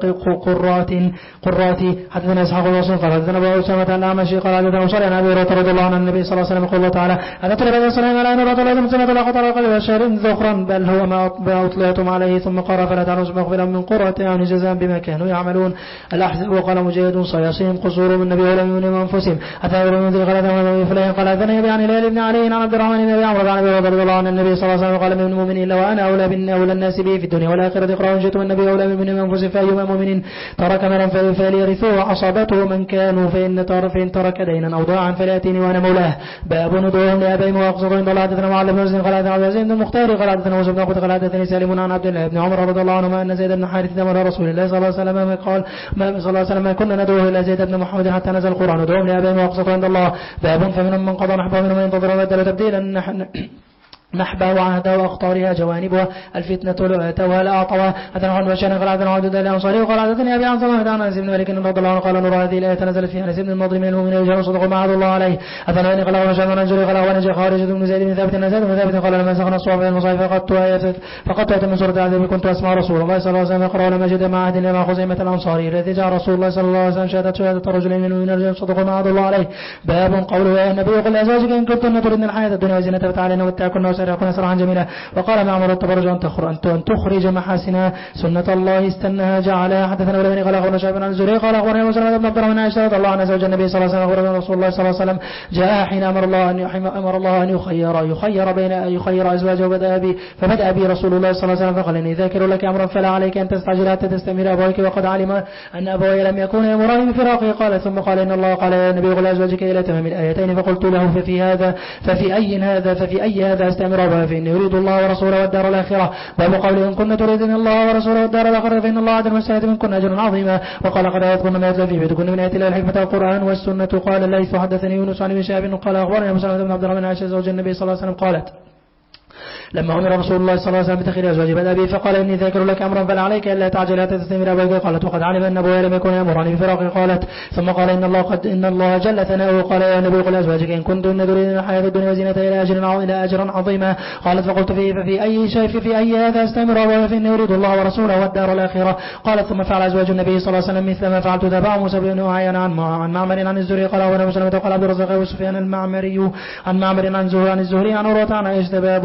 قراتي حدثنا اسحاق بن منصور قال حدثنا ابو اسامة عن الاعمشي قال حدثنا صالح عن ابي هريرة رضي الله عنه النبي صلى الله عليه وسلم قال الله تعالى الا ترى بدء الصالحين على ان رأت ولا يزن السماء ولا قدر على قلب بشر ذخرا بل هو ما أطلعتم عليه ثم قال فلا تعلم ما أخفي لهم من قرة أعين جزاء بما كانوا يعملون الأحزاب وقال مجاهد صياصيهم قصور من النبي ولم يؤمنوا أنفسهم أثار من ذي غلطة فلان قال أذن يبي عن هلال بن علي عن عبد الرحمن بن أبي عمرو عن أبي رضي الله عنه النبي صلى الله عليه وسلم قال من المؤمن إلا وأنا أولى الناس به في الدنيا والآخرة اقرأوا جئت النبي أولى من أنفسهم فأيما مؤمن ترك مالا فليرثوه وعصابته من كانوا فإن ترك دينا أو ضاعا فليأتيني وأنا مولاه باب ندعوهم لآبائهم وأقصدهم قال حدثنا معل بن مسلم قال حدثنا عبد العزيز بن المختار قال حدثنا موسى بن عقبة قال حدثني سالم عن عبد الله بن عمر رضي الله عنهما أن زيد بن حارثة مولى رسول الله صلى الله عليه وسلم قال ما كنا ندعوه إلى زيد بن محمد حتى نزل القرآن ندعوهم لآبائهم وأقصدهم عند الله باب فمنهم من قضى نحبه ومنهم من ينتظر وبدل تبديلا نحبه وعهده وأخطارها جوانبها الفتنة لؤاتها الأعطوى حدثنا عن بشار قال حدثنا عبد الله الأنصاري وقال حدثني أبي عن سماحة عن أنس بن مالك رضي الله عنه قال نور هذه الآية نزلت فيها أنس بن النضر من المؤمنين رجال صدقوا ما عهد الله عليه حدثنا قال وهشام بن رجل قال ونجى خارج بن زيد بن ثابت بن ثابت قال لما سخن الصحف من المصاحف فقدت من سورة العذاب كنت أسمع رسول الله صلى الله عليه وسلم يقرأ لما جد مع عهد مع خزيمة الأنصاري الذي جاء رسول الله صلى الله عليه وسلم شهادة رجلين من المؤمنين رجال صدقوا ما عهد الله عليه باب قوله يا النبي قل لأزواجك إن كنتن تردن الحياة الدنيا وزينتها فتعالين ومتعكن وسرعكن سرعا جميلا وقال معمر التبرج أن تخرج محاسنها سنة الله استنها جعلها حدثنا ولدني قال أخبرنا شعيب عن الزهري قال أخبرنا مسلمة بن عبد الرحمن عائشة رضي الله عنها زوج النبي صلى الله عليه وسلم أخبرنا رسول الله صلى الله عليه وسلم جاء حين أمر الله أن يخير أزواجه فبدأ بي رسول الله صلى الله عليه وسلم فقال إني ذاكر لك أمرا فلا عليك أن تستعجل حتى تستمر أبويك وقد علم أن أبوي لم يكون يمران بفراقه قال ثم قال إن الله قال يا نبي قل أزواجك إلى تمام الآيتين فقلت له ففي أي هذا استمر أبوي فإني يريد الله ورسوله والدار الآخرة باب قول إن كن تريدن الله ورسوله والدار الآخرة فإن الله عز وجل منكن أجرا عظيما وقال قد يذكرن ما يتلى في بيتكن من آيات الله الحكمة والقرآن والسنة قال الليث حدثني يونس عن ابن شهاب قال أخبرنا مسلمة بن عبد الرحمن عائشة زوج النبي صلى الله عليه وسلم قالت لما أمر رسول الله صلى الله عليه وسلم بتخير أزواجه بدأ به فقال إني ذاكر لك أمرا فلا عليك إلا تعجل حتى تستمر أبويك قالت وقد علم أن أبويا لم يكن يأمرني بفراقه قالت ثم قال إن الله جل ثناؤه قال يا نبي قل أزواجك إن كنتن تريدن الحياة الدنيا وزينتها إلى أجرا عظيما قالت فقلت ففي أي شيء في أي هذا استمر أبويا فإني يريد الله ورسوله والدار الآخرة قالت ثم فعل أزواج النبي صلى الله عليه وسلم مثل ما فعلت تبع موسى بن عيان عن معمر عن الزهري قال وأنا مسلمة قال عبد الرزاق وسفيان المعمري عن معمر عن الزهري عن عروة عن عائشة باب قوله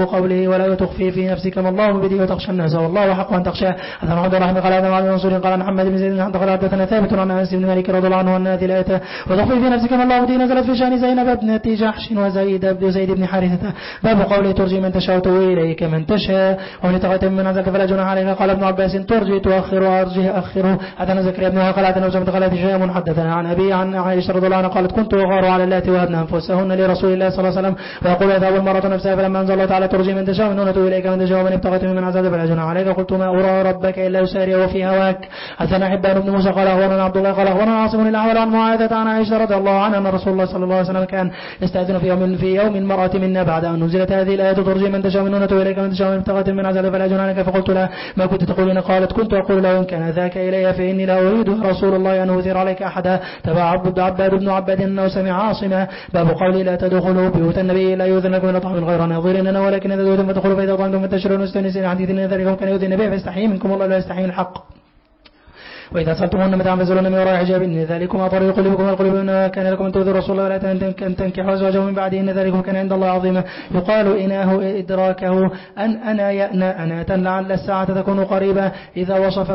ولا تخفي في نفسك ما الله مبديه وتخشى الناس والله حق أن تخشاه. حدثنا عبد الرحمن قال هذا عن منصور قال عن محمد بن زيد قال حدثنا ثابت عن أنس بن مالك رضي الله عنه أن هذه الآية وتخفي في نفسك ما الله مبديه نزلت في شأن زينب ابنة جحش وزيد بن حارثة. باب قوله ترجي من تشاء وتؤوي إليك من تشاء ومن ابتغيت ممن عزلت فلا جناح عليك. قال ابن عباس ترجي تؤخر وأرجه أخره. حدثنا زكريا بن قال حدثنا أسامة قال هشام حدثنا عن أبي عن عائشة رضي الله عنها قالت كنت أغار على اللاتي وهبن أنفسهن لرسول الله صلى الله عليه وسلم ويقول يذهب المرأة نفسها فلما أنزل الله تعالى ترجي من تشاء ومن تؤوي إليك من تشاء ومن ابتغيت ممن عزلت فلا جناح عليك. قلت ما أرى ربك إلا يسارع في هواك. حدثنا حبان بن موسى قال أخبرنا عبد الله قال أخبرنا عاصم الأحول عن معاذة عن عائشة رضي الله عنها أن رسول الله صلى الله عليه وسلم كان يستأذن في يوم المرأة منا بعد أن نزلت هذه الآية ترجي من تشاء ومن تؤوي إليك من تشاء ومن ابتغيت ممن عزلت فلا جناح عليك. فقلت لها ما كنت تقولين؟ قالت كنت أقول له إن كان ذاك إلي فإني لا أريد رسول الله أن أوثر عليك أحدا. تبع عباد بن عباد أنه سمع عاصما. باب قولي لا تدخلوا بيوت النبي لا يؤذن لكم إلى طعام غير ناظرين ولكن إذا دخلتم فادخلوا فإذا طعمتم فانتشروا واستأنسوا حديث إن ذلكم كان يؤذي النبي فيستحيي منكم الله لا يستحيي الحق. وإذا سألتموهن متاعا فاسألوهن من وراء حجاب إن ذلكم طريق قلوبكم والقلوب إن كان لكم أن تؤذوا الرسول ولا أن تنكحوا أزواجه من بعده إن ذلكم كان عند الله عظيما. يقال إناه إدراكه أن أنا يأنى أناة لعل الساعة تكون قريبة. إذا وصفت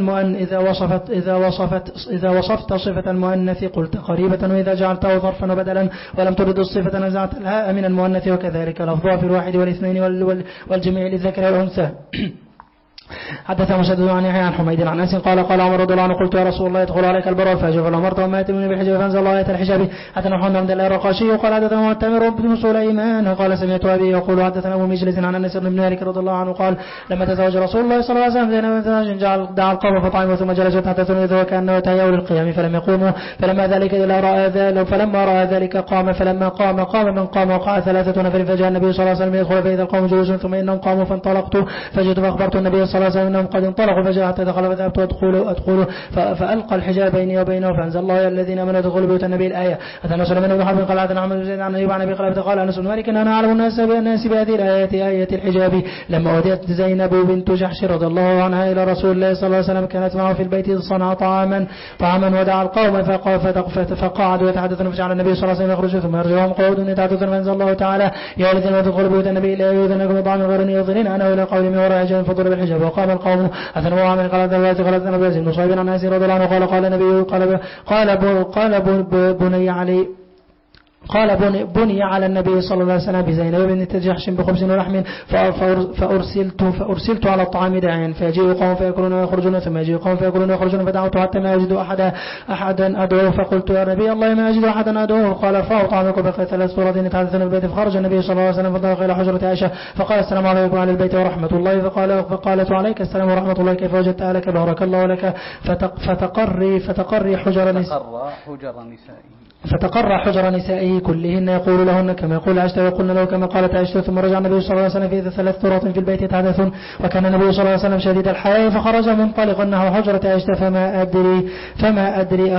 صفة المؤنث قلت قريبة وإذا جعلته ظرفا وبدلا ولم ترد الصفة نزعت الهاء من المؤنث وكذلك لفظها في الواحد والاثنين والجميع للذكر والأنثى. حدث مسدد عن يحيى عن حميد عن أنس قال عمر رضي الله عنه قلت يا رسول الله يدخل عليك البر والفاجر فالأمرت وما يأتمني بالحجاب فانزل الله آية الحجاب. حدثنا محمد بن الرقاشي قال حدثنا معتمر بن سليمان قال سمعت أبي يقول حدثنا أبو مجلس عن أنس بن مالك رضي الله عنه قال لما تزوج رسول الله صلى الله عليه وسلم زينب دعا القوم فطعموا ثم جلست حتى تنذ وكأنه تهيأوا للقيام فلم يقوموا فلما رأى ذلك قام فلما قام من قام وقع 3 نفر فجاء النبي صلى الله عليه وسلم يدخل فإذا القوم جلوس ثم إنهم قاموا فانطلقت فجئت فأخبرت النبي صلى الله عليه وسلم إنهم قد انطلقوا فجاء حتى دخل فذهبت أدخل فألقى الحجاب بيني وبينه فأنزل الله الذين آمنوا ادخلوا بيوت النبي الآية. حدثنا سليمان بن حرب قال حدثنا أحمد بن زيد عن أيوب عن أبي قلابة قال أنس بن مالك أنا أعلم الناس بهذه الآية آية الحجاب. لما أوديت زينب بنت جحش رضي الله عنها إلى رسول الله صلى الله عليه وسلم كانت معه في البيت صنع طعاما ودعا القوم فقعدوا يتحدثون فجعل النبي صلى الله عليه وسلم يخرج ثم يرجعهم قعود يتحدثون فأنزل الله تعالى يا الذين ادخلوا بيوت النبي لا يؤذنكم طعام غير يؤذنين أنا إلى قول من وراء حجاب فضرب الحجاب وقام القوم. أثنى وعمل قال ذوات قال ابن عباس بن صهيب عن أنس رضي الله عنه قال النبي قال بني على النبي صلى الله عليه وسلم بزينب بنت جحش بخبز ولحم فأرسلت على الطعام داعيا فيجيء قوم فيأكلون ويخرجون ثم يجيء قوم فيأكلون ويخرجون فدعوت حتى ما يجد أحدا أدعوه فقلت يا نبي الله ما يجد أحدا أدعوه قال ارفعوا طعامكم بقي 3 سورات يتحدثون البيت فخرج النبي صلى الله عليه وسلم فانطلق إلى حجرة عائشة فقال السلام عليكم أهل البيت ورحمة الله فقالت عليك السلام ورحمة الله كيف وجدت أهلك بارك الله لك فتقر حجر نسائه كلهن يقول لهن كما يقول عائشة ويقولن له كما قالت عائشة. ثم رجع النبي صلى الله عليه وسلم في 3 سورات في البيت يتحدثون وكان النبي صلى الله عليه وسلم شديد الحياء فخرج منطلقا نحو حجرة عائشة فما أدري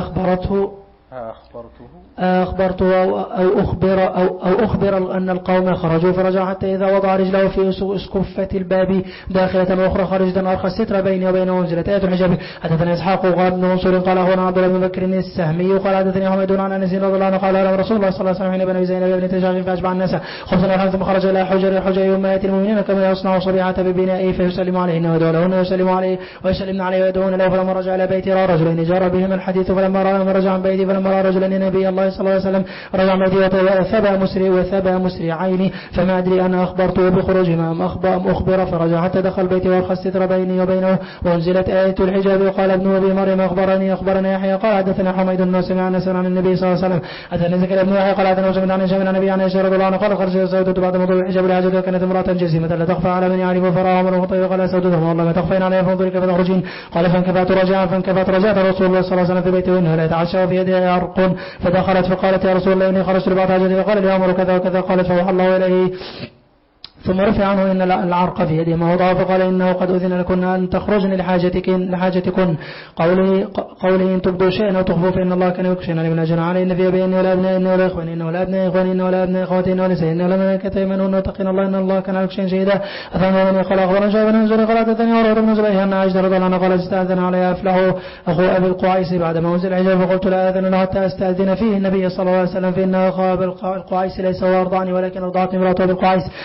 أخبرته أو أخبر أن القوم خرجوا فرجع حتى إذا وضع رجله في اسكفة الباب داخلة وأخرى خارجة أرخى الستر بيني وبينه وانزلت آية الحجاب. حدثنا إسحاق وقال ابن منصور قال أخبرنا عبد الله بن بكر السهمي قال حدثني حميد عن أنس رضي الله عنه قال له رسول الله صلى الله عليه وسلم حين بنى زينب بنت جحش فأشبع الناس خبزا ولحما ثم خرج إلى حجر أمهات المؤمنين كما يصنع صبيعة ببنائه فيسلم عليهن ويدعو لهن ويسلم عليه ويسلمن عليه ويدعون له. فلما رجع إلى بيته رأى رجلين جار بهما الحديث فلما رجع عن بيته فلما رأى رجلين نبي الله صلى الله عليه وسلم رجع بيته وثبى مسرعين فما أدري أنا أخبرته بخروجهما أم أخبر فرجع حتى دخل بيته وأرخى الستر بيني وبينه وانزلت آية الحجاب. وقال ابن أبي مريم أخبرنا يحيى قال حدثنا حميد بن سمع أنس عن النبي صلى الله عليه وسلم حدثنا زكريا بن يحيى قال حدثنا سمع عن هشام عن النبي عن عائشة رضي الله عنها قال خرجت سودة بعد موضوع الحجاب لحاجة وكانت امرأة جسيمة لا تخفى على من يعرف فرأى عمر الخطيب قال سودة والله ما تخفين عليها فانظري كيف تخرجين. قال فانكفأت رجعت رسول الله صلى الله عليه وسلم في بيته وإنه لا يتعشى وفي يدها عرق فدخلت فقالت يا رسول الله إني خرجت لبعض حاجتي فقال لي عمر كذا وكذا قالت فوحى الله إليه ثم رفع عنه إن العرق في يده ما وضعه فقال إنه قد أذن لكن أن تخرجن لحاجتكن قوله إن تبدوا شيئا أو تخفوا فإن الله كان يكشن لمن أجن عليه إن في أبي إنه لا أبناء إنه لا إخوان إنه لا أبناء إخوان إنه لا أبناء إخواتي إنه لسي إنه لمن كتيمن ونتقين الله إن الله كان يكشن شهيدا. أثنى من يقول أخبرنا شعب بن زري قال أتتني وروة بن زبيح أن عائشة رضي الله عنها قال استأذن علي أفلح أخو أبي القعيس بعدما أنزل الحجاب فقلت لا أذن له حتى أستأذن فيه النبي صلى الله عليه وسلم فإن أخو أبي القعيس ليس هو أرضعني ولكن أرضعتني امرأة أبي القعيس. فدخل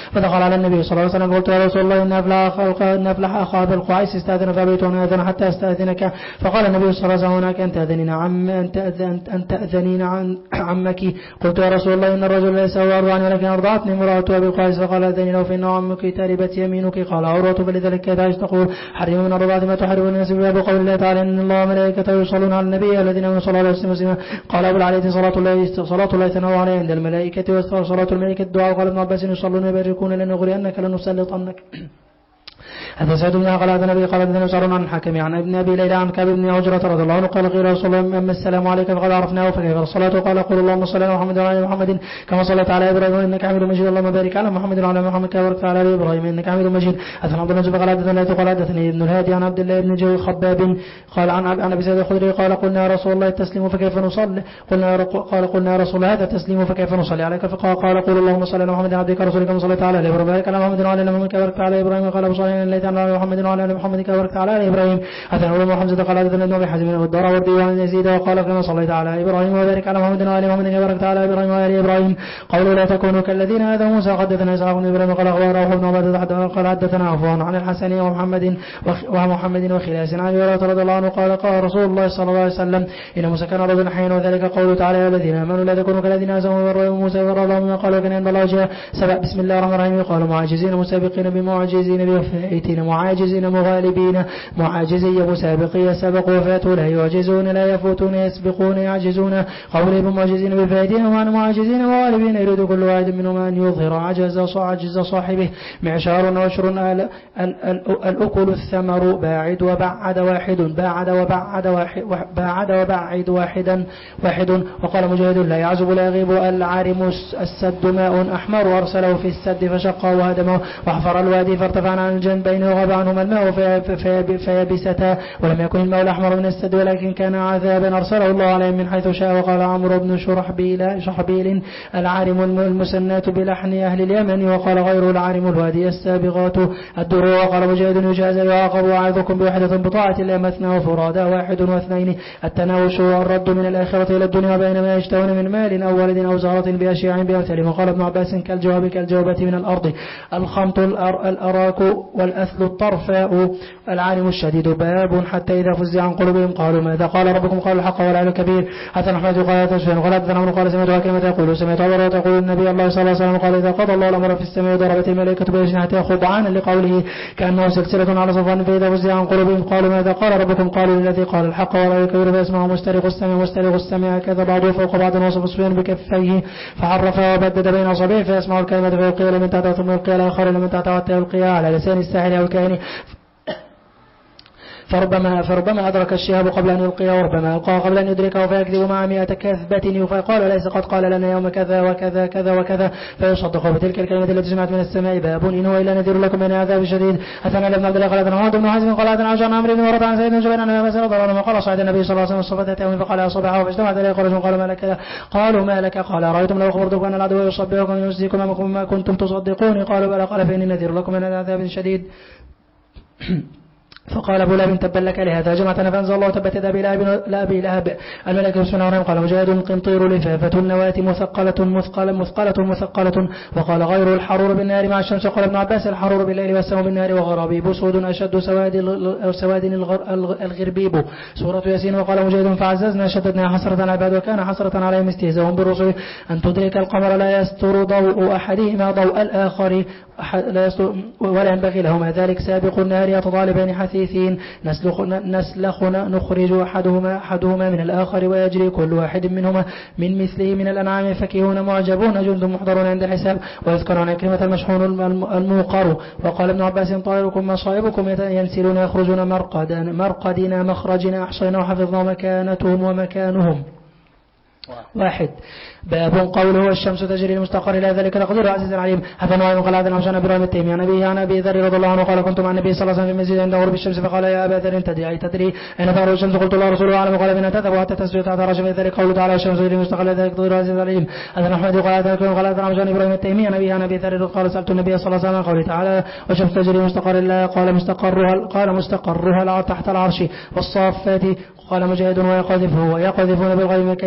على النبي صلى الله عليه وسلم قلت يا رسول الله إن أفلح أخا بالقعيس استأذن فأبيت أن أذن حتى أستأذنك فقال النبي صلى الله عليه وسلم هناك أن تأذنين عن عمك قلت يا رسول الله إن الرجل ليس هو أرضعني ولكن أرضعتني امرأة أبي القعيس فقال أذني له فإن عمك تربت يمينك قال عروة فلذلك عائشة تقول حرم من الرضاعة ما تحرم الناس باب قول الله تعالى إن الله وملائكته يصلون على النبي الذين آمنوا صلى الله عليه وسلم قال أبو العلي صلاة الله تنوع عليه عند الملائكة وصلاة الملائكة الدعاء قال ابن عباس يصلون ويباركون لنغرينك لنسلطنك هذا سعد بن قال هذا النبي قال ابن سعر عن الحكم عن ابن ابي ليلى عن كعب بن عجرة رضي الله عنه قال قيل رسول الله اما السلام عليك فقد عرفناه فكيف الصلاة قال قل اللهم صل على محمد وعلى محمد كما صليت على ابراهيم انك حميد مجيد اللهم بارك على محمد وعلى محمد كما باركت على ابراهيم انك حميد مجيد حدثنا عبد الله قال حدثني ابن الهادي عن عبد الله بن جوي خباب قال عن ابي سعيد الخدري قال قلنا يا رسول الله التسليم فكيف نصلي قلنا يا رسول الله هذا التسليم فكيف نصلي عليك فقال قل اللهم صل على محمد عبدك رسولك كما صليت على ابراهيم وبارك على محمد وعلى محمد كما باركت على ابراهيم قال ابو صالح ليت على محمد وعلى محمد كما باركت على ابراهيم حدثنا ابو حمزه قال حدثنا ابن ابي حازم والدراوردي وعن يزيد وقال كما صليت على ابراهيم وبارك على محمد وعلى محمد كما باركت على ابراهيم وعلى ابراهيم قولوا لا تكونوا كالذين هذا موسى حدثنا اسحاق بن ابراهيم قال اخبره ابن عباده قال حدثنا عفان عن الحسن ومحمد وخلاس عن هريره رضي الله عنه قال رسول الله صلى الله عليه وسلم ان موسى كان رجلا حيا وذلك قوله تعالى يا الذين امنوا لا تكونوا كالذين هزموا موسى ورضى الله قالوا كان عند الله جاء سبع بسم الله الرحمن الرحيم قالوا معاجزين مسابقين بمعاجزين بفائتين معاجزين مغالبين معاجزي مسابقي سبقوا فاتوا لا يعجزون لا يفوتون يسبقون يعجزون قوله بمعاجزين بفائتين وعن معاجزين مغالبين يريد كل واحد منهم أن يظهر عجز صاحبه معشار وشر الأكل الثمر باعد وبعد واحد وقال مجاهد لا يعزب لا يغيب العارم السد ماء أحمر أرسله في السد فشقه وهدمه وحفر الوادي فارتفعنا عن الجنبين وغاب عنهما الماء فيبستا ولم يكن الماء الأحمر من السد ولكن كان عذابا أرسله الله عليهم من حيث شاء وقال عمرو بن شحبيل العارم المسنات بلحن أهل اليمن وقال غير العارم الوادي السابغات الدروع وقال مجاهد يجاز يعاقب وعظكم بوحدة بطاعة الله مثنى وفرادا واحد واثنين التناوش والرد من الآخرة إلى الدنيا بين ما يشتهون من مال أو ولد أو زهرة بأشياء بأمثال وقال ابن عباس كالجوابة من الأرض الخمط الأراك والأثل الطرفاء العالم الشديد باب حتى إذا فزع عن قلوبهم قالوا ماذا قال ربكم قالوا الحق والعلي الكبير حتى نحمد قال تشفين قال حدثنا قال سمعت كلمة يقول سمعت عمر تقول النبي الله صلى الله عليه وسلم قال إذا قضى الله الأمر في السماء ضربت الملائكة بأجنحتها خضعانا لقوله كأنه سلسلة على صفوان فإذا فزع عن قلوبهم قالوا ماذا قال ربكم قالوا الذي قال الحق والعلي الكبير فيسمعه مسترق السماء كذا بعضه فوق بعض وصف سفيان بكفيه فعرف وبدد بين أصابعه فيسمع الكلمة فيلقيها لمن تحتها ثم يلقيها الآخر لمن تحتها حتى يلقيها على لسان الساحر أو الكاهن فربما أدرك الشهاب قبل أن يلقيه وربما ألقاه قبل أن يدركه فيكذب مع 100 كذبة فيقال ليس قد قال لنا يوم كذا وكذا كذا وكذا فيصدق بتلك الكلمة التي سمعت من السماء باب إن هو إلا نذير لكم من عذاب شديد أثنى لابن عبد الله قال أثنى محمد بن حزم قال أثنى عشان عمرو بن ورد عن سيدنا جبير أن أبا سعيد رضي الله عنه قال صعد النبي صلى الله عليه وسلم الصفة يوم فقال أصبحه فاجتمعت إليه قريش قالوا ما لك قالوا ما لك قال رأيتم لو أخبرتكم أن العدو يصبحكم يمسكم ما كنتم تصدقون قالوا بلى قال فإني نذير لكم من عذاب شديد فقال أبو لهب تبا لك لهذا جمعتنا فأنزل الله تبت يدا أبي لهب الملائكة يسمعون قال مجاهد قنطير لفافة النواة مثقلة وقال غير الحرور بالنار مع الشمس وقال ابن عباس الحرور بالليل والسماء بالنار وغرابيب سود أشد سواد الغربيب سورة ياسين وقال مجاهد فعززنا شددنا حسرة على العباد وكان حسرة عليهم استهزاءهم بالرسل أن تدرك القمر لا يستر ضوء أحدهما ضوء الآخر ولا ينبغي لهما ذلك سابق النهار يتطالبان حثيثين نسلخنا نخرج أحدهما من الآخر ويجري كل واحد منهما من مثله من الأنعام فكيهون معجبون جند محضرون عند الحساب ويذكرون كلمة المشحون الموقر وقال ابن عباس طائركم مصائبكم ينسلون يخرجون مرقدنا مخرجنا أحصينا وحفظنا مكانتهم ومكانهم واحد باب قوله الشمس تجري المستقر الى ذلك تقدير عزيز عليم حتى نوع قال هذا عشان ابراهيم التيمي عن ابي ذر رضي الله عنه قال كنت مع النبي صلى الله عليه وسلم في المسجد عند غروب الشمس فقال يا ابا ذر تدري اين تغرب الشمس قلت الله رسوله اعلم قال بنا تذهب حتى تسجد تحت رجل ذلك قوله تعالى الشمس تجري المستقر الى ذلك تقدير عزيز عليم هذا احمد قال هذا عشان ابراهيم التيمي عن ابي ذر قال سالت النبي صلى الله عليه وسلم قوله تعالى والشمس تجري المستقر الا قال مستقرها تحت العرش والصافات قال مجاهد ويقذفون بالغيب كان بعيد من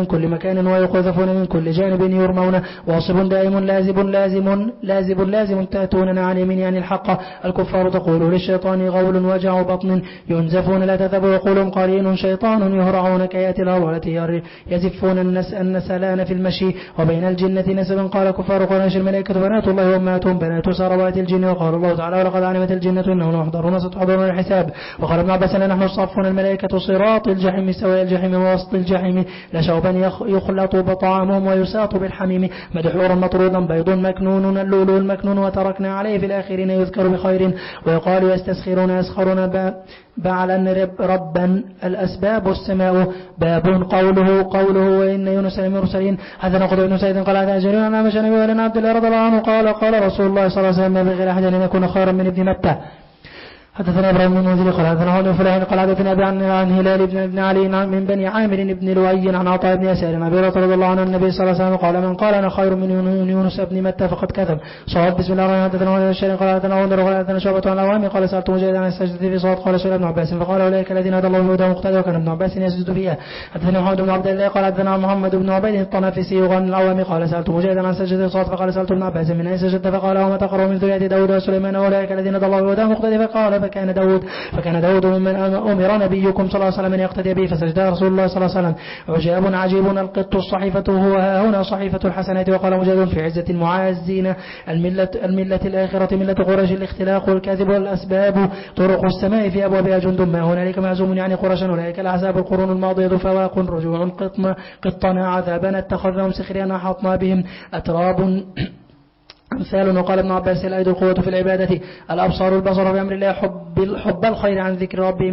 كل مكان ويقذفون من كل جانب يرمون واصب دائم لازم تأتوننا عن يمين عن الحق الكفار تقول للشيطان غول وجع بطن ينزفون لا تذهب ويقولهم قرين شيطان يهرعون كيات الأرض التي يزفون النسلان في المشي وبين الجنة نسب قال كفار قريش الملائكة بنات الله وأمهاتهم بنات سروات الجن وقال الله تعالى ولقد علمت الجنة إنهم يحضرون ستحضرون الحساب وقال ابن عباس نحن صفون الملائكة صراط الجحيم سواء الجحيم ووسط الجحيم لشوبا يخلط بطعامهم ويساط بالحميم مدحورا مطرودا بيض مكنون اللؤلؤ المكنون وتركنا عليه في الآخرين يذكر بخير ويقال يسخرون بعلا ربا الأسباب السماء باب قوله وإن يونس لمرسلين هذا نقض ابن سيد قال هذا جرير عن عمش نبي ولنا عبد الله رضي الله عنه قال رسول الله صلى الله عليه وسلم بغير أحد أن يكون خيرا من ابن متى حدثنا ابراهيم بن منذر قال حدثنا عون فلان قال حدثنا ابي عن هلال بن علي من بني عامر بن لؤي عن عطاء بن يسار عن ابي هريره رضي الله عنه النبي صلى الله عليه وسلم قال من قال انا خير من يونس بن متى فقد كذب صواب بسم الله الرحمن الرحيم حدثنا عون الشريف قال حدثنا عون قال حدثنا شعبة عن العوامي قال سالت مجاهد عن السجدة في صوت قال سئل ابن عباس فقال اولئك الذين هدى الله بهداه مقتدى وكان ابن عباس يسجد فيها حدثنا محمد بن عبد الله قال حدثنا محمد بن عبيد الطنافسي عن العوامي قال سالت مجاهد عن السجدة في صوت فقال سالت ابن عباس من اي سجدت فقال وما تقرأ من ذرية داود وسليمان اولئك الذين هدى الله بهداه مقتدى فقال فكان داود ممن أمر نبيكم صلى الله عليه وسلم أن يقتدي به فسجد رسول الله صلى الله عليه وسلم عجاب عجيب القط الصحيفة هو هنا صحيفة الحسنات وقال مجاهد في عزة المعازين الملة الآخرة ملة قريش الاختلاق والكذب والأسباب طرق السماء في أبوابها جند ما هنالك معزوم يعني قريش أولئك الأحزاب القرون الماضية فواق رجوع قطنا عذابنا اتخذهم سخريا أحطنا بهم أتراب أمثال وقال ابن عباس الأيد القوة في العبادة الأبصار البصر في أمر الله حب الخير عن ذكر ربي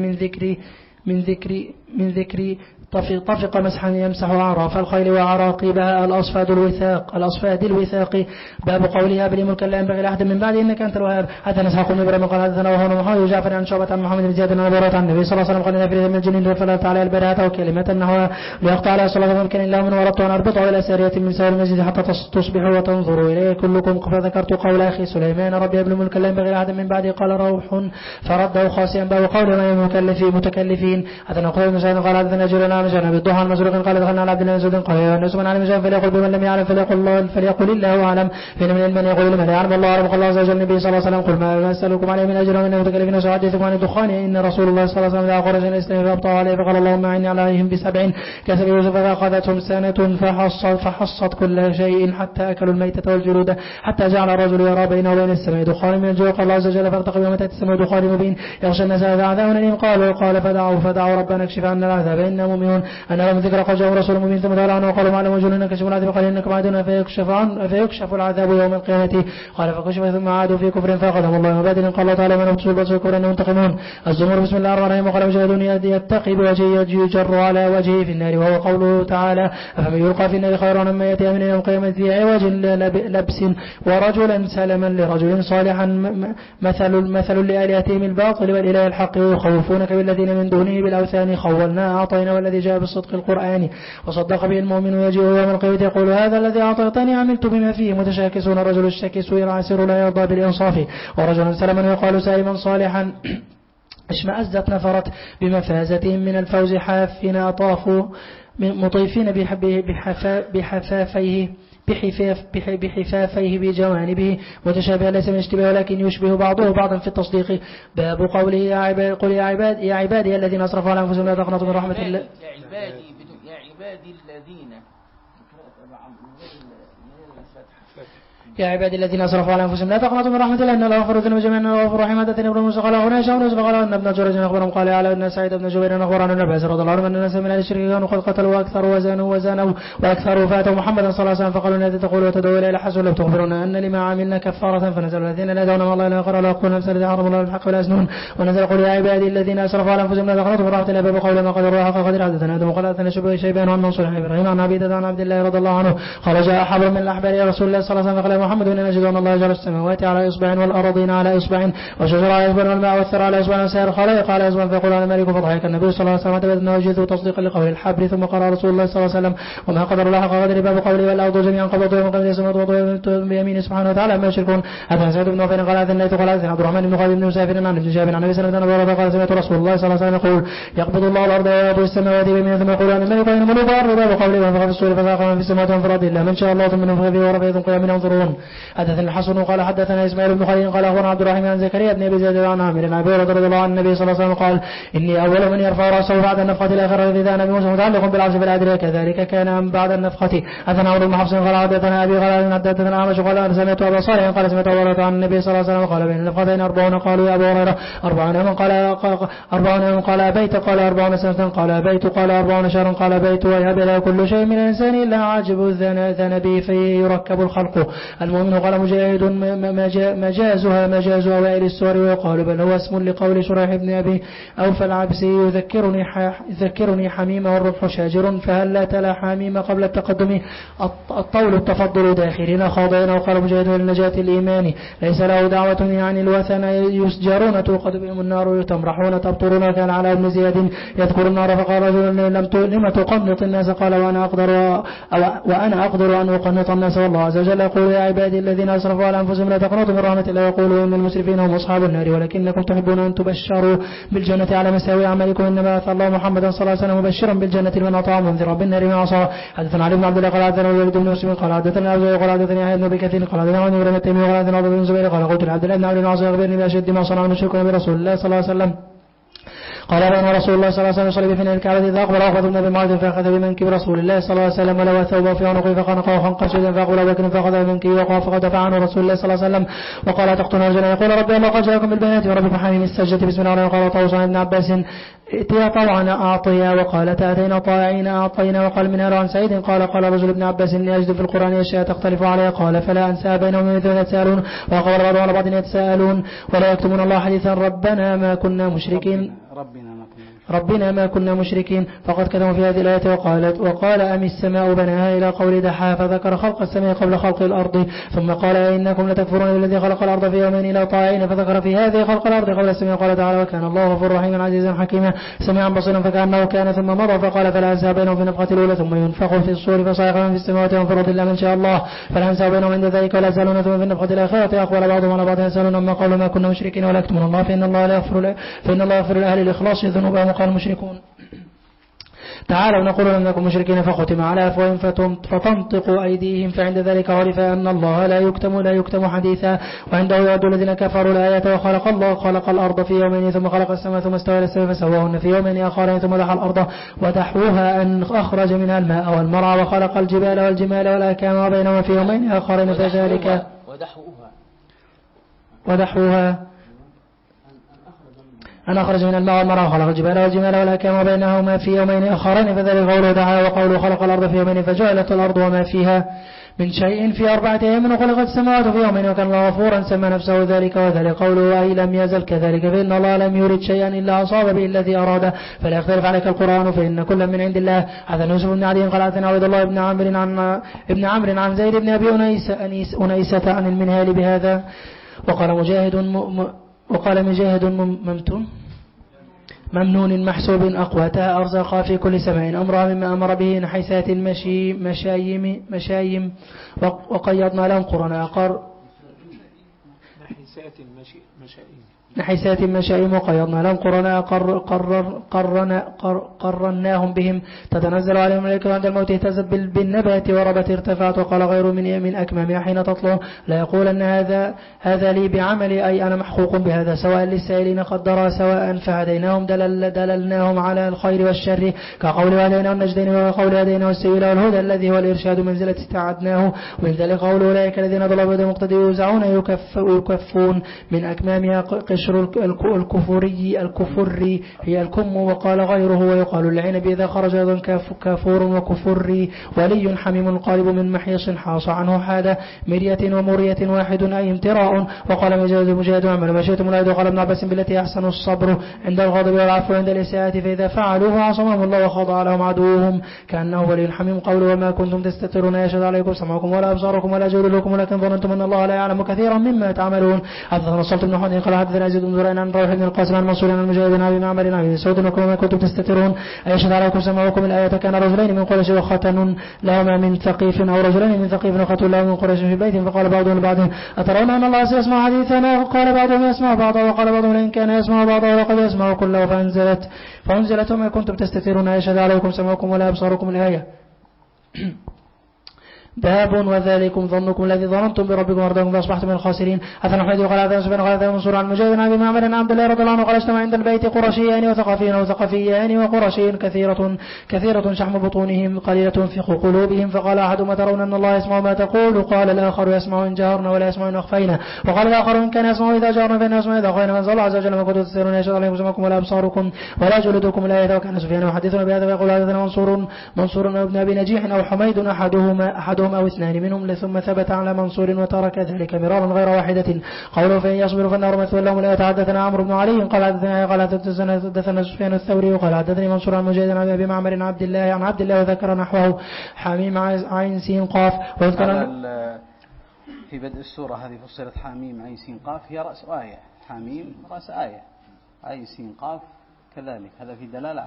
من ذكر طفق مسحا يمسح أعراف الخيل وعراقبها الأصفاد الوثاق باب قولها بلي ملك لا ينبغي لأحد من بعد إنك أنت الوهاب هذا نسحق من إبراهيم قال هذا وهو محمد جعفر عن شعبة عن محمد بن زياد عن أبي هريرة عن النبي صلى الله عليه وسلم قال نفرد من الجن فلا تعالى البراءة وكلمة أنه ليقطع على صلاة ممكن الله من وردت أن أربطه إلى سارية من سائر المسجد حتى تصبحوا وتنظروا إليه كلكم فذكرت قول أخي سليمان ربي بلي ملك لا ينبغي لأحد من بعد قال روح فرده خاسئا باب قول ما متكلفين هذا نقول بن سعيد قال هذا نجر نعم جنب الضحى المسروق قال دخلنا على عبد الله بن قال يا الناس من علم شيئا فليقل بمن لم يعلم فليقل الله أعلم فإن من المن يقول لمن يعلم الله أعلم قال الله عز وجل النبي صلى الله عليه وسلم قل ما أسألكم عليه من أجر ومن متكلفين سأحدثكم عن الدخان إن رسول الله صلى الله عليه وسلم دعا قريشا الإسلام فأبطأ عليه فقال اللهم أعني عليهم ب7 كسب يوسف فأخذتهم سنة فحصت كل شيء حتى أكلوا الميتة والجلود حتى جعل الرجل يرى بينه وبين السماء دخان من الجوع قال الله عز وجل فارتقب يوم تأتي السماء دخان مبين يغشى الناس هذا عذاب أليم قال فدعوا ربنا اكشف عنا العذاب إنا مؤمنون أن لهم ذكر قد جاءوا رسول مبين ثم دعوا عنه وقالوا معلم وجل إنك كشف العذاب قال إنكم عادون فيكشف العذاب يوم القيامة قال فكشف ثم عادوا في كفر فأخذهم الله وبادل قال الله تعالى من أبتسوا البصر كفر أنهم منتقمون الزمر بسم الله الرحمن الرحيم وقال مجاهد يتقي بوجهه يجر على وجهه في النار وهو قوله تعالى أفمن يلقى في النار خيرا مما يأتي من يوم القيامة في عوج لبس ورجلا سلما لرجل صالحا مثل لآلهتهم الباطل والإله الحق يخوفونك بالذين من دونه بالأوثان خولنا أعطينا والذي جاء بالصدق القرآن وصدق به المؤمن يجيء يوم القيامة يقول هذا الذي أعطيتني عملت بما فيه متشاكسون رجل الشاكس العاسر لا يرضى بالإنصاف ورجل سلما يقال سالما صالحا اشمأزت نفرت بمفازتهم من الفوز حافين أطافوا مطيفين بحفافيه بجوانبه متشابه ليس من اشتباه ولكن يشبه بعضه بعضا في التصديق باب قوله يا عبادي الذين أسرفوا على أنفسهم لا تقنطوا من رحمة الله يا عبادي الذين أسرفوا على أنفسهم لا تقنطوا من رحمة الله إن الله غفور ذنوب جميعا إنه غفور رحيم حدثني ابن موسى قال هنا هشام بن قال أن ابن جريج أخبرهم قال على أن سعيد بن جبير أخبر عن النبي صلى الله عليه وسلم أن الناس من أهل الشرك كانوا قد قتلوا وأكثروا وزانوا وأكثروا فاتوا محمدا صلى الله عليه وسلم فقالوا الذي تقول وتدعو إلى حسن لو تخبرون أن لما عملنا كفارة فنزل الذين لا يدعون مع الله لا يقرأ لا يقول نفسا الذي حرم الله الحق ولا يزنون ونزل قل يا عبادي الذين أسرفوا على أنفسهم لا تقنطوا من رحمة الله باب قول ما قدر حق قدر حدثنا آدم قال حدثنا شيبان عن منصور بن إبراهيم عن عبيدة عن عبد الله رضي الله عنه قال جاء حبر من الأحبار يا رسول الله صلى الله عليه وسلم محمد إني نجد أن الله جعل السماوات على إصبع والأرضين على إصبع والشجر على إصبع والماء والثرى على إصبع وسائر الخلائق على إصبع فيقول أنا مالك فضحك النبي صلى الله عليه وسلم تبدأ وجهه تصديقا لقول الحبر ثم قال رسول الله صلى الله عليه وسلم وما قدر الله حق قدر باب قوله والأرض جميعا قبضوا يوم قبل السماوات وضعوا بيمينه سبحانه وتعالى ما يشركون. هذا سعيد بن وفين قال هذا الليث قال هذا عبد الرحمن بن خالد بن مسافر عن ابن شهاب عن النبي صلى الله عليه وسلم قال سمعت رسول الله صلى الله عليه وسلم يقول يقبض الله الأرض ويأبو السماوات بيمينه ثم يقول أنا ملك وإن ملوك الأرض باب قوله وانفخ في الصور فساق من في السماوات والأرض إلا من شاء الله ثم نفخ فيه ورفع قيام ينظرون. حدثنا الحسن قال حدثنا إسماعيل بن خالد قال أخبرنا عبد الرحمن عن زكريا بن أبي زيد عن عامر عن أبي هريرة رضي الله عن النبي صلى الله عليه وسلم قال إني أول من يرفع رأسه بعد النفخة الآخرة إذا نبي موسى متعلق بالعرش بالأدري كذلك كان بعد النفخة. حدثنا عمرو بن حفص قال حدثنا أبي قال حدثنا أعمش قال سمعت أبا صالح قال سمعت أبو هريرة عن النبي صلى الله عليه وسلم قال بين النفختين 40 قالوا يا أبو هريرة 40 يوما قال 40 قال أبيت قال 40 سنة قال أبيت قال 40 شهرا قال أبيت ويهب كل شيء من الإنسان إلا عاجب الذنب فيه يركب الخلق. المؤمن قال مجاهد مجازها مجاز أوائل السور ويقال بل هو اسم لقول شريح بن أبي أوفى العبسي يذكرني حميم والربح شاجر فهل لا تلا حميم قبل التقدم الطول التفضل داخلين خاضين. وقال مجاهد للنجاة الإيمان ليس له دعوة يعني الوثن يسجرون توقد بهم النار تمرحون تبطرون. كان على ابن زياد يذكر النار فقال رجل لم تقنط الناس قال وأنا أقدر أن أقنط الناس والله عز وجل يقول يا عبادي الذين أسرفوا على أنفسهم لا تقنطوا من رحمة الله يقولوا إن المسرفين هم أصحاب النار ولكنكم تحبون أن تبشروا بالجنة على مساوي عملكم إنما أتى الله محمدا صلى الله عليه وسلم مبشرا بالجنة لمن أطاع منذرا بالنار من عصى. حدثنا علي بن عبد الله قال حدثنا الوليد بن مسلم قال حدثنا أبي قال حدثني يحيى بن بكثير قال حدثنا عن ابن تيمية قال حدثنا عبد بن زبير قال قلت لعبد الله بن عمرو بن العاص أخبرني بأشد ما صنع المشركون برسول الله صلى الله عليه وسلم قال بين رسول الله صلى الله عليه وسلم يصلي في الكعبة إذا أقبل أخبث بن أبي معاذ فأخذ بمنكب رسول الله صلى الله عليه وسلم ولو ثوبه في عنقه فخنقه خنقا شديدا فأقبل أبو بكر فأخذ بمنكبه وقال فدفع عنه رسول الله صلى الله عليه وسلم وقال تقتلون رجلا يقول ربي الله قد جاءكم بالبينات وربكم حميم السجدة بسم الله الرحمن الرحيم. وقال طاووس عن ابن عباس ائتيا طوعا أعطيا وقالت أتينا طائعين أعطينا. وقال منها عن سعيد قال رجل ابن عباس إني أجد في القرآن أشياء تختلف عليها قال فلا أنسى بينهم يتساءلون وقال بعضهم على بعض يتساءلون ولا يكتمون الله حديثا ربنا ما كنا مشركين فقد كتموا في هذه الآية وقال أم السماء بناها إلى قول دحاها فذكر خلق السماء قبل خلق الأرض ثم قال إنكم لتكفرون بالذي خلق الأرض في يومين إلى طائعين فذكر في هذه خلق الأرض قبل السماء قال تعالى وكان الله غفورا رحيما عزيزا حكيما سميعا بصيرا فكأنه كان ثم مضى فقال فلا أنسى بينهم في النفخة الأولى ثم ينفخ في الصور فصاعق من في السماوات ومن في الأرض إلا من شاء الله فلا أنسى بينهم عند ذلك ولا يسألون ثم في النفخة الآخرة أقبل بعضهم على بعض يسألون أما قالوا ما كنا مشركين ولا يكتمون الله فإن الله يغفر لأهل الإخلاص ذنوبهم وقال المشركون تعالوا نقول لم نكن مشركين فختم على أفواههم فتنطق أيديهم فعند ذلك عرف أن الله لا يكتم حديثا. وعنده يعد الذين كفروا الآيات وخلق الله خلق الأرض في يومين ثم خلق السماء ثم استوى إلى السماء فسواهن في يومين آخرين ثم دحى الأرض ودحوها أن أخرج منها الماء والمرعى وخلق الجبال والجمال والأكام وبينهما في يومين آخرين فذلك ودحوها أن أخرج من الماء والمرعى وخلق الجبال والجمال والأكام وبينهما في يومين آخرين فذلك قوله دعا وقوله خلق الأرض في يومين فجعلت الأرض وما فيها من شيء في 4 أيام وخلقت السماوات في يومين وكان الله غفورا سمى نفسه ذلك وذلك قوله أي لم يزل كذلك فإن الله لم يرد شيئا إلا أصاب به الذي أراد فلا يختلف عليك القرآن فإن كل من عند الله. حدثنا يوسف بن علي قال حدثنا عبد الله بن عمرو عن زيد بن أبي أنيسة عن المنهال بهذا. وقال مجاهد ممنون محسوب أقواتها أرزاقها في كل سماء أمرها مما أمر به نحيسات مشايم وقيضنا لهم نحيسات مشائم وقيضنا لهم قرناء قرناهم بهم تتنزل عليهم الملائكة عند الموت اهتزت بالنبات وربت ارتفعت. وقال غير من أكمامها حين تطلع لا يقول أن هذا لي بعملي أي أنا محقوق بهذا سواء للسائلين قدرا سواء فهديناهم دللناهم على الخير والشر كقول هدينا النجدين وقول هدينا السبيل والهدى الذي هو الإرشاد منزلة استعدناه. ومن ذلك قول أولئك الذين ضلوا بهدى مقتدي يوزعون يكفون من أكمامها والقشر الكفري هي الكم، وقال غيره ويقال العنب إذا خرج أيضا كافور وكفري. ولي حميم قالب من محيص حاص عنه حادة مرية ومرية واحد أي امتراء. وقال مجاهد عمل ما شئتم لا يدخل ابن عباس بالتي أحسن الصبر عند الغضب والعفو عند الإساءة، فإذا فعلوه عصمهم الله وخضع لهم عدوهم كأنه ولي حميم. قول وما كنتم تستترون يشهد عليكم سمعكم ولا أبصاركم ولا جلودكم ولكن ظننتم أن الله لا يعلم كثيرا مما تعملون. حدثنا صلت بن حدين قال حدثنا يزيد بن زرعين عن روح بن القاسم عن منصور عن المجاهد عن أبي معمر عن أبي سعود وما كنتم تستترون يشهد عليكم سمعكم. الآية كان رجلين من قريش وختن لهما من ثقيف أو رجلين من ثقيف وختن لهما من قريش في بيت، فقال بعضهم لبعض أترون أن الله سيسمع حديثنا؟ وقال بعضهم يسمع بعضا وقال بعضهم إن كان يسمع بعضا وقد يسمع كله. فأنزلت وما كنتم تستترون يشهد عليكم سمعكم ولا أبصاركم الآية. باب وذلكم ظنكم الذي ظننتم بربكم وارضاكم فاصبحتم من الخاسرين. حدثنا حميد وقال حدثنا سفيان قال حدثنا منصور عن مجاهد عن ابي معمر عن عبد الله رضي الله عنه قال اجتمع عند البيت قرشيان وثقفيان وثقفيان وقرشي كثيرة شحم بطونهم قليلة فقه قلوبهم. فقال احدهم ترون ان الله يسمع ما تقول؟ قال الاخر يسمع ان جهرنا ولا يسمع ان اخفينا. وقال الاخر ان كان يسمع اذا جهرنا فان يسمع اذا اخفينا. فانزل الله عز وجل ما كنتم تستترون يشهد عليكم سمعكم ولا ابصاركم ولا جلودكم الآية. وكان سفيان يحدثنا بهذا ويقول حدثنا منصور ابن ابي نجيح او حميد احدهم او اثنان منهم ثم ثبت على منصور وترك ذلك مرارا غير واحدة. قوله فإن يصبروا فالنار مثوى لهم. الآية. حدثنا عمرو بن علي قال حدثنا سفيان الثوري وقال حدثني منصور عن مجاهد عن أبي معمر عن عبد الله وذكر نحوه حميم عين سين قاف. وذكر في بدء السورة هذه فصلت حميم عين سين قاف هي رأس آية، حميم رأس آية، عين سين قاف كذلك. هذا في دلالة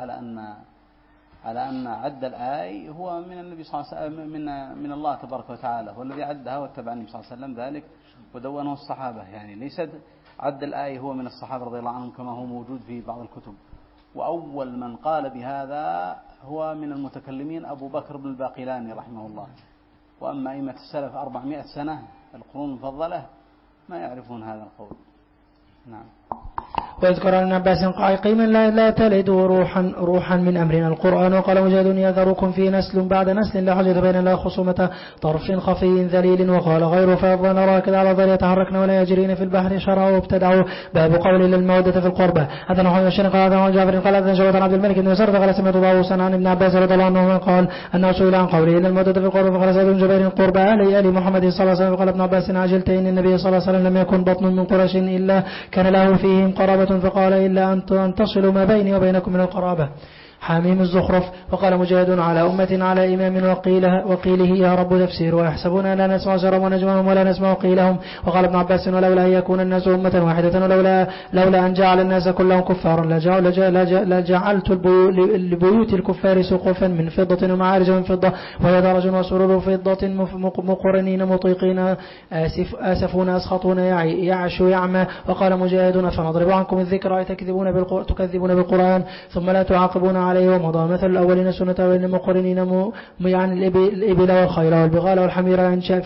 على أن عد الآي هو من النبي صلى الله عليه وسلم من الله تبارك وتعالى، هو الذي عدها واتبع النبي صلى الله عليه وسلم ذلك ودونه الصحابة. يعني ليست عد الآي هو من الصحابة رضي الله عنهم كما هو موجود في بعض الكتب. وأول من قال بهذا هو من المتكلمين أبو بكر بن الباقلاني رحمه الله. وأما أئمة السلف 400 سنة القرون المفضلة ما يعرفون هذا القول. نعم. ويذكر عن عباس قيما لا تلد روحا من أمرنا القرآن. وقال مجاهد يذركم في نسل بعد نسل لا حجة بين لا خصومة طرف خفي ذليل. وقال غيره فأفضل راكد على ظل يتحركن ولا يجرين في البحر شرعوا وابتدعوا. باب قول للمودة في القربة. هذا نحو الشن قال هذا جابر قال هذا شوة عبد الملك بن يسار قال سمعت طاووسا عن ابن عباس رضي الله عنه قال أنه سئل عن قوله للمودة في القربة فقال سعيد بن جبير قربة آل محمد صلى الله عليه وسلم. قال ابن عباس عجلت إن النبي صلى الله عليه وسلم لم يكن بطن من قريش إلا كان له فيهم قرابة فقال إلا أن تصلوا ما بيني وبينكم من القرابة. حميم الزخرف. وقال مجاهد على أمة على إمام وقيله يا رب تفسير ويحسبون لا نسمع سرهم ونجمهم ولا نسمع قيلهم. وقال ابن عباس ولولا أن يكون الناس أمة واحدة لولا أن جعل الناس كلهم كفارا لجعلت لبيوت الكفار سقوفا من فضة ومعارج من فضة ويدرج وسرور فضة مقرنين مطيقين آسفون أسخطون يعش يعمى. وقال مجاهد فنضرب عنكم الذكر تكذبون بالقرآن ثم لا تعاقبون عليه. ومضى مثل الأولين سنة المقرنين يعني الإبل والخيل والبغال والحمير ينشأ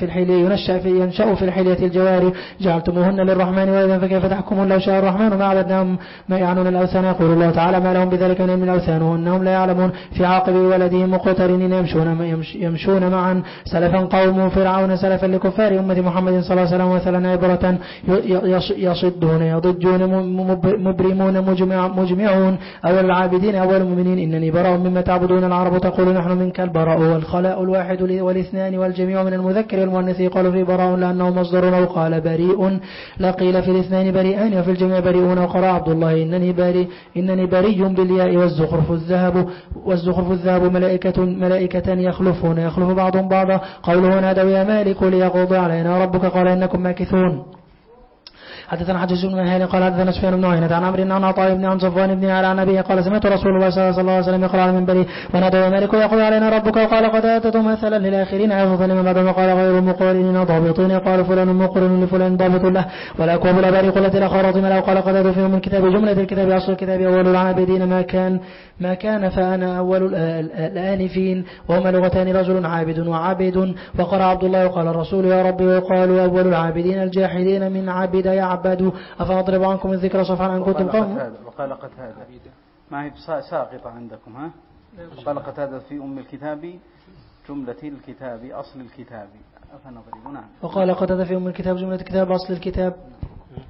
في الحلية الجواري جعلتموهن للرحمن وإذا فكيف تحكمون لو شاء الرحمن ما عبدناهم ما يعنون الأوثان. يقول الله تعالى ما لهم بذلك من الأوثان وأنهم لا يعلمون. في عاقب ولدهم مقترنين يمشون معا سلفا قوم فرعون سلفا لكفار أمة محمد صلى الله عليه وسلم مثلا عبرة يصدون يضجون مبرمون مجمعون أول العابدين أول المؤمنين إنني براء مما تعبدون. العرب تقول نحن منك البراء والخلاء الواحد والاثنان والجميع من المذكر والمؤنث قالوا في براء لأنه مصدر. أو قال بريء لا قيل في الاثنين بريئان وفي الجميع بريئون. وقرأ عبد الله إنني بري بالياء والزخرف الذهب ملائكة يخلف بعضهم بعضا. قوله نادوا يا مالك ليقضي علينا ربك قال إنكم ماكثون. حدثنا حجاج بن منهال قال حدثنا سفيان بن عيينة عن عمرو عن عطاء بن عن صفوان بن على النبي قال سمعت رسول الله صلى الله عليه وسلم يقول على المنبر ونادى يا مالك يقول علينا ربك وقال قد آتت مثلا للآخرين عظة لمن بعدهم وقال غير مقارنين ضابطين قال فلان مقرن لفلان ضابط له والأكواب الأبارق التي لا خراطيم له قال قد آتوا فيهم من كتاب جملة الكتاب أصل الكتاب أول العابدين ما كان فأنا أول الآنفين وهما لغتان رجل عابد وعابد. وقرأ عبد الله وقال الرسول يا رب وقالوا أول العابدين الجاحدين من عبد يعبد أفأضرب عنكم الذكر صفحا أن كنتم قوم. وقال قتادة ما هي ساقطة عندكم ها. وقال قتادة في أم الكتاب جملة الكتاب أصل الكتاب أفنضرب. نعم. وقال قتادة في أم الكتاب جملة الكتاب أصل الكتاب.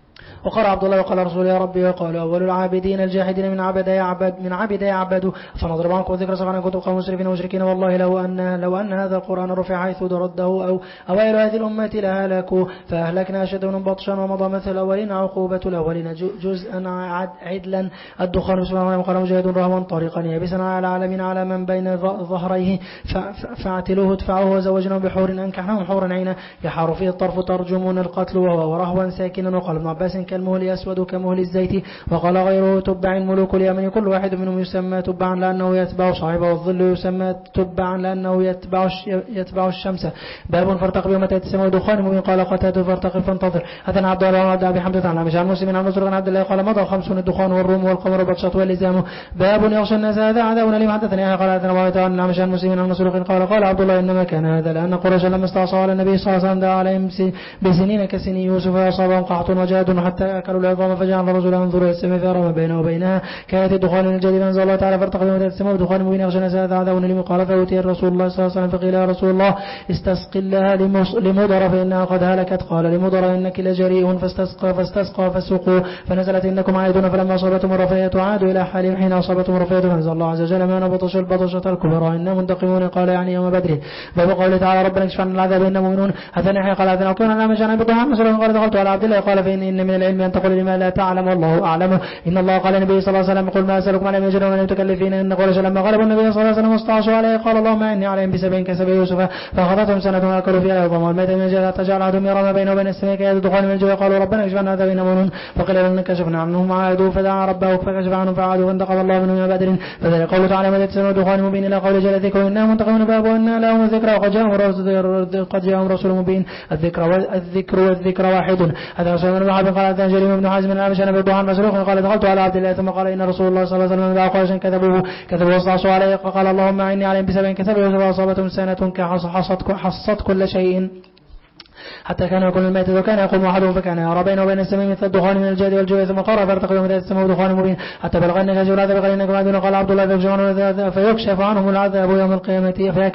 وقال عبد الله وقال رسول يا ربي وقال أول العابدين الجاحدين من عبد يعبد فنضرب عنكم ذكر سبحانه كنتم قوم مسرفين ومشركين والله لو أن هذا القرآن رفع حيث درده أو أوائل هذه الأمة لهلكوا فأهلكنا أشد من بطشا ومضى مثل الأولين عقوبة الأولين جزءا عدلا الدخان سبحانه وقال مجاهد رهوا طريقا يابسا على العالمين على من بين ظهريه فاعتلوه ادفعوه وزوجناه بحور أنكحناهم حورا عينا يحار فيه الطرف ترجمون القتل وهو رهوا ساكنا وقال ابن عباس كالمهل أسود كمهل الزيت وقال غيره تبع الملوك اليمن كل واحد منهم يسمى تبعا لأنه يتبع صاحبه والظل يسمى تبعا لأنه يتبع الشمس باب فارتقب يوم تأتي السماء دخان مبين قال قتاده فارتقب فانتظر هذا عبد الله وعبد أبي حمزة عن مشعل مسلم عن مسروق عن عبد الله قال مضى 50 الدخان والروم والقمر بطشط واللزام باب يغشى الناس هذا عذاب أليم حدثني قال حدثنا وعيت عن مشعل مسلم عن مسروق قال عبد الله إنما كان هذا لأن قريش لما استعصوا على النبي صلى الله عليه وسلم دعا عليهم بسنين كسن يوسف وأصابهم قحط وجاد حتى أكلوا العظام فجعل الرجل ينظر إلى السماء فرمى بينه وبينها كانت الدخان الجديد أنزل الله تعالى فارتقب يوم تأتي السماء دخان مبين يغشى الناس هذا عذاب أليم قال فأوتي الرسول الله صلى الله عليه وسلم فقيل يا رسول الله استسقي الله لمضر فإنها قد هلكت قال لمضر إنك لجريء فاستسقى فسقوا فنزلت إنكم عائدون فلما أصابتهم الرفية عادوا إلى حالهم حين أصابتهم الرفية فنزل الله عز وجل ما نبطش البطشة الكبرى إنا منتقمون قال يعني يوم بدر باب قوله تعالى ربنا اكشف عنا العذاب إنا مؤمنون حتى نحن قال هذا نعطونا لا مجانا بضحى مسلم قال دخلت على عبد الله قال فإن من العلم أن تقول لما لا تعلم والله أعلم إن الله قال النبي صلى الله عليه وسلم قل ما أسألكم عليه من أجر ولا متكلفين إن قريش لما غلبوا النبي صلى الله عليه وسلم واستعصوا عليه قال اللهم إني عليهم بسبعين كسب يوسف فأخذتهم سنة وأكلوا فيها العظام والميت من الجزاء تجعل أحدهم يرى ما بينه وبين السماء كيد دخان من الجوع قالوا ربنا اكشف عنا هذا بين مؤمنون فقيل لنا كشفنا عنهم عادوا فدعا ربه فكشف عنهم فعادوا فانتقم الله منهم يوم بدر فذلك قوله تعالى مدد سنة دخان مبين إلى قول جل ذكر إنا منتقمون باب وإنا لهم الذكرى وقد جاءهم رسول مبين الذكر واحد هذا رسول الله قال هذا جريم بن حازم الأعمش أنا بالضحى مسروق قال دخلت على عبد الله ثم قال إن رسول الله صلى الله عليه وسلم دعا قريشا كذبوه واستعصوا عليه قال اللهم إني عليهم بسبعين كسبوا وأصابتهم سنة كحصت كل شيء حتى كان يكون الميت وكان يقوم أحدهم فكان يرى بينه وبين السماء مثل الدخان من الجاد والجوع ثم قرأ فارتقوا يوم تأتي السماء دخان مبين حتى بلغ أنك جل هذا بقال إنكم عادون قال عبد الله فيكشف عنهم العذاب يوم القيامة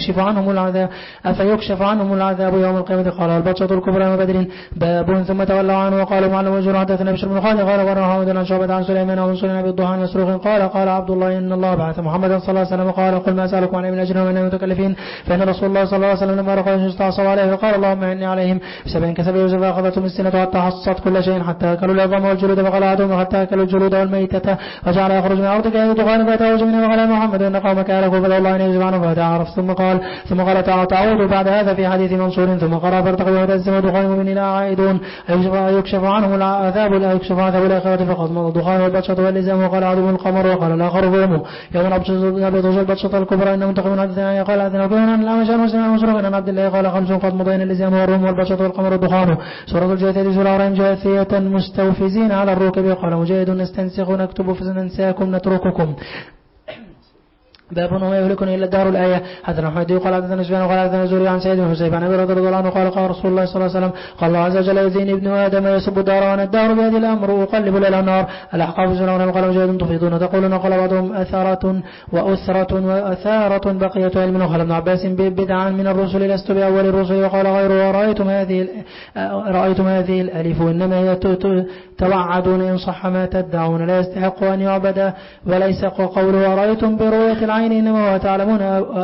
فيكشف عنهم العذاب يوم القيامة قال البطشة الكبرى يوم بدر باب ثم تولوا عنه وقالوا معلم وجر حدثنا بشر بن خالد قال ورنا حمد عن شعبة عن سليمان ومن سليمان بالضحى مسروق قال عبد الله إن الله بعث محمدا صلى الله عليه وسلم قال قل ما أسألكم عليه من أجر ومن متكلفين فإن رسول الله صلى الله عليه وسلم لما رأى استعصوا عليه فقال اللهم إني عليهم بسبعين كسب يوسف فأخذتهم السنة حتى حصت كل شيء حتى أكلوا العظام والجلود فقال أحدهم حتى أكلوا الجلود والميتة وجعل يخرج من أرضك دخان فأتاه منه وقال محمد إن قومك أهلكوا فدعوا الله أن يجب عنه فتعرف ثم قال تعود بعد هذا في حديث منصور ثم قرأ فارتقوا وتأتي دخان مؤمن إلى عائدون يكشف عنهم العذاب الآخرة فقد مضى الدخان والبطشة واللزام وقال عدو القمر وقال الآخر ظلمه يوم نبطش البطشة الكبرى إن منتقمون حدثنا قال أذن أبونا عن الأعمش عن مسلم عن مسروق عن عبد الله قال خمس قد مضين اللزام والروم والبطشة والقمر الدخان سورة الجاثية سورة عريم جاثية مستوفزين على الركب قال مجاهد نستنسخ نكتب فننساكم نترككم باب وما يهلكني الا الدار الايه حدثنا محمد قال حدثنا سفيان قال حدثنا زهري عن سعيد بن حسين عن ابي رضي الله عنه قال رسول الله صلى الله عليه وسلم قال الله عز وجل يؤذيني ابن ادم يسب الدار وانا الدار بهذه الامر اقلب الى النار الاحقاف سنون قال مجاهد تفيضون تقولون قال بعضهم اثاره واثاره بقيه علم وقال ابن عباس بدعا من الرسل لست باول الرسل وقال غيره رايتم هذه الالف انما هي توعدون إن صح ما تدعون لا يستحق أن يعبد وليس قوله ورأيتم برؤية العين إنما هو تعلمون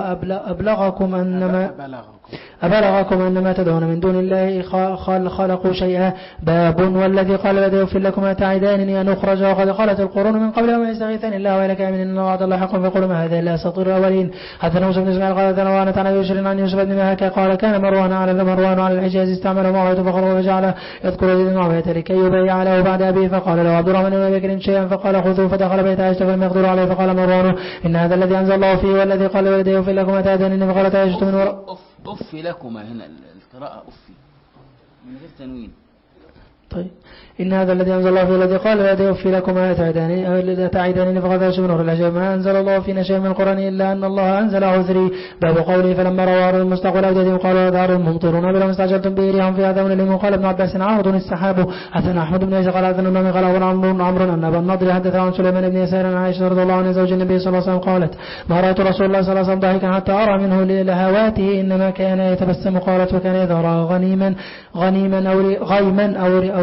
أبلغكم أنما تدعون من دون الله خلقوا شيئا باب والذي قال بدأ يغفر لكم أتعدانني أن أخرج وقد قالت القرون من قبل وما يستغيثان الله وإلك من إن وعد الله حق فيقول ما هذا إلا أساطير الأولين حدثنا موسى بن إسماعيل قال حدثنا وأنا عن يشر عن يوسف بن مهاكا قال كان مروان على الحجاز استعمل معاوية فخرج وجعل يذكر يد معاوية لكي يبيع له بعد أبيه فقال له عبد الرحمن بن بكر شيئا فقال خذوه فدخل بيت عائشة فلم يقدر عليه فقال مروان إن هذا الذي أنزل الله فيه والذي قال بدأ يغفر لكم أتعدانني فقالت عائشة من وراء أفي لكما هنا القراءة أفي من غير تنوين. طيب إن هذا الذي أنزل الله فيه الذي قال لا يوفي لكما تعيدانني فقد أشبه العجاب ما أنزل الله فينا شيء من القرآن إلا أن الله أنزل عذري باب قوله فلما رأوا المستقبل أوديهم قالوا دار ممطرون بلا استعجلتم به ريح في عذاب لهم قال ابن عباس عارض السحاب حدثنا أحمد بن عيسى قال حدثنا النووي قال عمرو أن أبا النضر حدث عن سليمان بن يسار عن عائشة رضي الله عنها زوج النبي صلى الله عليه وسلم قالت ما رأيت رسول الله صلى الله عليه وسلم ضاحكا حتى أرى منه لهواته إنما كان يتبسم قالت وكان إذا رأى غيما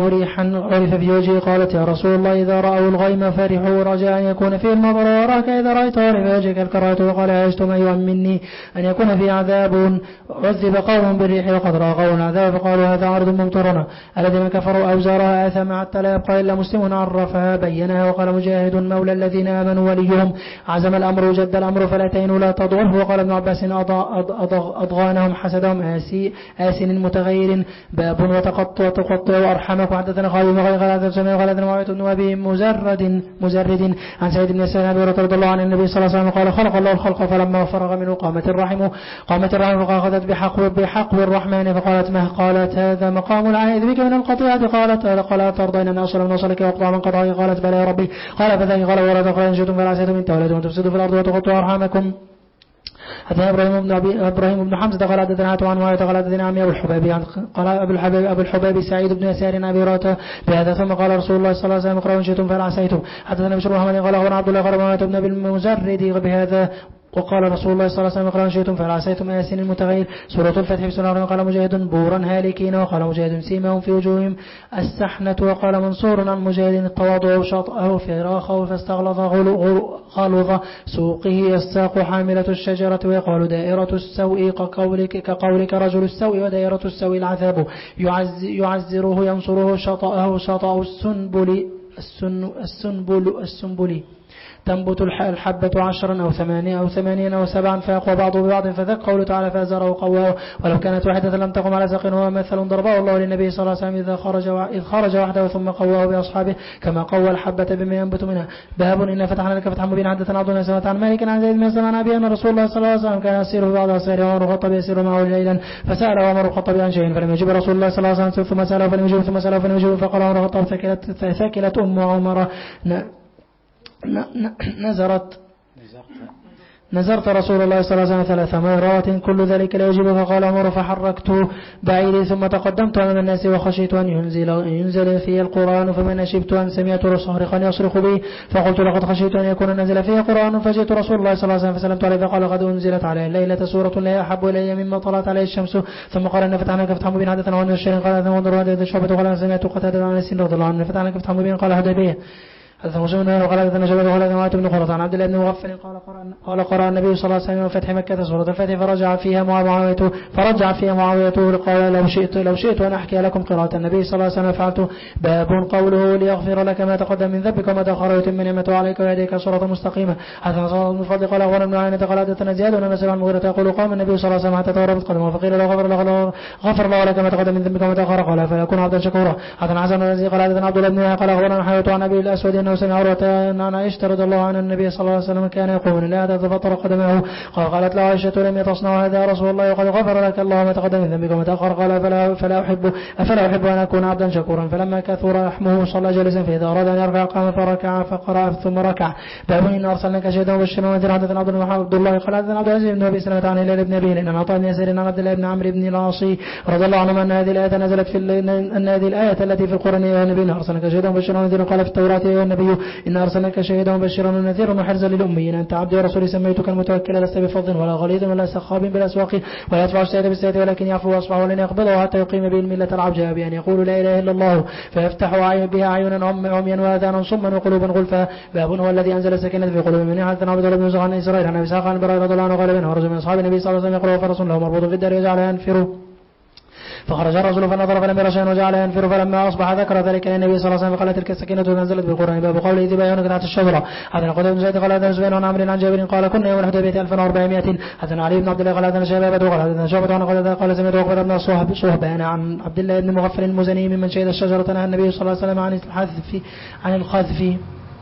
عرف في وجهه قالت يا رسول الله إذا رأوا الغيم فرحوا رجاء أن يكون فيه المطر وراك إذا رأيت عرف في وجهك الكراهة وقال عشتم أيها مني أن يكون في عذاب عذب قوم بالريح وقد رأى قوم عذاب فقالوا هذا عرض ممطرنا الذين كفروا أوزارها آثم حتى لا يبقى إلا مسلم عرفها بينها وقال مجاهد مولى الذين آمنوا وليهم عزم الأمر جد الأمر فلا تهنوا لا تضعفوا وقال ابن عباس أضغانهم حسدهم آسن متغير باب وتقطع أرحمك وحدثنا خالد بن غير غلادة سمع غلادة معاوية بن أبي مزرد عن سعيد بن سعيد أبي رضي الله عن النبي صلى الله عليه وسلم قال خلق الله الخلق فلما فرغ منه قامت الرحم فأخذت بحقب الرحمن فقالت ما قالت هذا مقام العائد بك من القطيعة قالت ترضين أن أصل من وصلك وأقطع من قطعك قالت بلى يا ربي قال فذلك قال ولا تقرأ إن شئتم فلا عسيتم إن توليتم تفسدوا في الأرض وتقطعوا أرحامكم حدثنا إبراهيم بن حمزة قال حدثنا عن معاوية قال حدثنا عمي أبو الحباب سعيد بن يسار أبي هريرة بهذا ثم قال رسول الله صلى الله عليه وسلم اقرأوا إن شئتم فلا عسيتم حدثنا بشر محمد قال أخبرنا عبد الله قال معاوية بن أبي المزرد بهذا وقال رسول الله صلى الله عليه وسلم اقرأوا إن شئتم فلا عسيتم آسن المتغير سورة الفتح بسم الله قال مجاهد بورا هالكين وقال مجاهد سيماهم في وجوههم السحنة وقال منصور عن مجاهد التواضع وشطأه فراخه فاستغلظ غلظ سوقه الساق حاملة الشجرة ويقال دائرة السوء كقولك رجل السوء ودائرة السوء العذاب يعزره ينصره شطأه شطأ السنبل تنبت الحبة 10 أو 8 أو 8 أو 7 فيقوى بعضه ببعض فذاك قوله تعالى فأزاره قواه ولو كانت واحدة لم تقم على ساق هو مثل ضربه الله للنبي صلى الله عليه وسلم إذ خرج وحده ثم قواه بأصحابه كما قوى الحبة بما ينبت منها باب إن فتحنا لك فتحا مبينا حدثنا عبد الله سمعت عن مالك عن زيد بن أسلم عن أبي أن رسول الله صلى الله عليه وسلم كان يسير في بعض أسفاره وعمر الخطاب يسير معه ليلا فسأل عمر الخطاب عن شيء فلم يجب رسول الله صلى الله عليه وسلم ثم سأله فلم يجب ثم سأله فلم يجب فقال عمر الخطاب ثكلت أم عمر نزرت رسول الله صلى الله عليه وسلم 3 مرات كل ذلك لا يجب فقال عمر فحركت بعيدي ثم تقدمت أمام الناس وخشيت أن ينزل في القرآن فمن أشبت أن سمعت صارخا يصرخ به فقلت لقد خشيت أن يكون نزل فيه قرآن فجئت رسول الله صلى الله عليه وسلم فسلمت عليه فقال قد أنزلت عليه الليلة سورة لا أحب إلي مما طلعت عليه الشمس ثم قال إن فتحنا لك فتحا مبينا حدثنا عن الشيخ قال أن وندر هذا الشعبة قال سمعت قتادة عن السن رضي الله عنه فتحنا لك فتحا مبينا قال هدى حدثنا مسلم وقال حدثنا شباب وقال حدثنا بن خرط عن عبد الله بن مغفل قال قرأ النبي صلى الله عليه وسلم فتح مكة سورة الفتح فرجع فيها معاوية قال لو شئت أن أحكي لكم قراءة النبي صلى الله عليه وسلم فعلت باب قوله ليغفر لك ما تقدم من ذنبك وما تأخر ويتم نعمته عليك ويهديك صراطا مستقيما حدثنا صلى بن فضل قال أخبرنا ابن عيينة قال حدثنا زياد بن أنس عن المغيرة يقول قام النبي صلى الله عليه وسلم حتى توربت قدمه فقيل له غفر الله لك ما تقدم من ذنبك وما تأخر قال فيكون عبدا شكورا حدثنا حسن بن قال حدثنا عبد الله بن قال أخبرنا حيوة عن أبي الأسود أنه سمع عروة عن عائشة رضي الله عنها النبي صلى الله عليه وسلم كان يقول لا تتفطر قدمه قالت له عائشة لم تصنع هذا رسول الله وقد غفر لك الله ما تقدم من ذنبك وما تأخر قال أفلا أحب أن أكون عبدا شكورا فلما كثر لحمه صلى جالسا فإذا أراد أن يركع قام فركع فقرأ ثم ركع باب إن أرسلناك شهيدا وبشرا ونذيرا حدثنا عبد الله قال حدثنا عبد العزيز بن أبي سلمة عن هلال بن أبي لأن عطاء بن يسار عن عبد الله بن عمرو بن العاص رضي الله عنهما أن هذه الآية نزلت أن هذه الآية التي في القرآن يا نبي أرسلناك شهيدا وبشرا ونذيرا قال في التوراة يا النبي إن أرسلناك شهيدا وبشرا ونذيرا وحرزا للأميين أنت عبدي ورسولي سميتك المتوكل لست بفضل ولا غليظ ولا سخاب بالأسواق ولا يدفع السيئة بالسيئة ولكن يعفو ويصفح ولن يقبله حتى يقيم به الملة العوجاء بأن يقول لا إله إلا الله فيفتح بها عيونا عميا وآذانا صما وقلوبا غلفا باب هو الذي أنزل السكينة في قلوب من حدثنا عبد الله بن زهر عن إسرائيل عن أبي إسحاق عن براء رضي الله عنه قال بينه رجل من أصحاب النبي صلى الله عليه وسلم يقرأ فرس له مربوط في الدار وجعل ينفر فخرج الرجل فنظر فلم يرى شيئا وجعل ينفر فلما أصبح ذكر ذلك للنبي صلى الله عليه وسلم فقال تلك السكينة نزلت بالقرآن باب قوله إذ بايعونك تحت الشجرة حدثنا قتيبة بن زيد قال حدثنا سفيان عن عمرو عن جابر قال كنا يوم الحديبية 1400 حدثنا علي بن عبد الله قال حدثنا شبابة قال حدثنا شعبة عن قتادة قال سمعت عقبة بن صهبان عن عبد الله بن مغفل المزني ممن شهد الشجرة نهى النبي صلى الله عليه وسلم عن الخذف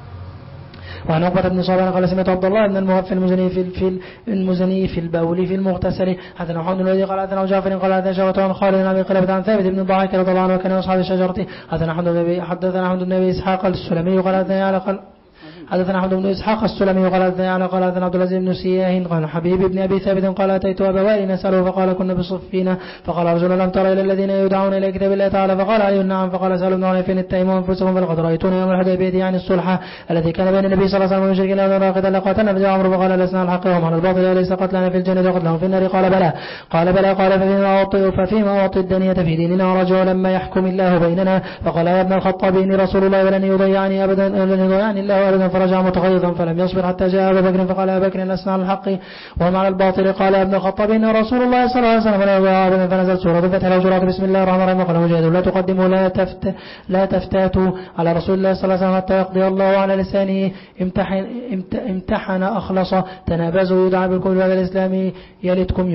وعن عقبة بن صهبان قال سمعت عبد الله بن المغفل المزني في البول في المغتسل حدثنا محمد الذي قال حدثنا جعفر قال حدثنا شعبة عن خالد بن ابي قلابة عن ثابت بن الضحاك رضي الله عنه وكان اصحاب الشجرة حدثنا حمد بن ابي اسحاق السلمي قال حدثنا حدثنا أحمد بن إسحاق السلمي قال حدثنا عبد العزيز بن سياه قال حبيب بن أبي ثابت قال أتيت أبا وائل نسأله فقال كنا بصفينا فقال رجل لم تر إلى الذين يدعون إلى كتاب الله تعالى فقال علي نعم فقال سألوا ابن عرفين التيمم أنفسهم فلقد رأيتون يوم الحديبية عن الصلح الذي كان بين النبي صلى الله عليه وسلم والمشركين راقدا لقاتلنا فجاء عمرو فقال لسنا الحق وهم على الباطل أليس قتلنا في الجنة وقتلهم في النار قال بلى قال ففيما أعطي الدنيا في ديننا رجع لما يحكم الله بيننا فقال يا ابن الخطاب إني رسول الله ولن يضيعني الله أبدا فرجع متغيظا فلم يصبر حتى جاء أبا بكر فقال أبا بكر لسنا على الحق وهم على الباطل قال يا ابن الخطاب إني رسول الله صلى الله عليه وسلم ولا يضيع أبدا فنزلت سورة فتح الحجرات بسم الله الرحمن الرحيم قال مجاهد لا تقدموا لا تفتاتوا على رسول الله صلى الله عليه وسلم حتى يقضي الله على لسانه امتحن أخلص تنابزوا يدعى بالكل هذا الإسلام يلدكم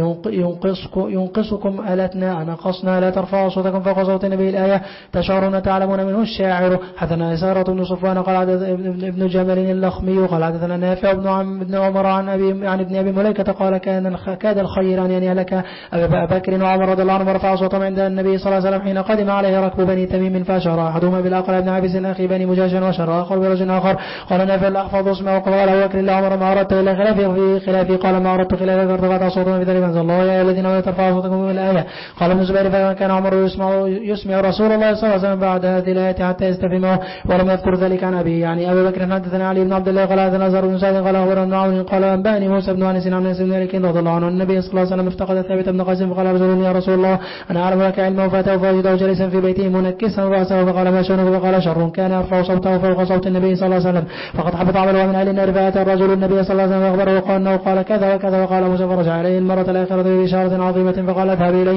ينقصكم ألتنا نقصنا لا ترفعوا صوتكم فوق صوت النبي الآية تشعرون تعلمون منه الشاعر حدثنا إسارة بن صفوان قال ابن جمل اللخمي قال حدثنا نافع بن عمر عن ابن أبي مليكة قال كاد الخير أن ينهلك أبا بكر وعمر رضي الله عنه ورفع صوتهم عند النبي صلى الله عليه وسلم حين قدم عليه ركب بني تميم فأشار أحدهما بالأقرع بن عابس أخي بني مجاشن وشر آخر برجل آخر قال نافع الأحفظ اسمه وقال أبو بكر عمر ما أردت إلا خلافي قال ما أردت خلافك فارتفعت صوتهم في ذلك أنزل الله يا الذين لا ترفعوا صوتكم من الآية قال ابن الزبير فكان عمر يسمع رسول الله صلى الله عليه وسلم بعد هذه الآية حتى يستفهمه ولم يذكر ذلك عن أبي يعني أبي بكر حدثنا علي بن عبد الله قال حدثنا زهر بن سعد قال أخبرنا عون قال أنبأني موسى بن أنس عن أنس بن مالك رضي الله عنه النبي صلى الله عليه وسلم افتقد ثابت بن قيس فقال رجل يا رسول الله أنا أعلم لك علما فأتاه فوجده جالسا في بيته منكسا رأسه فقال ما شأنك فقال شر كان يرفع صوته فوق صوت النبي صلى الله عليه وسلم فقد حبط عمله من أهل النار فأتى الرجل النبي صلى الله عليه وسلم فأخبره وقال أنه قال كذا وكذا وقال موسى فرجع عليه المرة الآخرة بإشارة عظيمة فقال اذهب إليه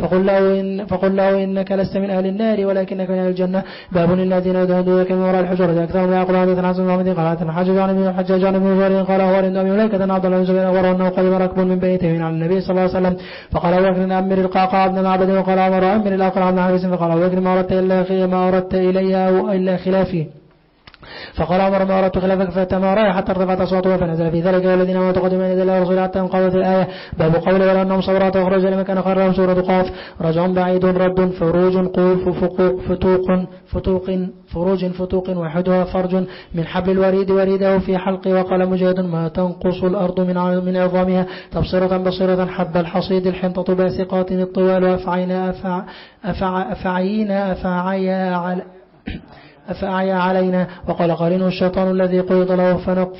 فقل له إنك لست من أهل النار ولكنك من أهل الجنة باب الذين يدعونك من وراء الحجرة أكثرهم لا يقول حدثنا حسن بن محمد قال حدثنا حجاج عن ابن جرير قال أخبر إن أبي مليكة عبد الله بن زبير أخبره أنه قدم ركب من بني تميم على النبي صلى الله عليه وسلم فقال أبو بكر أمر القعقاع بن معبد وقال عمر أمر الأقرع بن حابس فقال أبو بكر ما أردت إلي إلا خلافي فقال عمر ما أردت خلافك فتمارى حتى ارتفعت أصواتها فنزل في ذلك الذين ما تقدم من يد الله ورسوله حتى انقضت الآية باب قول ولا أنهم صبرات أخرج لمكان خرهم سورة قاف رجع بعيد رد فروج فروج فتوق وحدها فرج من حبل الوريد وريده في حلق وقال مجاهد ما تنقص الأرض من عظامها تبصرة بصيرة حب الحصيد الحنطة باسقات الطوال أفأعيا علينا وقال قرينه الشيطان الذي قيض له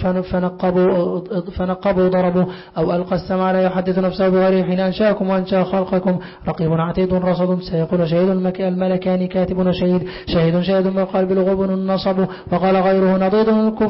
فنقبوا ضربوا أو ألقى السماء لا يحدث نفسه بغيره حين أنشاكم وأنشا خلقكم رقيب عتيد رصد سيقول شهيد الملكان كاتب شهيد من قلب الغبن النصب وقال غيره نضيد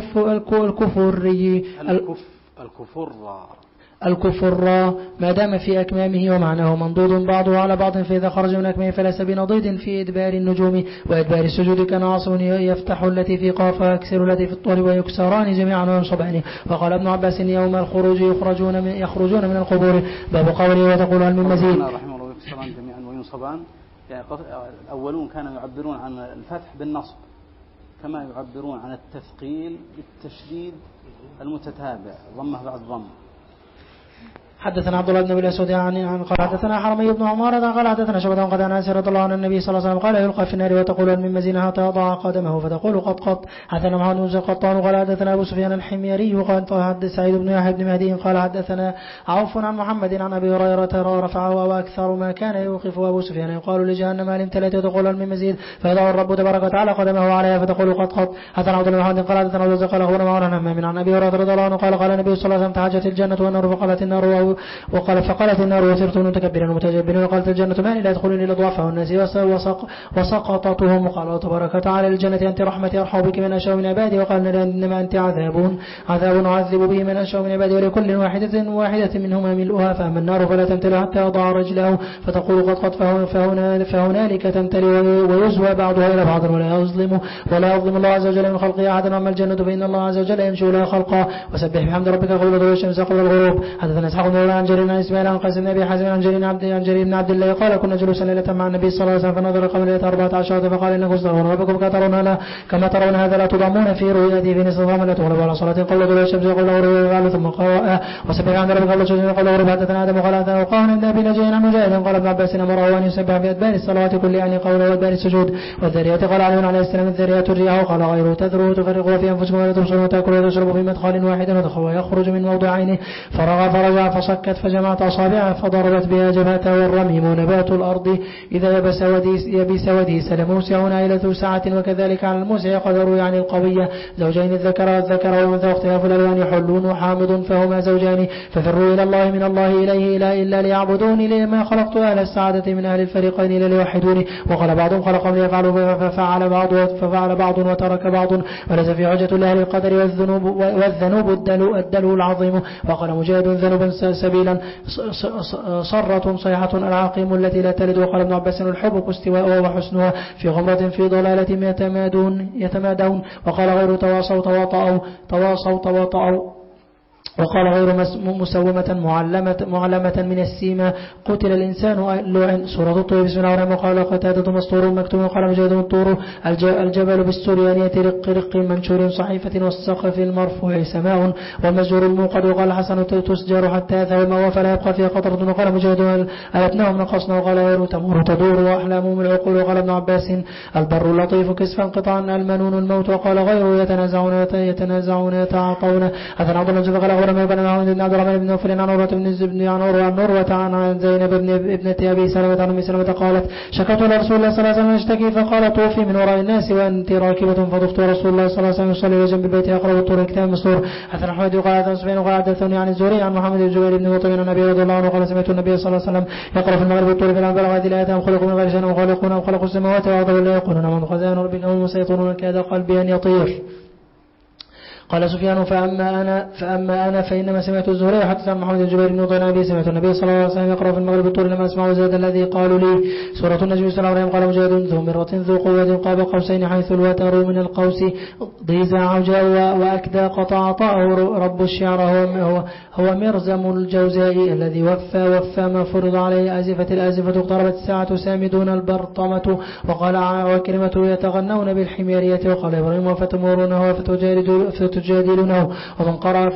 الكفر ما دام في أكمامه ومعناه منضود بعضه على بعض فإذا خرج من أكمامه فليس بنضيد في إدبار النجوم وإدبار السجود كناصر يفتح التي في قاف ويكسر التي في الطول ويكسران جميعا وينصبان وقال ابن عباس يوم الخروج يخرجون من القبور باب قوله وتقول هل من مزيد رحمه الله يكسران جميعا وينصبان يعني الأولون كانوا يعبرون عن الفتح بالنصب كما يعبرون عن التثقيل بالتشديد المتتابع ضمه بعد ضم. حدثنا عبد الله بن ابي الاسود عن قال حدثنا حرمي بن عمارة قال حدثنا شعبة قد عن انس رضي الله عنه النبي صلى الله عليه وسلم قال يلقى في النار وتقول من مزينها تضع قدمه فتقول قط حدثنا محمد بن قطان قال حدثنا ابو سفيان الحميري قال حدث سعيد بن يحيى بن مهدي قال حدثنا عوف عن محمد عن ابي هريرة رفعه واكثر ما كان يوقف ابو سفيان يقال لجهنم هل امتلأت وتقول من مزيد فيضع الرب تبارك وتعالى قدمه عليها فتقول قط حدثنا عبد الله بن محمد قال حدثنا ابو زكال اخبرنا معنا عن ابي هريرة رضي الله عنه قال النبي صلى الله عليه وسلم تحاجت الجنة والنار فقالت النار فقالت النار وسرت متكبرا ومتجبرا وقالت الجنة ما لا يدخلني إلا ضعفاء الناس وسقطتهم وقال تبارك وتعالى الجنة أنت رحمتي أرحم بك من أشاء من عبادي وقال إنما أنت عذاب أعذب به من أشاء من عبادي ولكل واحدة منهما ملؤها فأما النار فلا تمتلئ حتى يضع رجله فتقول قد فهنالك تمتلئ ويزوى بعضها إلى بعض ولا يظلم الله عز وجل من خلقه أحدا. أما الجنة فإن الله عز وجل ينشئ لها خلقا وسبح بحمد ربك قبل طلوع الشمس وقبل الغروب. حدثنا إسحاق بن الزهري عن جرير عن إسماعيل عن قاسم بن أبي حازم عن جرير بن عبد الله قال كنا جلوسا ليلة مع النبي صلى الله عليه وسلم فنظر قبل ليلة 14 فقال إنكم استغفرون ربكم كما ترون هذا لا تضامون في رؤيته في نصف لا تغلب على صلاة قبل طلوع الشمس وقبل غروبها ثم قال وسبح عند ربك قبل الشمس وقبل غروبها حدثنا آدم وقال وقال عند أبي نجي عن مجاهد قال ابن عباس أمره أن يسبح في أدبار الصلوات كل يعني قوله وأدبار السجود والذريات قال علي عليه السلام الذريات الرياح وقال غيره تذروا تفرقوا في أنفسكم ولا تبصروا وتأكلوا وتشربوا في مدخل واحد ويخرج من موضعين فرجع فصكت فجمعت أصابعه فضربت بها جبهته والرميم نبات الأرض إذا يبس وديس لموسع عائلة ساعة وكذلك على الموسع قدر يعني القوية زوجين الذكر والذكر والأنثى واختلاف الألوان حلون وحامض فهما زوجان ففروا إلى الله من الله إليه إلا ليعبدوني لما خلقت أهل السعادة من أهل الفريقين إلا ليوحدوني وقال بعضهم خلقهم ليفعلوا ففعل بعض وترك بعض وليس في حجة لأهل القدر والذنوب الدلو العظيم وقال مجاهد ذنوب سبيلا صرة صيحة العاقم التي لا تلد وقال ابن عباس الحب استواءها وحسنها في غمرة في ضلالة يتمادون وقال غير تواصوا تواطؤوا وقال غير مسومة معلمة من السيمة قتل الإنسان لعن سورة الطور بسم الله الرحمن وقال قتادة مسطور مكتوم وقال مجاهد الطور الجبل بالسريانية رق منشور صحيفة والسقف المرفوع سماء والمسجور الموقد وقال حسن تسجر حتى يذهب الماء فلا يبقى فيها قطرة وقال مجاهد ألبناهم نقصنا وقال غير تمر تدور وأحلامهم العقول وقال ابن عباس البر اللطيف كسفا قطعا المنون الموت وقال غيره يتنازعون يتعاطون أثنى عبد الله قال أخبرنا بن محمد بن عبد الرحمن بن نوفل عن عروة بن الزبد عن عروة عن زينب ابنة أبي سلمة عن أم سلمة قالت شكوت لرسول الله صلى الله عليه وسلم اشتكي فقال طوفي من وراء الناس وأنت راكبة فضفت رسول الله صلى الله عليه وسلم يصلي وجنب البيت يقرأ الطور كتاب مسطور حدثنا حميد وقال حدثنا سفيان وقال حدثني عن الزهري عن محمد بن جبير بن مطعم عن النبي رضي الله عنه قال سمعت النبي صلى الله عليه وسلم يقرأ في المغرب الطور فلما بلغ هذه الآيات خلقوا من غير شيء وخالقون وخلقوا السماوات والأرض ولا يقولون من خزائن ربنا هم مسيطرون كاد قلبي أن يطير قال سفيان فأما أنا فإنما سمعت الزهري حتى محمد الجبير بن طينا به سمعت النبي صلى الله عليه وسلم يقرأ في المغرب الطور لما أسمعوا زاد الذي قالوا لي سورة النجم صلى الله عليه وسلم قال مجاهد ذو مرة ذو قوة قاب قوسين حيث الوتر من القوس ضيز عوجاء وأكدى قطع طاءه رب الشعر هو مرزم الجوزاء الذي وفى ما فرض عليه آزفة الآزفة اقتربت الساعة سامدون البرطمة وقال وكلمة يتغنون بالحميرية وقال إبراهيم وفتمورونه فتجادلونه ومن قرأ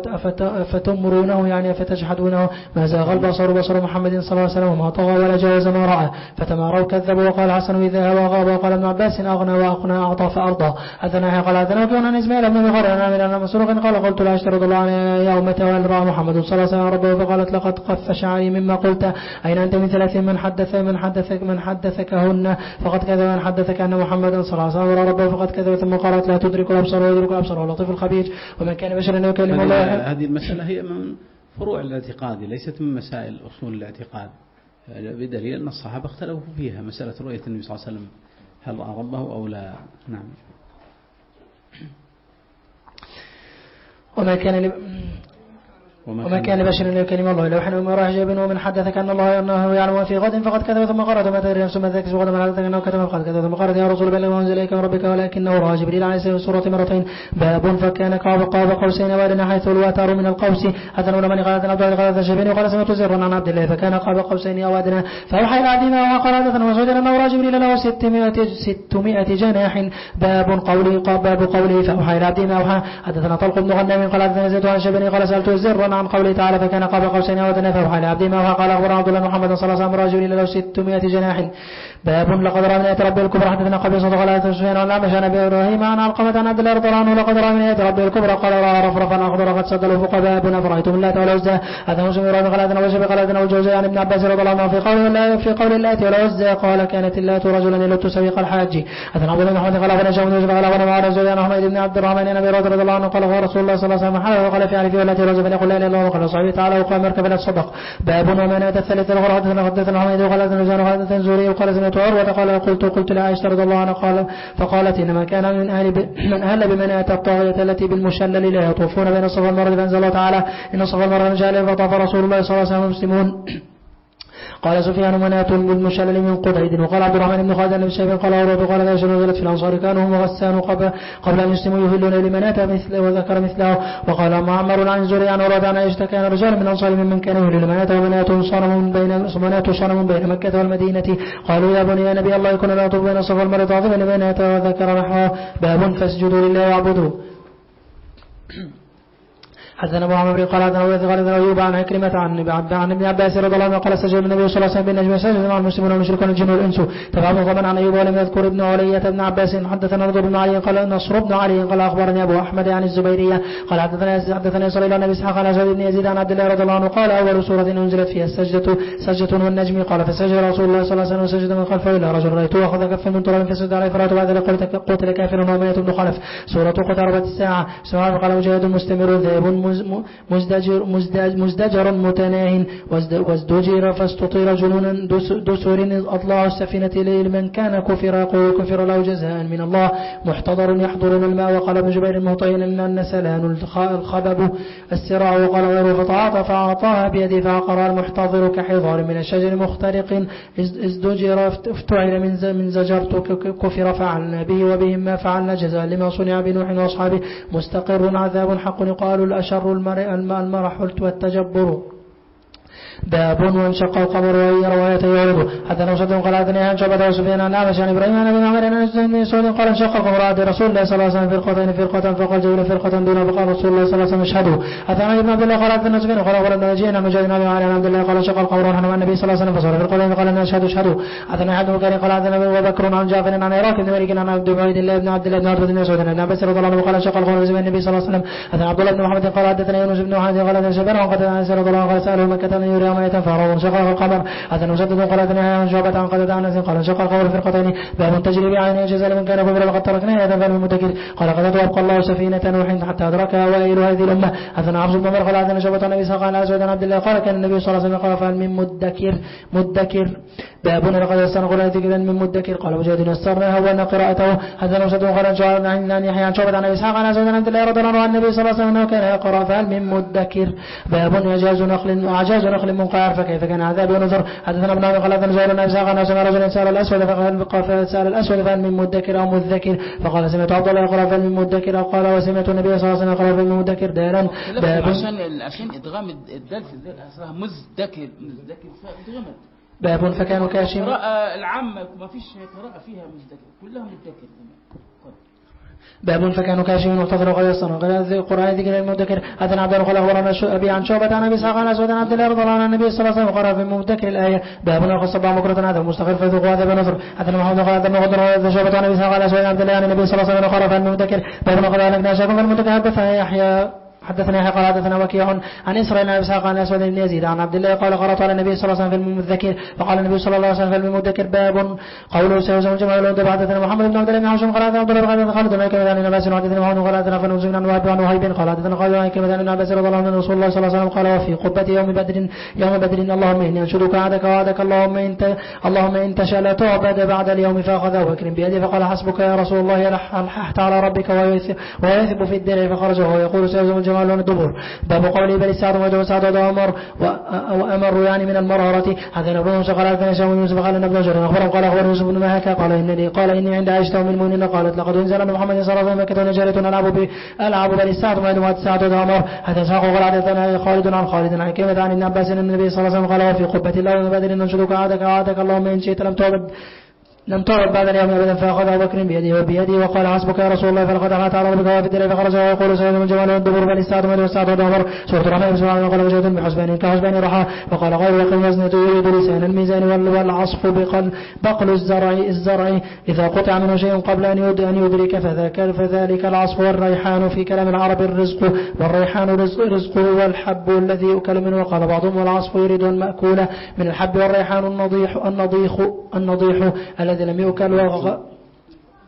فتمرونه يعني فتجحدونه ما زاغ البصر بصر محمد صلى الله عليه وسلم وما طغى ولا جاوز ما رأى فتماروا كذبوا وقال حسن إذا هوى غاب وقال ابن عباس أغنى وأقنى أعطى فأرضى هذا قال هذا وكان عن إسماعيل بن بخار عن مسروق قال قلت لا أشترط الله علي يا أمته وأن رأى محمد صلى الله عليه وسلم ربه فقالت لقد قف شعري مما قلت أين أنت من 30 من حدثكهن فقد كذب من حدثك أن محمدا صلى الله عليه وسلم رأى ربه فقد كذب ثم قالت لا تدرك الأبصار ويدرك الأبصار واللطيف الخبير ومن كان بشرا يكلم الله. هذه المسألة هي من فروع الاعتقاد ليست من مسائل أصول الاعتقاد بدليل أن الصحابة اختلفوا فيها مسألة رؤية النبي صلى الله عليه وسلم هل رأى ربه أو لا. نعم. وما كان بشر أن يكلم الله لو حن وما راح جابن ومن حدثك أن الله أنه يعلم في غد فقد كذب ثم قرأت ما تدري ثم ذاك غد من حدثك أنه كتب فقد كذب ثم قرأت يا رسول الله ما أنزل إليك من ربك ولكنه رأى جبريل عليه السلام سورة مرتين باب فكان قاب قوسين وادنا حيث الوتر من القوس حتى من قال عبد الله قال شبين وقال سمعت زرا عن عبد الله فكان قاب قوسين أو ادنى فأوحى إلى عبدنا وقال حدثنا وسجد أنه رأى جبريل له 600 جناح باب قوله فأوحى إلى عبدنا أوحى حدثنا طلق بن غنام قال حدثنا زيد عن شبين قال سألت زرا عن قوله تعالى فكان قاب قوسين أو أدنى فأوحى إلى عبده ما أوحى قال أخبرنا عبد الله محمد صلى الله عليه وسلم رجل له 600 جناح باب لقد رأى من آيات ربه الكبرى حدثنا قبل صدق على سفيان عن الأعمش عن أبي إبراهيم عن علقمة عن عبد الله رضي الله عنه لقد رأى من آيات ربه الكبرى قال رأى رفرفا أخضر قد سد الأفق باب أفرأيتم اللات والعزى هذا مسلم يرى قال أذن وشبه قال أذن والجوزاء عن ابن عباس رضي الله عنه في قول اللات والعزى قال كانت اللات رجلا يلت سويق الحاج هذا عبد الله محمد قال أبنا شاء وشبه قال أبنا معنا زوجان أحمد بن عبد الرحمن عن أبي رضي الله عنه قال رسول الله صلى الله عليه وسلم حاله وقال في عرفه والتي رجل يقول لا إله إلا الله وقال صحيح تعالى وقال مركب لا تصدق باب ومنات الثالث الأخرى حدثنا حميد وقال أذن رجال وحدثنا زوري وقال سمعت عروة قال قلت لعائشة رضي الله عنها فقالت إنما كان من أهل بمنات الطاغية التي بالمشلل لا يطوفون بين الصفا والمروة فأنزل الله تعالى إن الصفا والمروة من جعله فطاف رسول الله صلى الله عليه وسلم مسلمون قال سفيان منات بالمشلل من قتيد وقال عبد الرحمن بن خالد بن شيخ قال عروة قال لا نزلت في الأنصار كانوا هم غسان قبل أن يسلموا يهلون لمنات مثله وذكر مثله. وقال معمر عن زري عن عروة عن عائشة كان رجال من الأنصار ممن كان يهل لمنات ومنات صنم بين مكة والمدينة. قالوا يا بني يا نبي الله يكون لا طب بين الصفا والمرض عظيما لمنات وذكر نحوه. باب فاسجدوا لله واعبدوا. حدثنا ابو عمرو قال حدثنا ايوب عن عكرمة عن ابن عباس رضي الله عنه قال سجد النبي صلى الله عليه وسلم بالنجم سجد مع المسلمون والمشركون الجن والانس. تبعه طبعا عن ايوب ولم يذكر ابن علية بن عباس. حدثنا نضر بن علي قال نصر بن علي قال اخبرني ابو احمد عن الزبيرية قال حدثنا صلى الله عليه وسلم عن اسعد بن يزيد عن عبد الله رضي الله عنه قال اول سورة انزلت فيها السجدة والنجم. قال فسجد رسول الله صلى الله عليه وسلم وسجد من خلفه الى رجل رايته اخذ كفا من تراب فسجد عليه فرات بعد ذلك قتل كافر ومية بن خلف. سورة قتربت الساعة. سواء قال مجاهد مستمر ذهب مزدجر متناه وازدجر فاستطير جنون دسور أطلع السفينة لمن كان كفر له جزاء من الله محتضر يحضرون الماء. وقال ابن جبير المهطين أن النسلان الخبب السراع. وقال غيره فتعاطى فأعطاها بيده فعقر المحتضر كحضار من الشجر مخترق ازدجر افتعل من زجرت كفر فعلنا به وبهم ما فعلنا جزاء لما صنع بنوح وأصحابه مستقر عذاب حق يقال الأشر المرح والتجبر. باب وانشق القمر وهي رواية يورد. حتى نوصد قال حدثني عن شعبة وسفيان عن أعمش عن إبراهيم عن أبي معمر عن بن مسعود قال انشق القمر عهد رسول الله صلى الله عليه وسلم فرقة فقال جول فرقة دون فقال رسول الله صلى الله عليه وسلم اشهدوا. حدثنا ابن عبد الله قال حدثنا سفيان قال أخبرنا جينا مجاهد عن عبد الله قال انشق القمر ونحن النبي صلى الله عليه وسلم فصار فرقتين قال اشهدوا. حدثنا عبد المكارم قال حدثنا أبو بكر عن جعفر عن عراق بن مالك عن عبد الله بن عبد الله بن عبد بن مسعود عن عباس رضي الله عنه قال انشق القمر زمان النبي صلى الله عليه وسلم. حدثنا عبد الله بن محمد قال حدثنا يونس بن حاتم قال حدثنا شبان وقد عن رضي الله عنه قال سأله مكة أن يرى ما يتفارغ انشق القمر. حدثنا مسدد قال حدثنا عن شعبة عن قتادة عن انس قال انشق القمر فرقتين باب تجري بعينه جزاء من كان كفر وقد تركنا هذا فلم المدكر. قال قد أبقى الله سفينة نوح حتى أدركها وائل هذه الأمة. حدثنا عبد بن عمر قال حدثنا شعبة عن أبي قال أسود عن عبد الله قال كان النبي صلى الله عليه وسلم قال فهل من مدكر باب لقد يسرنا قرآن ذكرا من مدكر. قال وجاد يسرنا هو قراءته. حدثنا مسدد قال عن يحيى عن شعبة عن أبي قال أسود عن عبد الله رضي الله عنه النبي صلى الله عليه وسلم كان يقرأ فهل من مدكر. باب أعجاز نخل منقعر فكيف كان عذاب ونذر. حدثنا ابن عمر قال حدثنا زهير بن أبي قال سمع رجلا سأل الأسود فسأل الأسود فهل من مدكر أو مذكر فقال سمعت عبد الله يقرأ فهل من مدكر أو قال وسمعت النبي صلى الله عليه وسلم يقرأ فهل من مدكر دارا. عشان إدغام الدال في الذال أصلها مزدكر فإدغمت. باب فكانوا كاشمين العامة ما فيش قراءة فيها مزدكر كلها مدكر. باب فكانوا كاشمين واقتصروا قد يصنعوا غير القرآن ذكر المدكر. حدثنا عبد الله قال أخبرنا أبي عن شعبة عن أبي إسحاق عن أسود عن عبد الله رضي الله عنه النبي صلى الله عليه وسلم قرأ في المدكر الآية باب أخص بعض مكرة هذا مستقر فذوق هذا بنصر. حدثنا محمد قال حدثنا غدر شعبة عن أبي إسحاق عن أسود عن عبد الله عن النبي صلى الله عليه وسلم قرأ في المدكر باب قال أنك ناشاكم في المدكر. حدثنا يحيى حدثنا يحيى قال حدثنا وكيع عن إسرائيل عن إسحاق عن أسود بن يزيد عن عبد الله قال قرأت على النبي صلى الله عليه وسلم في المذكر فقال النبي صلى الله عليه وسلم في المذكر باب قوله سيوزن الجمع والأنثى. حدثنا محمد بن عبد الله بن حشم قال حدثنا عبد الله بن خالد بن كذا عن عباس حدثنا محمد قال حدثنا فنوز بن وهب عن وهيب قال حدثنا خالد عن كلمة عن عباس رضي الله عنه رسول الله صلى الله عليه وسلم قال وفي قبة يوم بدر اللهم إني أنشدك وعدك اللهم إن تشاء لا تعبد بعد اليوم فأخذ أبو بكر بيده فقال حسبك يا رسول الله ألححت على ربك ويثب في الدرع فخرج وهو يقول سيوزن الجمع والأنثى. باب قوله بل السعد وسعد وأمر يعني من المرارة. حدثنا ابن موسى قال حدثنا هشام بن يوسف قال ابن جرير أخبره قال أخبر يوسف بن مهكا قال إني عند عائشة أم المؤمنين قالت لقد أنزل أن محمد صلى الله عليه وسلم مكة ونجارة ألعب بل السعد وعد سعد وأمر. حتى إسحاق قال حدثنا خالد عن كلمة عن ابن عباس أن النبي صلى الله عليه وسلم قال وفي قبة الله وبدر ننشدك وعدك اللهم إن شئت لم تعرض بعد اليوم أبدا فأخذ أبو بكر بيده وقال حسبك يا رسول الله فلقد أحلت على ربك وفي الدرع فخرج ويقول سيد من جمال والدبر بل السعد والدبر. سورة الرحمن بسم الله وقال وجهد بحسبان كحسبان رحى. وقال غير يقل وزنة يريد لسان الميزان والعصف بقل الزرع إذا قطع منه شيء قبل أن يدرك فذلك العصف. والريحان في كلام العرب الرزق والريحان رزقه والحب الذي يؤكل منه. وقال بعضهم والعصف يريد المأكول من الحب والريحان النضيح الذي لم يؤكل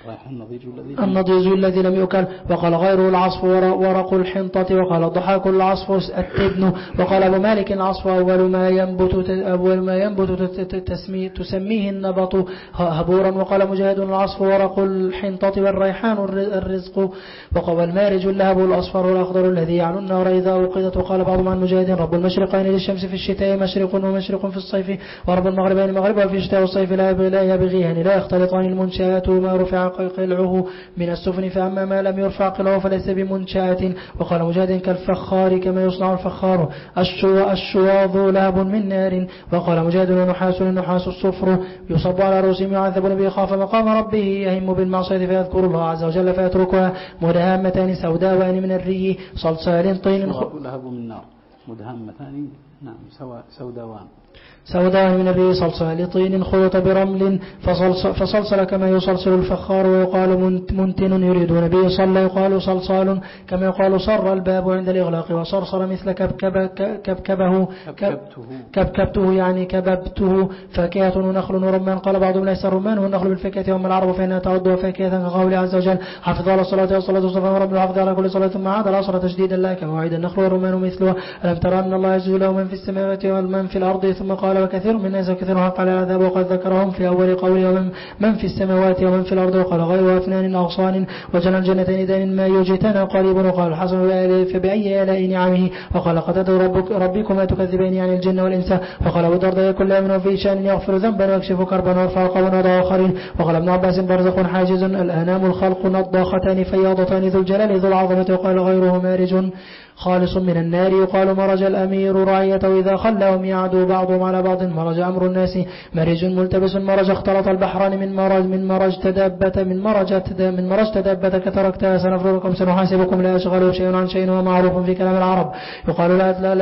النضيج الذي لم يؤكل. وقال غيره العصف ورق الحنطة. وقال الضحاك العصف التبن. وقال أبو مالك العصف أول ما ينبت تسميه النبط هبورا. وقال مجاهد العصف ورق الحنطة والريحان الرزق. وقال المارج اللهب الأصفر والأخضر الذي يعلو النار إذا أوقدت. وقال بعض عن مجاهد رب المشرقين للشمس في الشتاء مشرق ومشرق في الصيف ورب المغربين مغربا في الشتاء والصيف لا يبغيان لا يختلطان المنشآت ما رفع قلعه من السفن فأما ما لم يرفع قلعه فليس بمنشآت. وقال مجاهد كالفخار كما يصنع الفخار الشواظ لهب من نار. وقال مجاهد النحاس الصفر يصب على رؤوسهم يعذبون به خاف مقام ربه يهم بالمعصية فيذكر الله عز وجل فيتركها مدهامتان سوداوان من الري صلصال طين لهب من نار مدهامتان نعم سوداء من الري صلصال طين خلط برمل فصلصل كما يصلصل الفخار. ويقال منتن يريدون به صلى يقال صلصال كما يقال صر الباب عند الإغلاق. وصرصر مثل كبكبته يعني كببته. فاكهة ونخل ورمان. قال بعضهم ليس الرمان والنخل بالفاكهة وما العرب فإنها تعد فاكهة كقول عز وجل حفظ على الصلاة والصلاة والصلاة ورب الحفظ على كل صلاة ثم عاد العصر تشديدا لها كما وعد النخل والرمان مثلها. ألم ترى أن الله يسجد له من في السماوات والمن في الأرض. ثم قال وكثير من الناس وكثير حق على العذاب. وقد ذكرهم في أول قوله من في السماوات ومن في الأرض. وقال غير أفنان أغصان وجنى الجنتين دان ما يوجتنا قريب. وقال الحسن فبأي آلاء نعمه. وقال قد ربكما تكذبين يعني الجن والإنس. وقال أبو الدرداء كل يوم في شأن يغفر ذنبا ويكشف كربا ويرفع قوما وضع آخرين. وقال ابن عباس برزق حاجز الأنام الخلق نضاختان فياضتان ذو الجلال ذو العظمة. وقال غيره مارج خالص من النار. يقال مرج الأمير رعيته إذا خلهم يعدو بعضهم على بعض. مرج أمر الناس مرج ملتبس. مرج اختلط البحران من مرج تدبت كتركتها سنفرغكم سنحاسبكم لا يشغل شيء عن شيء ومعروف في كلام العرب. يقال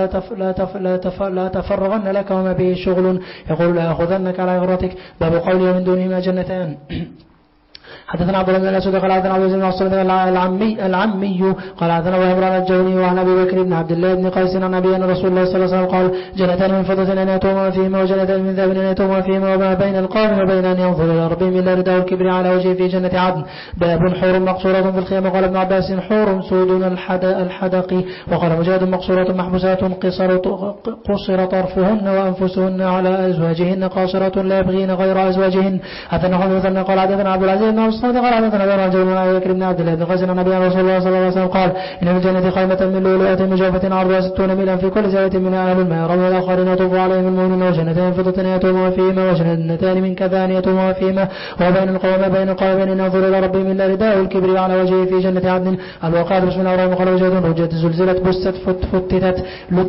لا تفرغن لك وما به شغل. يقول لا أخذنك على غرتك. باب قوله من دونهما جنتان. حدثنا عبد الله بن الأسود قال حدثنا عبد العزيز بن عاصم العمي قال حدثنا عمران الجوني وعن أبي بكر بن عبد الله بن قيس عن أبي أن رسول الله صلى الله عليه وسلم قال جنتان من فضة أن يأتوهما فيهما وجنتان من ذهب أن يأتوهما فيهما وما بين القوم وبين أن ينظر إلى ربهم إلا رداء الكبر على وجهه في جنة عدن. باب حور مقصورة في الخيام. وقال ابن عباس حور سود الحدق. وقال مجاهد مقصورة محبوسات قصر طرفهن وأنفسهن على أزواجهن قاصرة لا يبغين غير أزواجهن. حدثنا حمد قال حدثنا عبد العزيز بن الصادق قال حدثنا ابن رجل بن ابي بكر بن عبد الله بن قيس عن النبي رسول الله صلى الله عليه وسلم قال ان في الجنه خيمه من لؤلؤه مجوفه عرضها 60 ميلا في كل زاويه منها اهل الماء يرون الاخرين يطوف عليهم المؤمنون وجنتان فضه ياتون فيهما وجنتان من كذان ياتون فيهما وبين القوم بين القومين ينظر الى ربهم الا رداء الكبر على وجهه في جنه عدن. الوقاد بسم الله الرحمن الرحيم. قال وجهه رجت زلزلت بست فتتت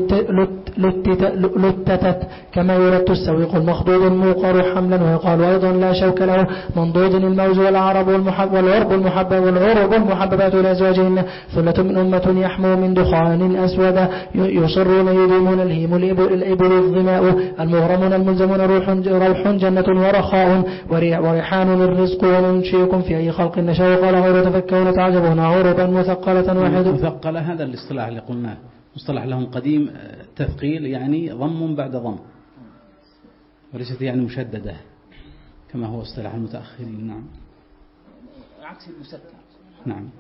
لتتت كما يلت السويق المخضوض الموقر حملا. ويقال ايضا لا شوك له منضود الموز والعرب والعرب المحببات لأزواجهن. ثلة من أمة يحمو من دخان أسود يصرون يديمون الهيم الإبل الظماء المغرمون الملزمون روح جنة ورخاء وريحان الرزق وننشئكم في أي خلق نشاء. قال غير تفكون تعجبون عربا مثقلة واحد. مثقلة هذا الاصطلاح اللي قلناه مصطلح لهم قديم تثقيل يعني ضم بعد ضم وليست يعني مشددة كما هو اصطلاح المتأخرين. نعم عكس المسكن. نعم.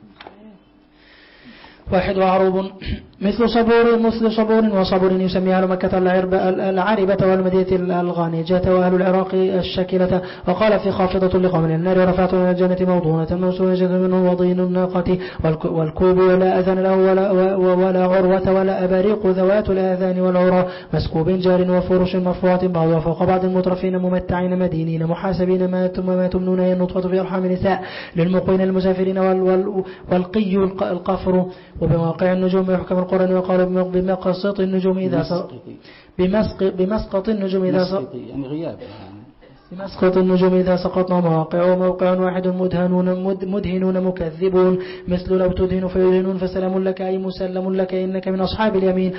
واحد وعروب مثل صبور وصبور يسميها أهل مكة العربة والمدينة الغانجة وأهل العراق الشكلة. وقال في خافضة لقوم النار ورفعت من الجنة موضونة موسوجة منه وضين الناقة والكوب ولا أذن له ولا عروة ولا أباريق ذوات الآذان والعرى مسكوب جار وفرش مرفوعة بعضها فوق بعض مترفين ممتعين مدينين محاسبين ما تمنون هي النطفة في أرحام النساء للمقوين المسافرين والقي القفر. وبمواقع النجوم يحكم القرآن. وقالوا بمسقط النجوم إذا بمسقط النجوم إذا يعني غياب بمسقط النجوم إذا سقطنا موقع واحد مدهنون مكذبون مثل لو تدهن فيدهنون فسلام لك أي مسلم لك إنك من أصحاب اليمين.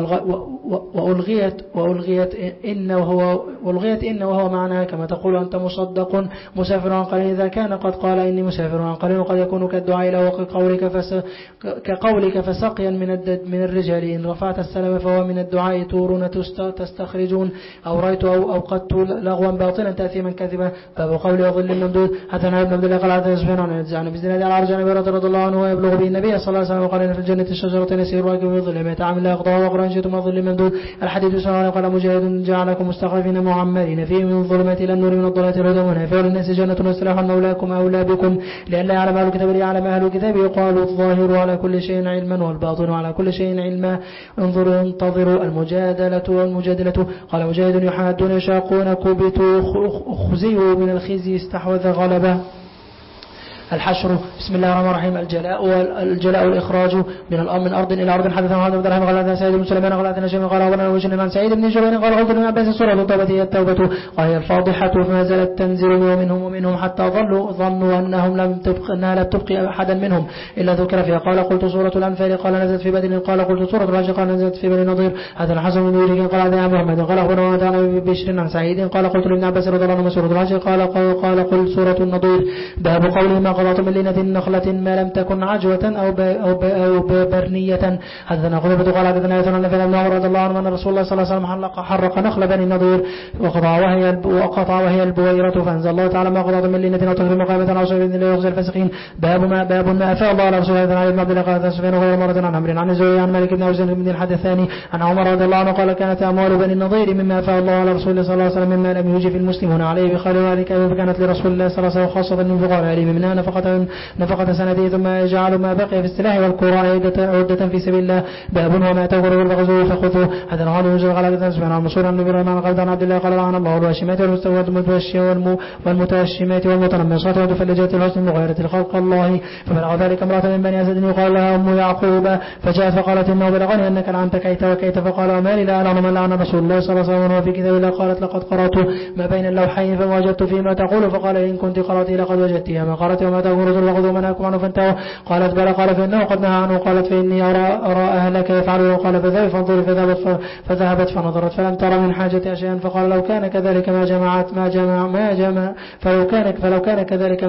وألغيت إن وهو معناها كما تقول أنت مصدق مسافر عن قليل إذا كان قد قال إني مسافر عن قليل. وقد يكون كالدعاء له كقولك فسقيا من الرجال إن رفعت السلام فهو من الدعاء تورون تستخرجون أو رأيت أو قدت لغوا باطلا تأثيما كاذبا. باب قول وظل الممدود. حدثنا ابن عبد الله قال حدثنا سفيان عن بن على عرج عن ابي هريرة رضي الله عنه ويبلغ به النبي صلى الله عليه وسلم وقال ان في الجنة الشجرة يسير راكب في ظل ما يتعامل لا يقطعها وقرا ان شئتم ظل ممدود. الحديث سنة قال مجاهد جعلكم مستخلفين معمرين فيه من الظلمات الى النور من الضلالة الى الهدى ونافع للناس جنة واستراح مولاكم اولى بكم لئلا يعلم اهل الكتاب ليعلم اهل الكتاب يقال الظاهر على كل شيء علما والباطن على كل شيء علما انظروا انتظروا المجادلة والمجادلة. قال مجاهد يحادون يشاقون كبتوا خزيوا من الخزي استحوذ غلبه. الحشر. بسم الله الرحمن الرحيم. الجلاء والإخراج من أرض إلى أرض. حدثنا محمد بن رحمه قال سعيد بن سليمان قال حدثنا شيخ قال أخبرنا وجل عن سعيد بن جبير قال قلت لابن عباس سورة التوبة هي التوبة وهي الفاضحة فما زالت تنزل ومنهم حتى ظنوا أنها لم تبقي أحدا منهم إلا ذكر فيها. قال قلت سورة الأنفال قال نزلت في بدر قال قلت سورة الحج قال نزلت في بني نضير. هذا حسن بن يريك قال حدثنا محمد قال أخبرنا وتعالى بشر عن سعيد قال قلت لابن عباس رضي الله عنه سورة الحج قال قل سورة النضير. باب قوله ما قضيتم من لينة نخلة ما لم تكن عجوة أو برنية. حدثنا قتيبة قال حدثنا يثنى بن ابن عمر رضي الله عنه أن رسول الله صلى الله عليه وسلم حرق نخل بني النضير وقطع وهي البويرة فأنزل الله تعالى ما قضيتم من لينة أو تحرم قائمة أو شيء بإذن الله يخزي الفاسقين. باب ما أفاء الله على رسول الله عليه بن عبد الله قال سفيان غير مرة عن عمرو عن الزهري عن مالك بن أوس بن الحدث الثاني عن عمر رضي الله عنه قال كانت أموال بني النضير مما أفاء الله على رسول الله صلى الله عليه وسلم مما لم يوجب المسلمون عليه بخير ذلك فكانت لرسول الله صلى الله عليه وسلم خاصة من فقراء منها نفقة سنته ثم يجعل ما بقي في السلاح والقراء عدة في سبيل الله. باب وما تغروا بالغزو فخذوا. هذا الغالي يوجد على ذات سبحانه المسؤول عن نبي الرحمن قال عبد الله قال لعن الله الواشمات والمتوشمات والمتنمصات والمتفلجات الحسن مغيرة الخلق الله. فبلغ ذلك امرأة من بني أسد يقال لها أم يعقوب فجاءت فقالت إنه بلغني أنك لعنت كيت وكيت فقال ما لي لا أعلم من لعن رسول الله صلى الله عليه وسلم وفي كتاب الله. قالت لقد قرأت ما بين اللوحين فوجدت فيما تقول فقال إن كنت قرأت لقد وجدتها ما قرأت وما تقول فخذوا منكم عنه فانتهوا. قالت بلى قال فإنه قد نهى عنه. قالت فإني أرى أهلك يفعلون. قال فانظري فذهبت فنظرت فلم ترى من حاجة شيئا فقال لو كان كذلك فلو كان كذلك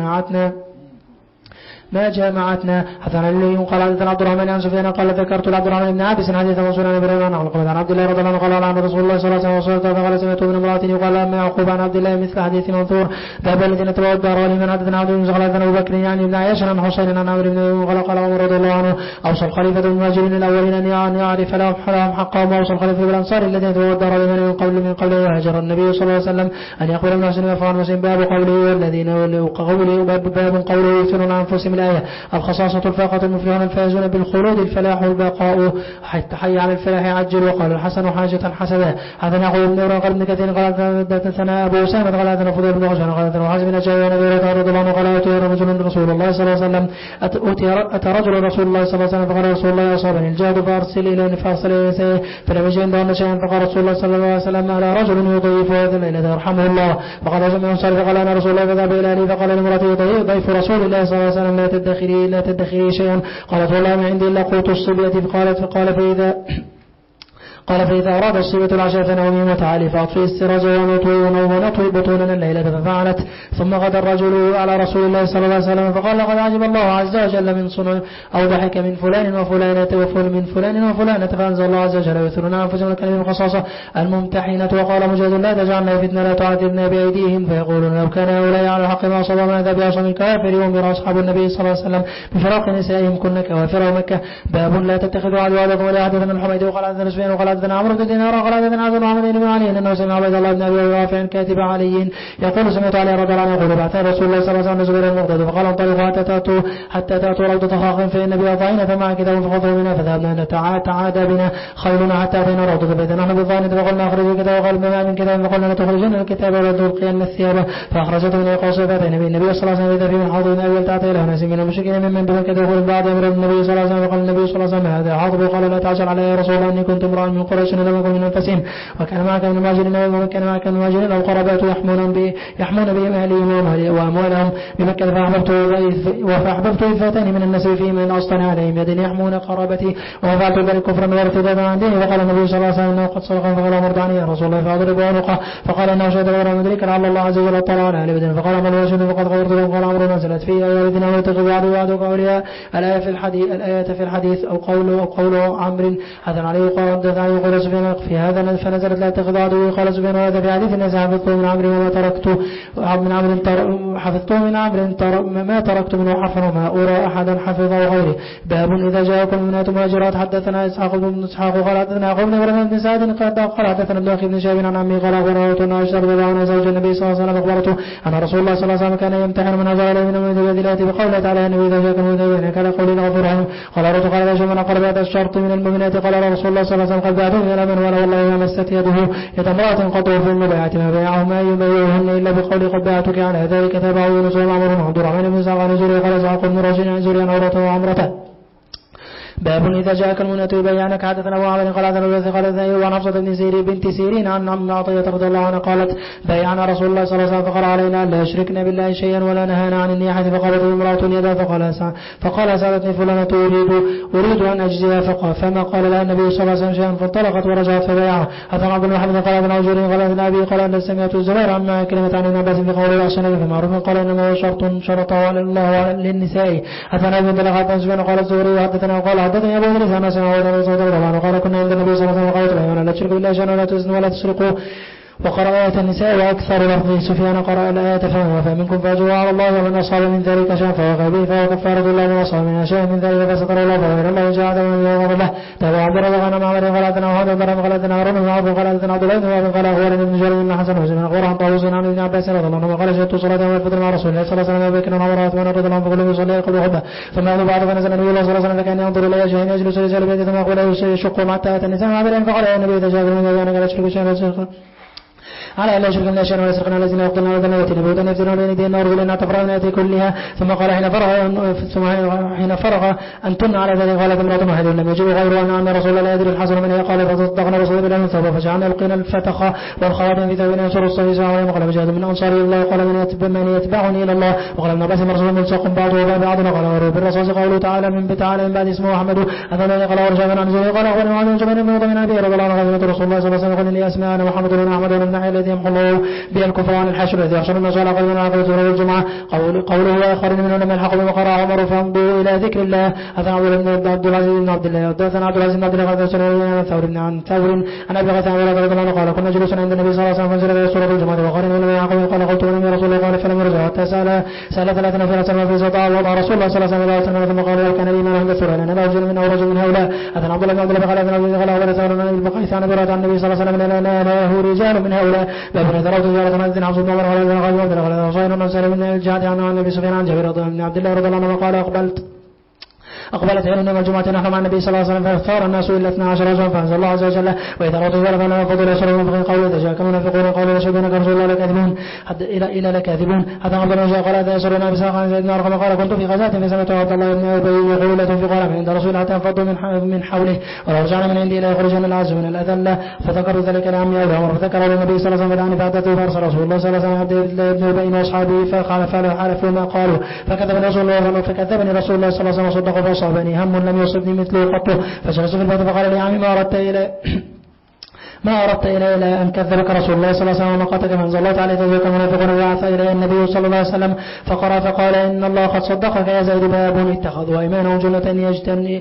ما جامعتنا. حدثنا الليل قال حدثنا عبد الرحمن عن سفيان قال ذكرت لعبد الرحمن بن عابس حديث رسول الله عن عبد الله رضي الله عنه قال عن رسول الله صلى الله عليه وسلم فقال سمعت من امرأة يقال أما يعقوب عن عبد الله مثل حديث منثور. ذهب الذين تبعوا الدار ولمن حدثنا عبد بن زغلان أبو بكر يعني ابن عياش عن حسين عن عمرو بن قال عمر رضي الله عنه أوصى الخليفة المهاجرين الأولين أن يعرف لهم حقهم وأوصى الخليفة بالأنصار الذين تبعوا الدار ولمن من قبل وهاجر النبي صلى الله عليه وسلم أن يقبل المحسن ويفعل المسلم. باب قوله والذين باب قوله يؤثرون عن أنفسهم الآية. الخصاصة الفاقة المفلحون الفائزون بالخلود الفلاح والبقاء حي على الفلاح عجل. وقال الحسن حاجة حسنة. هذا نقول ابن قال ابن كثير قال حدثنا أبو أسامة قال حدثنا فضيل بن غزوان قال حدثنا حازم بن جابر ونبي رضي الله عنه قال أتى رجل رسول الله صلى الله عليه وسلم أتى رجل رسول الله صلى الله عليه وسلم فقال رسول الله أصابني الجهد فأرسل إليه فلم يجد عنده شيئا فقال رسول الله صلى الله عليه وسلم على رجل يضيف هذا الليلة يرحمه الله. فقال رجل من فقال أنا رسول الله فذهب إلى أهلي فقال لامرأته ضيف رسول الله صلى الله عليه وسلم لا تدخري شيئا. قالت والله ما عندي إلا قوت الصبية. قال فإذا أراد الصبية العشاء فنومي وتعالي فأطفئ السراج ونطوي بطوننا الليلة ففعلت. ثم غدا الرجل على رسول الله صلى الله عليه وسلم فقال لقد عجب الله عز وجل من صنع أو ضحك من فلان وفلانة فأنزل الله عز وجل يثرون أنفسهم الكلمة الخصاصة الممتحنة. وقال مجاهد لا تجعلنا فتنة لا تعذبنا بأيديهم فيقولون لو كان هؤلاء على الحق ما صبا ماذا بعصم الكافر ومر أصحاب النبي صلى الله عليه وسلم بفراق نسائهم كن كوافر ومكة. باب لا تتخذوا عدوانكم ولا حدثنا الحميد وقال حدثنا سفيان وقال حدثنا عمرو بن دينار قال حدثنا عبد الرحمن بن علي انه سمع عبد الله بن ابي رافع كاتب علي يقول سمعت علي رضي الله عنه يقول بعث رسول الله صلى الله عليه وسلم زبير المقداد فقال انطلقوا حتى تاتوا روضة خاخ فان بها ضعين فمع كتاب فخذوا بنا فذهبنا تعادى بنا خيلنا حتى اتينا روضة فاذا نحن بالضعين فقلنا اخرجوا الكتاب وقال ما من كتاب فقلنا لتخرجن الكتاب ولتلقين الثياب فاخرجته من قوس فاتينا النبي صلى الله عليه وسلم اذا في من حاضر ابي التعطي له ناس من المشركين ممن بمكة يقول بعد امر النبي صلى الله عليه وسلم فقال النبي صلى الله عليه وسلم هذا حاضر قال لا تعجل علي يا رسول الله اني كنت امرا من قريش لم اكن من انفسهم وكان معك من المهاجرين وكان معك من المهاجرين او قرابات يحمون بهم اهلهم واموالهم بمكة فاحببت إفاتني من الناس فيهم من اصطنع عليهم يد يحمون قرابتي وفعلت ذلك كفرا وارتدادا عن ديني. فقال النبي صلى الله عليه وسلم انه قد صدق فقال مرضعني يا رسول الله فاضرب عنقه فقال انه شهد غير مدرك لعل الله عز وجل اطلع على اهل بدر فقال من وجد فقد غيرت لهم. قال عمرو نزلت فيه الذين يتخذوا عدوك اولياء الآية في الحديث او قول عمرو. هذا عليه قال حدثنا يقول سفيان في هذا فنزلت لا تتخذ عدوي. قال سفيان هذا في حديث الناس حفظته من عمرو وما تركت من عمرو حفظته من عمرو ما تركت منه حرفا وما أرى أحدا حفظه غيره. باب إذا جاءكم المؤمنات مهاجرات. حدثنا إسحاق بن إسحاق قال حدثنا يعقوب بن إبراهيم بن سعد قال حدثنا ابن أخي بن شهاب عن عمي قال أخبرته أن عائشة رضي الله عنها زوج النبي صلى الله عليه وسلم أخبرته أن رسول الله صلى الله عليه وسلم كان يمتحن من هاجر إليه من المؤمنات بقوله تعالى النبي إذا جاءكم المؤمنات كان قولي الغفور رحيم. قال رجل قال من قال بعد الشرط من المؤمنات قال رسول الله صلى الله عليه وسلم قد بعثه إلى من ولا والله ما مست يده يد امرأة قطع في المبايعة ما بيعهما يبايعهن إلا بقول قد بعثك على ذلك تابعه يونس وعمر عبد الرحمن بن سعد عن زوري قال زعق بن رجل عن زوري عن عورته وعمرته. باب إذا جاءك المؤمنات يبايعنك. حدثنا أبو عمرو قال حدثنا الذي قال ذي وعن حفصة بن سيرين بنت سيرين عن عم عطية رضي الله عنها قالت بايعنا رسول الله صلى الله عليه وسلم فقال علينا أن لا يشركنا بالله شيئا ولا نهانا عن النياحة فقالت امرأة يدا فقال سألتني فلانة أريد أن أجزيها فما قال لها النبي صلى الله عليه وسلم شيئا فانطلقت ورجعت فبايعها. حدثنا عبد المحمد قال ابن عجوري قال ابن أبي قال أن سمعت الزبير عما كلمة عن ابن عباس بقول الأحسن في معروف قال إنما هو شرطه على الله للنساء. حدثنا ابن دلقات بن سفيان قال الزهري حدثنا وقال حدثني أبو إدريس قال كنا عند النبي صلى الله عليه وسلم وقالت لا تشركوا بالله شيئا ولا تزنوا ولا تسرقوا. وقرأ آية النساء وأكثر لفظه سفيان قرأ الآية فهو فمنكم فأجروا على الله ومن أصاب من ذلك شيئا فهو غيبه فهو كفارة الله من أصاب من شيء من ذلك فستر الله فغير الله جاء ومن يغفر له. تابع عبد الله بن معمر قال حدثنا وهذا بن قال حدثنا هارون بن عوف قال حدثنا عبد الله بن عوف قال أخبرني ابن جرير بن حسن وزيد قال عن طاووس عن ابن عباس رضي الله عنه قال شهدت صلاة يوم الفطر مع رسول الله صلى الله عليه وسلم وأبي بكر وعمر وعثمان رضي الله عنهم فكلهم يصلي قبل خطبة ثم أذن بعد فنزل النبي صلى الله عليه وسلم فكان ينظر إلي شيئا يجلس يسأل بيده ثم يقول يشق حتى أتى النساء عابرين فقال يا النبي إذا جاء المؤمنون قال أشركوا شيئا على ألا يشركن الله شيئا ولا يسرقن الذين يقتلون أولادهم يتيما بهتانا يفترون بين يدي النار ولنا تفرغن يأتي كلها. ثم قال حين فرغ أنتن على ذلك قالت امرأة واحدة لم يجب غير أن رسول الله يدري الحسن منها قال فصدقنا رسول الله من ثوبه فجعلنا القينا الفتخ والخواتم في ثوبنا ينشر الصفي ساعة وقال فجاءت من أنصار الله قال من يتبعني إلى الله وقال ابن عباس رسول ملصق بعضه بعض وقال بالرصاص قوله تعالى من بعد اسمه محمد أثنى قال ورجع من عنزه قال أخبرني معاذ جبل بن وضع من أبي رضي الله عنه رسول الله صلى الله عليه وسلم قال لي أسماء أنا محمد بن أحمد بن نحيل الذي يمحو الله بها الكفر عن الحشر الذي يحشر الناس على قدم العقبة يوم الجمعة. قوله وآخرين منهم لما الحق بمقر عمر فامضوا إلى ذكر الله. هذا عبد العزيز بن عبد الله حدثنا عبد العزيز بن عبد الله قال عن ثور عن أبي غثان رضي الله عنه قال كنا جلوسا عند النبي صلى الله عليه وسلم فنزل سورة الجمعة وقال من يعقوب قال قلت ولم يرسول الله قال فلم يرجع حتى سأل 33 في سطاع وضع رسول الله صلى الله عليه وسلم ثم قال كان لي ما عند سورة لأن رجل من أو رجل من هؤلاء. هذا عبد الله بن عبد الله قال ابن عبد الله قال ثور عن البقيث عن برات عن النبي صلى الله عليه وسلم له رجال من هؤلاء باب ذروا تجارة عن عبد الله قال هذا غير مبدل قال صاير نسأل من الجهاد عن النبي سفيان عن جابر بن عبد الله رضي الله عنه قال أقبلت علينا يوم الجمعة نحن مع النبي صلى الله عليه وسلم فاختار الناس إلا 12 رجلا فأنزل الله عز وجل وإذا رأوا تجارة فلا فضل يشرون فقال قالوا إذا جاءكم المنافقون قالوا يشهدون كرسول الله لكاذبون إلى لكاذبون. حتى عبد الله قال إذا يسرون بساق عن زيد بن أرقم قال كنت في غزاة فسمعت عبد الله بن أبي يقول لا تنفقوا على من عند رسول حتى انفضوا من حوله ولو رجعنا من عندي لا يخرجن العز من الأذلة فذكروا ذلك لعمي أبي عمر فذكروا للنبي صلى الله عليه وسلم فأتته فأرسل رسول الله صلى الله عليه وسلم عبد بن أبي وأصحابه فحالفوا ما قالوا فكذبني رسول الله صلى الله عليه وسلم وصدقوا فأصابني هم لم يصبني مثله قط فجلس في البيت فقال لي عمي ما أردت إلى أن كذبك رسول الله صلى الله عليه وسلم ونقاتك فأنزل الله تعالى تزويك المنافقون وبعث إليه النبي صلى الله عليه وسلم فقرأ فقال إن الله قد صدقك يا زيد باب اتخذوا أيمانهم جنة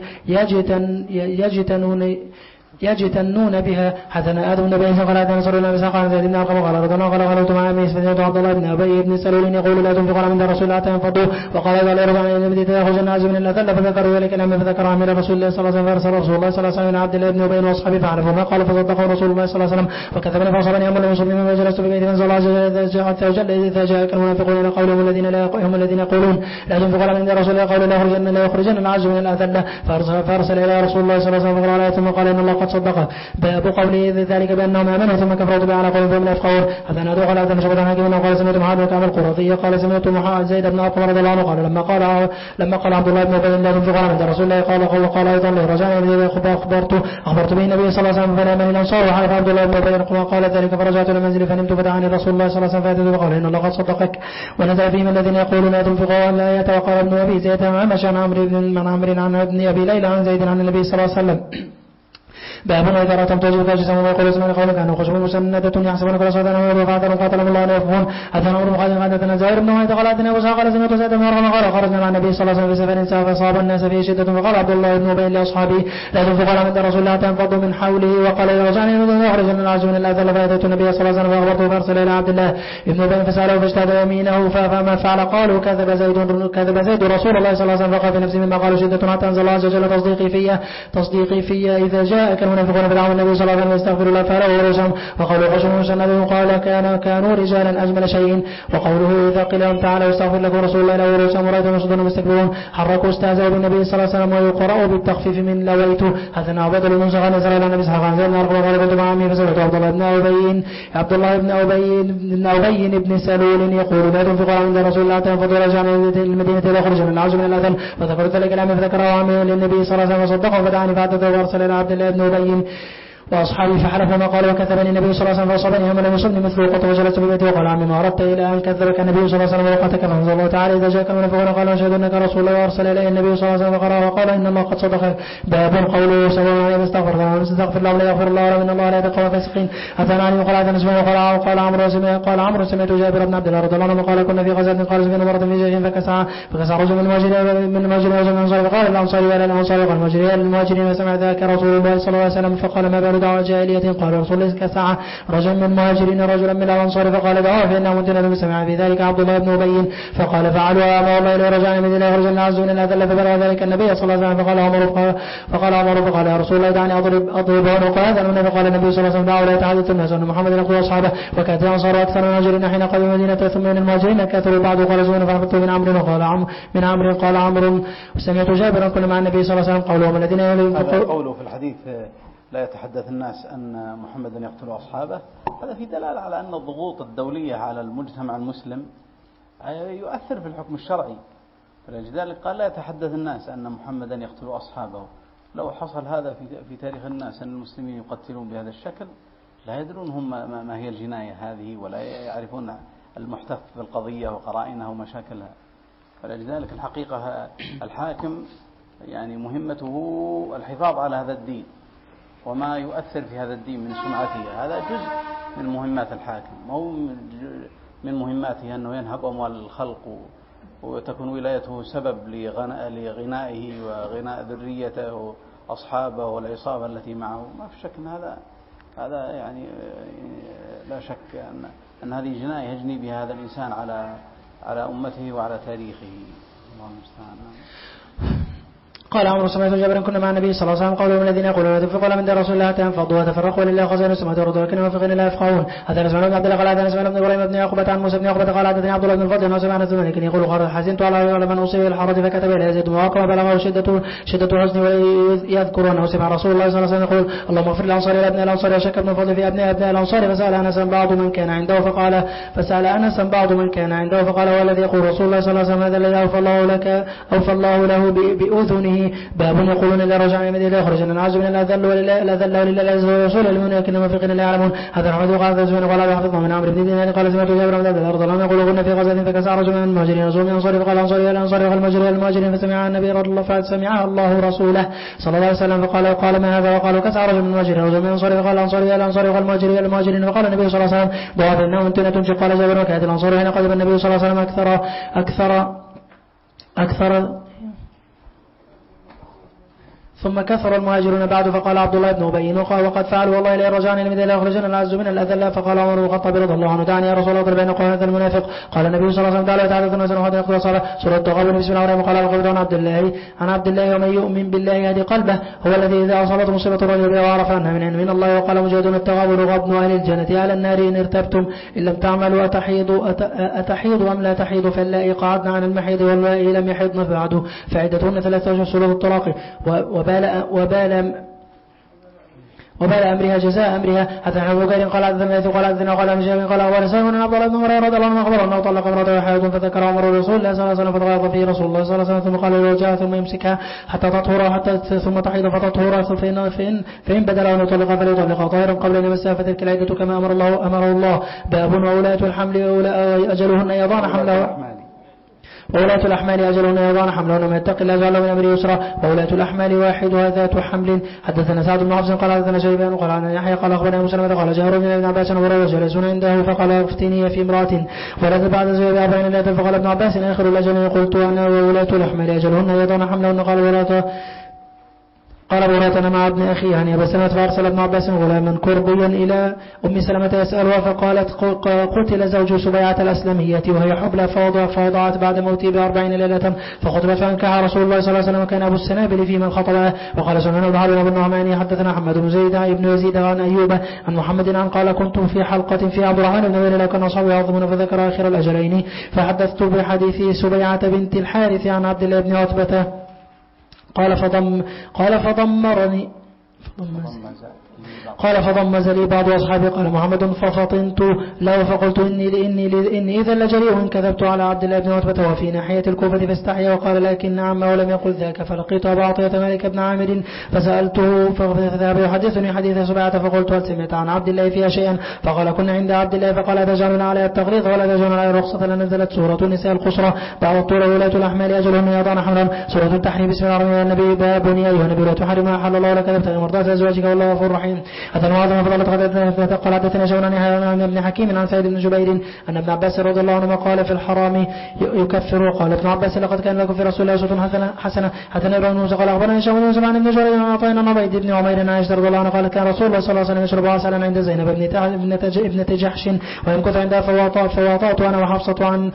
يجتنون بها. حدثنا آدم بن أبي قال حدثنا نصر بن أبي إسحاق عن زيد بن أرقم قال رضنا قال غلوت مع أبي سفيان عبد الله بن أبي بن سلول يقول لا تنفق على من رسول الله حتى ينفضوا وقال إذا لا يرجع عن النبي تأخذ الناس من الأذل فذكروا ذلك الأمر فذكر عمل رسول الله صلى الله عليه وسلم فأرسل رسول الله صلى الله عليه وسلم عبد الله بن أبي وأصحابه فعرفوا ما قال فصدقوا رسول الله صلى الله عليه وسلم وكذبني فأصابني أمر لم يصبني مما جلست في بيت فأنزل الله عز وجل إذا جاءك المنافقون إلى قولهم الذين يقولون لا تنفق على من رسول الله قالوا لا يخرجن العز من الأذل فأرسل إلى رسول الله صلى الله عليه وسلم فقال ثم قال إن الله قد صدق. باب قوله ذلك بأنهم آمنوا ثم كفروا بها على قول فهم لا يفقهون. حدثنا أبو قال حدثنا شعبة عن حكيم قال سمعت معاذ بن كعب القرظي قال سمعت زيد بن أرقم رضي الله عنه قال لما قال عبد الله بن أبي لا تنفق على من رسول الله قال أيضا له رجعنا إليه أخبرت به النبي صلى الله عليه وسلم فنام الأنصار وحلف عبد الله بن أبي قال ذلك فرجعت إلى منزلي فنمت فدعاني رسول الله صلى الله عليه وسلم فأتيت فقال إن الله قد صدقك ونزل فيهم الذين يقولون لا تنفقوا الآية. وقال ابن أبي زيد عن عمرو عن ابن أبي ليلى عن زيد عن النبي صلى الله عليه وسلم باب إذا رأتم توجه كاجسا ويقول اسمه قوم كانوا خشب مسندة يحسبون كل صوت أنه وفاتهم قاتلهم الله أن يفقون أثنى أمر مقاتل قادتنا زائر بن وحيد قال أثنى وساق قال سمعت سيد مرة قال خرجنا مع النبي صلى الله عليه وسلم في سفر فأصاب الناس فيه شدة فقال عبد الله بن أبي لأصحابه لا تنفق على من رسول الله تنفضوا من حوله وقال إذا رجعني يخرج من العجم من الأذل فأتيت النبي صلى الله عليه وسلم فأخبرته فأرسل إلى عبد الله بن أبي فسأله فاجتهد يمينه فما فعل قالوا كذب زيد رسول الله صلى الله عليه وسلم فقال في نفسه مما قالوا شدة حتى أنزل الله عز وجل تصديقي في إذا جاءك المنافقون فدعوا النبي صلى الله عليه وسلم يستغفر الله فله ورسم وقالوا خشم مسند قال كانوا رجالا أجمل شيء وقوله إذا قيل لهم تعالوا يستغفر لكم رسول الله له ورسم ورأيتهم يصدون مستكبرون حركوا استهزأوا بالنبي صلى الله عليه وسلم ويقرأوا بالتخفيف من لويت هذا عبد الله بن سغان يسأل عن النبي صلى الله عليه وسلم قال كنت مع عمي فسألت عبد الله بن أبي بن سلول يقول لا تنفقوا عند رسول الله تنفضوا رجعنا المدينة يخرج من العجم من الأذل فذكرت ذلك الأمر فذكره عمي للنبي صلى الله عليه وسلم وصدقه فدعاني فعدته وأرسل إلى عبد الله بن أبي وأصحابي فحلف ما قال وكذبني النبي صلى الله عليه وسلم فأصابني هم لم يصبني مثل وقت وجلست في بيتي وقال عمي ما أردت إلى أن كذبك النبي صلى الله عليه وسلم وقتك فأنزل الله تعالى إذا جاءك المنافقون قال أشهد أنك رسول الله وأرسل إليه النبي صلى الله عليه وسلم فقرأ وقال إن الله قد صدق باب قوله صلى الله عليه وسلم استغفر الله ولا يغفر الله وإن الله لا يهدي القوم الفاسقين أثناني وقال هذا نسمع وقال عمرو سمعت جابر بن عبد الله رضي الله عنه قال كنا في غزاة قال سمعنا مرة في جيش فكسع رجل من المهاجرين رجل من الأنصار فقال الأنصاري ولا الأنصار وقال المهاجرين وسمع ذاك رسول الله صلى الله عليه وسلم فقال ما بال دعوة جاهلية قال رسول الله كسعى رجل من المهاجرين رجلا من الأنصار فقال دعوه فإنه مدينة سمع في ذلك عبد الله بن أبي فقال فعلوا أما والله إليه رجعنا من الله رجل عز من الله ذل فبلغ ذلك النبي صلى الله عليه وسلم فقال عمر فقال يا رسول الله دعني أضرب عنق هذا المنافق فقال النبي صلى الله عليه وسلم دعوا لا يتحدث الناس أن محمد يقول أصحابه وكانت الأنصار أكثر المهاجرين حين قدموا المدينة ثم من المهاجرين كثروا بعض قال زون فحفظت من عمرو قال عمرو سمعت جابرا كنا مع النبي صلى الله عليه وسلم قولهم الذين هذا قوله في الحديث لا يتحدث الناس أن محمدا يقتل أصحابه هذا في دلالة على أن الضغوط الدولية على المجتمع المسلم يؤثر في الحكم الشرعي فلذلك قال لا يتحدث الناس أن محمدا يقتل أصحابه لو حصل هذا في تاريخ الناس أن المسلمين يقتلون بهذا الشكل لا يدرون هم ما هي الجناية هذه ولا يعرفون المحتف بالقضية وقرائنها ومشاكلها فلذلك الحقيقة الحاكم يعني مهمته الحفاظ على هذا الدين وما يؤثر في هذا الدين من سمعته هذا جزء من مهمات الحاكم مو من مهماته أنه ينهب أموال الخلق وتكون ولايته سبب لغنائه وغناء ذريته وأصحابه والعصابة التي معه ما في شك أن هذا يعني لا شك أن هذه جناية يجني بها هذا الإنسان على أمته وعلى تاريخه الله المستعان. قال عمرو سمعت جابرا كنا مع النبي صلى الله عليه وسلم قالوا من الذين يقولون لا تنفقوا على من رسول الله تنفضوا وتفرقوا ولله خزائن السماوات والارض ولكن المنافقين لا يفقهون. هذا نسمع بن عبد الله قال هذا نسمع بن ابراهيم بن يعقوب عن موسى بن يعقوب قال حدثني عبد الله بن الفضل انه سمع انس بن يقول قال حزنت على من اصيب بالحرج فكتب الى يزيد وقام بلغه شده حزن ويذكر انه سمع رسول الله صلى الله عليه وسلم يقول اللهم اغفر للانصار الى ابناء الانصار وشك ابن الفضل في ابناء الانصار فسال انس بعض من كان عنده فقال هو الذي يقول رسول الله صلى الله عليه وسلم هذا الذي اوفى الله له باذنه باب يقولون إلا رجع من المدينة يخرج من العز من الأذل ولله عز وجل المؤمنين لكن المنافقين لا يعلمون. هذا الحديث قال زمان قال حفظه من عمرو بن دينار قال سمعت جابر بن عبد الله رضي الله عنه يقول كنا في غزاة فكسع رجل من المهاجرين رسول من الأنصار فقال الأنصاري والمهاجرين فسمع النبي رضي الله عنه فسمع الله رسوله صلى الله عليه وسلم قال ما هذا وقالوا كسع رجل من المهاجرين رسول من الأنصار فقال الأنصاري والمهاجرين فقال النبي صلى الله عليه وسلم ضعف إنه أنتم تنشق قال جابر وكانت الأنصار حين قدم النبي صلى الله عليه وسلم أكثر ثم كثر المهاجرون بعد فقال عبد الله بن أبي وقد فعلوا والله لا يرجعن المدينة لا يخرجن العز من الأذل فقال عمر بن الخطاب رضي الله عنه دعني يا رسول الله اضرب بين قوم هذا المنافق قال النبي صلى الله عليه وسلم تعالى يتحدث الناس وحد يقول صلاة سورة التغابن بسم الله الرحمن الرحيم قال عن عبد الله ومن يؤمن بالله يهدي قلبه هو الذي إذا أصابته مصيبة رجل بها وعرف عنها من الله وقال مجاهدون التغابن غبن أهل الجنة على النار إن ارتبتم إن لم تعملوا أتحيض أم لا تحيض فاللائي قعدن عن المحيض واللائي لم يحيضن بعد فعدتهن 13 سورة الطلاق وبال أمرها جزاء أمرها حتى نحن بكير قال قال مجاب قال أول سلم عبد الله بن عمر رضي الله عنه أخبر أنه طلق امرأته وحيض فذكر عمر رسول الله صلى الله عليه وسلم فتغاض فيه رسول الله صلى الله عليه وسلم ثم قال له جاء ثم يمسكها حتى تطهر ثم تحيض فتطهر فإن بدل أن يطلق فليطلقها طاهرا قبل أن يمسها فتلك العدة كما أمره الله. باب وولاة الحمل أجلهن يضعن حمله وولاة الأحمال أجلهن يضعن حملهن ومن يتق الله يجعل له من أمره يسرا وولاة الأحمال واحدها ذات حمل. حدثنا سعد بن حفص قال حدثنا شيبان قال عن يحيى قال أخبرنا أبو سلمة قال جاء رجل من ابن عباس وهو جالسون عنده فقال افتني في امرأة ولد بعد زوجها بأربعين ليلة فقال ابن عباس آخر الأجل قلت أنا وولاة الأحمال أجلهن يضعن حملهن قال براتنا مع ابن أخي يعني أبا سلمة فأرسل ابن عباس غلاما كربيا إلى أم سلمة يسألها فقالت قتل زوج سبيعة الأسلمية وهي حبلى فوضعت بعد موته ب40 ليلة فخطبت فأنكح رسول الله صلى الله عليه وسلم وكان أبو السنابل في من خطبها. وقال سنن بن هارون بن نعمان حدثنا حمد بن زيد بن يزيد عن أيوب عن محمد عن قال كنت في حلقة في عبد الرحمن بن ويل كان أصحابي يعظمون فذكر آخر الأجلين فحدثت بحديث سبيعة بنت الحارث عن عبد الله بن عتبة قال فضمز لي بعض أصحابي قال محمد ففطنت له فقلت إني إذا لجريء إن كذبت على عبد الله بن عتبة وفي ناحية الكوفة فاستحيا وقال لكن نعم ولم يقل ذاك فلقيت أبا عطية مالك بن عامر فسألته فذهب يحدثني حديث سبيعة فقلت هل سمعت عن عبد الله فيها شيئا فقال كنا عند عبد الله فقال تجعلون على التغليظ ولا تجعلون على الرخصة لنزلت سورة النساء القصرى بعد الطول ولاة الأحمال أجلهن يضعن حملا سورة التحريم بسم الله الرحمن الرحيم باب يا أيها النبي لا تحرم ما أحل الله لك تبتغي مرضات أزواجك والله غفور رحيم. أتنواظم فضلت قال حدثنا شون عن ابن حكيم عن سعيد بن جبير أن ابن عباس رضي الله عنهما قال في الحرام يكفر. قال ابن عباس لقد كان لكم في رسول الله أسوة حسنة. حدثنا ابن موسى قال أخبرنا هشام بن يوسف عن ابن جرير عن عطاء عن عبيد بن عمير عن عائشة رضي الله عنها قال كان رسول الله صلى الله عليه وسلم يشرب عسلا عند زينب ابنة جحش ويمكث عندها فوطأت أنا وحفصة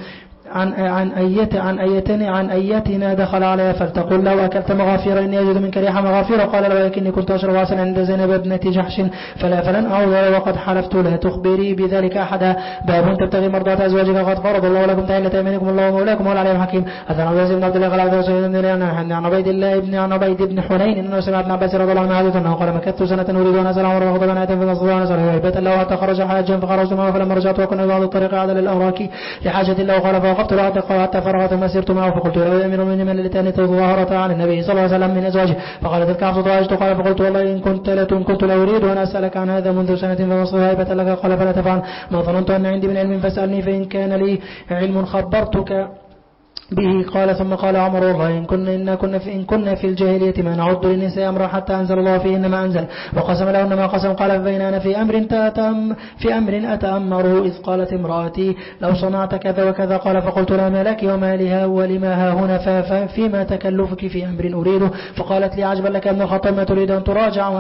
عن أيتنا دخل عليها فلتقول لو أكلت مغافير إني أجد منك ريح مغافير. قال لو ولكني كنت أشرب عسلا عند زينب ابنة جحش فلن أعوذ وقد حلفت لا تخبري بذلك أحدا. باب تبتغي مرضات أزواجك قد فرض الله لكم تحلة أيمانكم الله مولاكم وهو العلي الحكيم. أثنى عباس بن عبد الله قال عن عبيد بن حنين إنه سمع ابن عباس رضي الله عنه حديثا أنه قال مكثت سنة أريد أن أسأل عمر وغضبا آية فنصدر ونسأل وهبة له حتى خرج حاجا فخرجت معه فلما رجعت وكنا بعض الطريق عدل الأوراك لحاجة الله قال فوقفت له حتى فرغت ما سرت معه فقلت له أمير من من اللتان تظاهرت عن النبي صلى الله عليه وسلم من أزواجه فقال تلك حفصة عائشة قال فقلت والله إن كنت لا أريد أن أسألك عن هذا منذ سنة فنصر هيبة لك قال فلا تفعل ما ظننت أن عندي من علم فاسألني فإن كان لي علم خبرتك به. قال ثم قال عمر والله إن كنا في الجاهلية ما نعد للنساء أمرا حتى أنزل الله فيهن ما أنزل وقسم لهن ما قسم. قال فبين أنا في أمر أتأمره إذ قالت امرأتي لو صنعت كذا وكذا قال فقلت لا ما لك وما لها ولما ها هنا فيما تكلفك في أمر أريده. فقالت لي عجبا لك ابن الخطاب ما تريد أن تراجع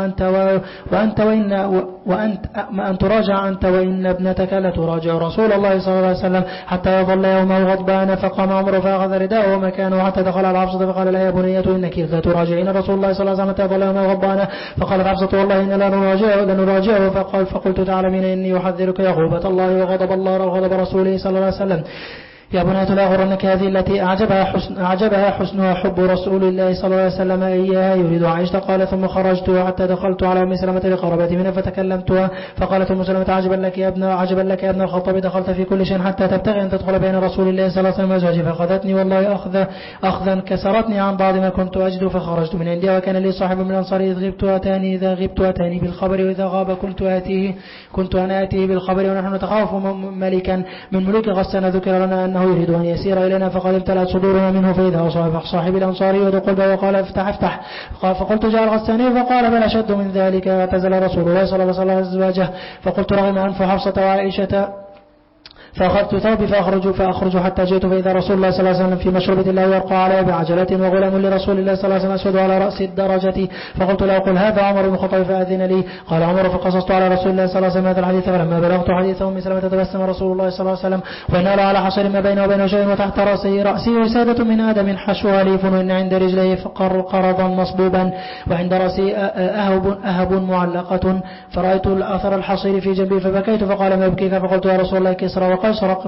أنت وإن ابنتك لتراجع رسول الله صلى الله عليه وسلم حتى يظل يومه غضبان. فقام عمر فأخذ رداءه ومكانه حتى دخل على حفصة فقال لا يا بنية إنك لا تراجعين رسول الله صلى الله عليه وسلم حتى يظل يومه غضبان. فقالت حفصة والله إن لا نراجعه. فقلت تعلمين إني أحذرك يا غضبة الله وغضب الله وغضب رسوله صلى الله عليه وسلم. يا بنات لا غرنك هذه التي أعجبها حسنها حب رسول الله صلى الله عليه وسلم إياها يريد عائشة. قال ثم خرجت حتى دخلت على أم سلمة لقرابتي منها فتكلمتها فقالت أم سلمة عجبا لك يا ابن الخطاب دخلت في كل شيء حتى تبتغي أن تدخل بين رسول الله صلى الله عليه وسلم وزوجه. فأخذتني والله أخذا كسرتني عن بعض ما كنت أجد فخرجت من عندها وكان لي صاحب من الأنصار إذا غبت أتاني بالخبر وإذا غاب كنت أنا آتيه بالخبر ونحن نتخاف ملكا من ملوك غسان ذكر لنا أنه يريد أن يسير إلينا فقال امتلأت صدورنا منه فإذا صاحب الأنصاري ودق الباب وقال افتح. فقلت جاء الغساني فقال بل أشد من ذلك. اعتزل رسول الله صلى الله عليه وسلم أزواجه. فقلت رغم أنف حفصة وعائشة فأخذت ثوبي فأخرج حتى جئت فإذا رسول الله صلى الله عليه وسلم في مشربة الله يرقى عليه بعجلة وغلام لرسول الله صلى الله عليه وسلم أسود على رأس الدرجة. فقلت له قل هذا عمر بن الخطاب فأذن لي. قال عمر فقصصت على رسول الله صلى الله عليه وسلم هذا الحديث فلما بلغت حديث أم سلمة تبسم رسول الله صلى الله عليه وسلم وإن على حصر ما بينه وبين شيء وتحت رأسي وسادة من آدم حشوها ليف وإن عند رجليه قرضا مصبوبا وعند رأسي أهب معلقة فرأيت أثر الحصير في جنبي فبكيت فقال ما يبكيك. فقلت يا رسول الله كسرى وقيصر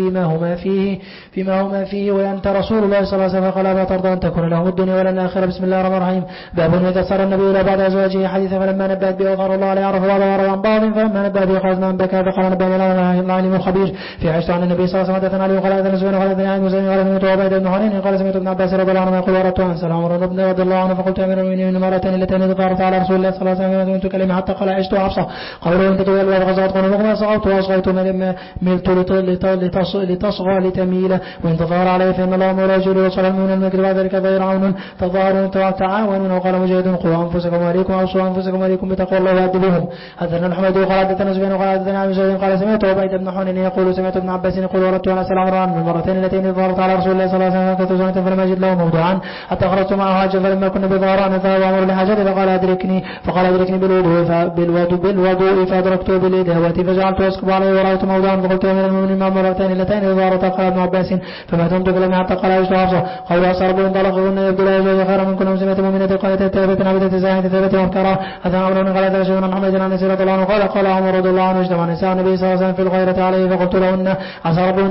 فيما هما فيه وأنت رسول الله صلى الله عليه وسلم. قال ما ترضى أن تكون لهم الدنيا ولا الآخرة. بسم الله الرحمن الرحيم. باب إذا سار النبي إلى بعض أزواجه حديثا فلما نبأت به وظهر الله عليه عرف بعض عن بعض فلما نبأ به قال من بكى فقال نبأنا العليم الخبير. في عائشة عن النبي صلى الله عليه وسلم حدثنا علي وقال هذا زبير وقال هذا عن مسلم وقال سمعت عبيد بن حنين قال سمعت ابن عباس رضي الله عنه يقول وردت عن سلام عمر رضي الله عنه فقلت أمير المؤمنين مرتين اللتين ذكرت على رسول الله صلى الله عليه وسلم كلمة حتى قال عشت وحفصة قالوا أنت تقول وغزوت قلوبكم فصغرت وأصغيت ملت لتصغى لتميل، وإن تظاهر عليه فإن الله مولى رجل وصل من المكر بعد ذلك غير عون تظاهر تعاون. وقال مجاهد قوا أنفسكم وأهليكم أوصوا أنفسكم وأهليكم بتقوى الله وأدبوهم. حدثنا الحميد قال حدثنا سفيان قال حدثنا عن زيد قال سمعت عبيد بن حنين يقول سمعت ابن عباس يقول وردت أنا سأل عمرو عن المرتين اللتين ظهرت على رسول الله صلى الله عليه وسلم كثرة فلم أجد له موضوعا حتى خرجت معه حاجة فلما كنا بظهران ذهب عمرو لحاجته فقال أدركني بالوضوء فأدركته بالإداوة فجعلت أسكب عليه ورأيت موضوعا فقلت من المؤمنين مع المرتين اللتين ظهرت قال ابن عباس فما تنطق لم حتى قال عشت حفصة قول أصرب انطلقهن يبدو لا يجوز خيرا من كل مسلمة مؤمنة قالت ثابت عبدة زاهد ثابت وانكرا هذا عمرو بن قال شيخنا محمد عن نسير رضي الله عنه قال عمر رضي الله عنه اجتمع نساء النبي صلى الله عليه وسلم في الغيرة عليه فقلت لهن عسى ربه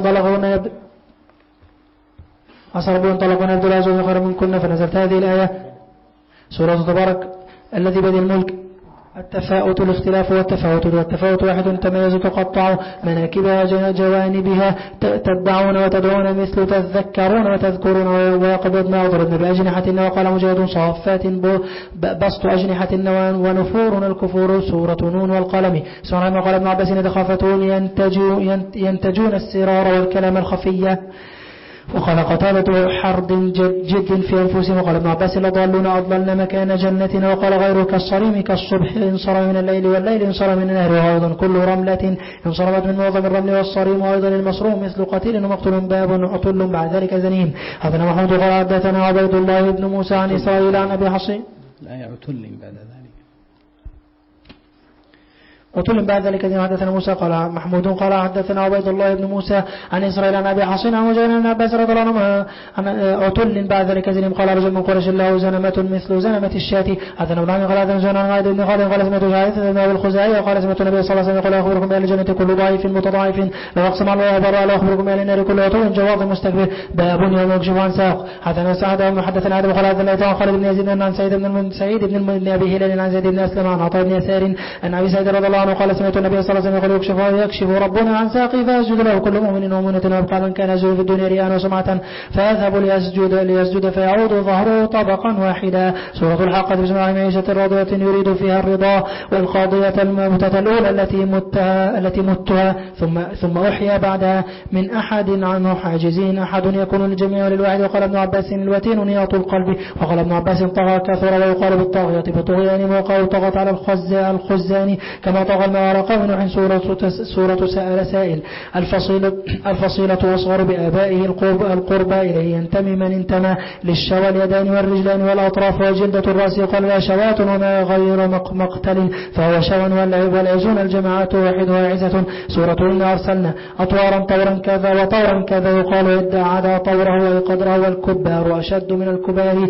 انطلقهن يبدو لا يجوز خيرا من كن فنزلت هذه الآية سورة تبارك الذي بيد الملك التفاؤت الاختلاف والتفاؤت واحد تميز تقطع مناكبها جوانبها تدعون وتدعون مثل تذكرون وتذكرون ويقبضن ويضربن بأجنحتهن. وقال مجاهد صافات بسط أجنحتهن ونفور الكفور سورة نون والقلم. سورة وقال ابن عباس يتخافتون ينتجون السرار والكلام الخفية. وقال قتادة حرد جد في أنفسهم. وقال ابن عباس لضالون أضللنا مكان جنتنا. وقال غيره كالصريم كالصبح انصرم من الليل والليل انصرم من النهر. وأيضا كل رملة انصرمت من معظم الرمل والصريم. وأيضا المصروم مثل قتيل ومقتل باب عطل بعد ذلك زنين. هذا محمود قال حدثنا عبيد الله بن موسى عن إسرائيل عن أبي حصين لا عطل بعد ذلك وطلب بعد ذلك حدثنا موسى قال محمود قال حدثنا عبيد الله بن موسى عن إسرائيل عن أبي حصين عن مجاهد عن عباس رضي الله عنه عن عطل بعد ذلك زنيم قال رجل من قريش له زنمة مثل زنمة الشاة. حدثنا ابن قال حدثنا زنان عن بن خالد قال سمعت حارثة بن أبي الخزاعي وقال سمعت النبي صلى الله عليه وسلم يقول أخبركم بأهل الجنة كل ضعيف متضاعف لو أقسم الله برا لا أخبركم بأهل النار كل عطول جواد مستكبر باب يوم يكشف عن ساق. حدثنا سعد بن حدثنا آدم قال حدثنا خالد بن يزيد عن سعيد بن أبي هلال عن زيد بن أسلم عن عطاء بن يسار عن أبي سعيد رضي الله عنه قال سمعت النبي صلى الله عليه وسلم يقول يكشف ربنا عن ساقي فيسجد له كل مؤمن ومؤمنة ويبقى من كان يزور في الدنيا رياء وسمعة فيذهب ليسجد فيعود ظهره طبقا واحدا. سورة الحاقة بسم الله معيشة راضية يريد فيها الرضا والقاضية الموتة الأولى التي متها ثم أحيا بعدها من أحد عنه حاجزين أحد يكون الجميع للواحد. وقال ابن عباس الوتين نياط القلب. وقال ابن عباس طغى كثر ويقال بالطاغية بطغيان وقال طغت على الخزان كما طغى الماء على قوم نوح. سورة سأل سائل. الفصيلة أصغر بآبائه القربى إليه ينتمي من انتمى للشوى اليدان والرجلان والأطراف وجلدة الرأس. قال لا شوات وما غير مقتل فهو شوى والعزون الجماعات واحدها عزة. سورة إنا أرسلنا أطوارا طورا كذا وطورا كذا يقال عدا طوره وقدره والكبار أشد من الكبار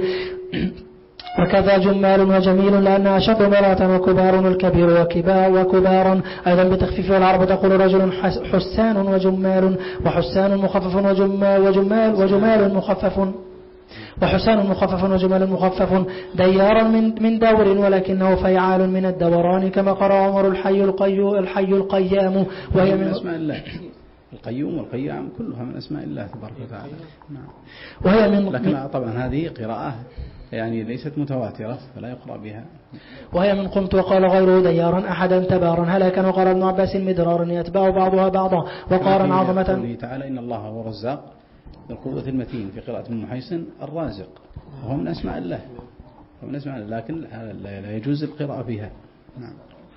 وكذا جمال وجميل لأن أشد مرة وكبار الكبير وكبار أيضا بتخفيف. والعرب تقول رجل حسان وجمال وحسان مخفف وجمال مخفف وحسان مخفف وجمال مخفف ديارا من دور ولكنه فيعال من الدوران كما قرأ عمر الحي القيام وهي من أسماء الله. القيوم والقيام كلها من أسماء الله تبارك وتعالى. نعم. وهي من لكن طبعا هذه قراءة يعني ليست متواترة فلا يقرأ بها. وهي من قمت. وقال غيره ديارا أحدا تبارا هلاكا. وقال ابن عباس مدرارا يتبع بعضها بعضا وقارا عظمة. قوله تعالى إن الله هو الرزاق ذو القوة المتين في قراءة ابن محيصن الرازق وهو من أسماء الله لكن لا يجوز القراءة بها. نعم.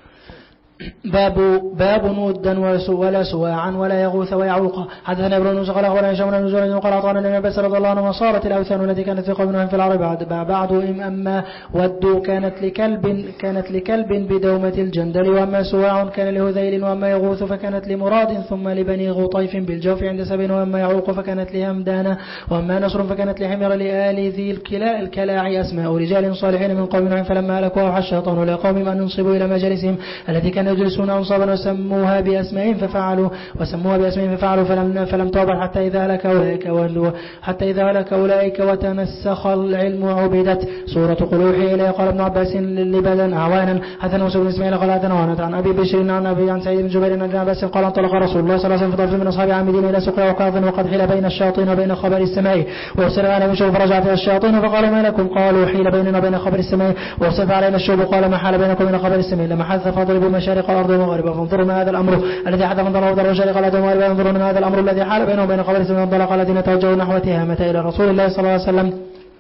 باب ودا ولا سواعا ولا يغوث ويعوق. حدثنا ابن موسى قال اخبرنا هشام بن نزول قال اعطانا النبي عباس رضي الله عنه وصارت الاوثان التي كانت في قوم نوح في العرب بعد اما ودوا كانت لكلب بدومة الجندل. واما سواع كان لهذيل. واما يغوث فكانت لمراد ثم لبني غطيف بالجوف عند سبين. واما يعوق فكانت لهمدان. واما نصر فكانت لحمر لآل ذي الكلاع اسماء رجال صالحين من قوم نوح فلما هلكوا اوحى الشيطان الى قوم ان ينصبوا الى مجالسهم التي كانوا يجلسون أنصابا وسموها بأسمائهم ففعلوا فلم تعبد حتى إذا هلك أولئك وتنسخ العلم وعبدت. سورة قل أوحي إليه. قال ابن عباس لبدا أعوانا. حدثنا موسى بن إسماعيل قال حدثنا عن أبي بشر عن سعيد بن جبير عن ابن عباس قال انطلق رسول الله صلى الله عليه وسلم في طرف من أصحاب عامدين إلى سقيا وكاظ وقد حيل بين الشياطين وبين خبر السماء وأرسل عليهم الشوب فرجع فيها الشياطين فقال ما لكم قالوا حيل بيننا وبين خبر السماء وأرسل علينا الشوب قال ما حال بينكم وبين خبر السماء لما حدث فاضربوا مشارق الأرض ومغربها فانظروا ما هذا الأمر الذي حدث من ضلال الرجال قال هذا مغربها انظروا من هذا الأمر الذي حال بينهم وبين قبل سمين الضلال الذين توجهوا نحو تهامة إلى رسول الله صلى الله عليه وسلم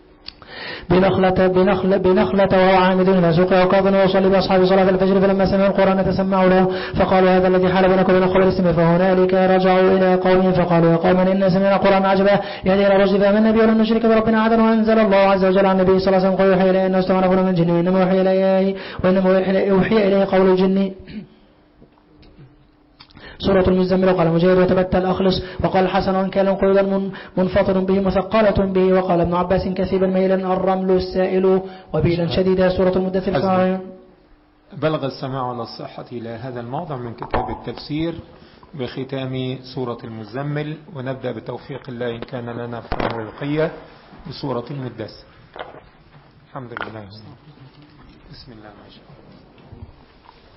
بنخلة وهو عامد إلى سوقه وقاض ويصلي بأصحاب صلاة الفجر فلما سمعوا القرآن تسمعوا له فقالوا هذا الذي حال بينكم وبين خبر اسمه فهنالك رجعوا إلى قومهم فقالوا يا قوم إن سمعنا قرآن عجبا يهدي إلى الرشد فآمنا به ولن نشرك بربنا أحدا وأنزل الله عز وجل عن النبي صلى الله عليه وسلم قل يوحي إليه أنه استمع نفر من الجن وإنما يوحي إليه قول الجن سورة المزمل. وقال مجاهد وتبتل أخلص. وقال الحسن وإن كان قيدا منفطر به مثقلة به. وقال ابن عباس كثيبا ميلا الرمل السائل وبيلا شديدا. سورة المدثر. بلغ السماع على الصحة إلى هذا الموضع من كتاب التفسير بختام سورة المزمل، ونبدأ بتوفيق الله إن كان لنا فهم القية بسورة المدثر. الحمد لله. بسم الله ما شاء الله.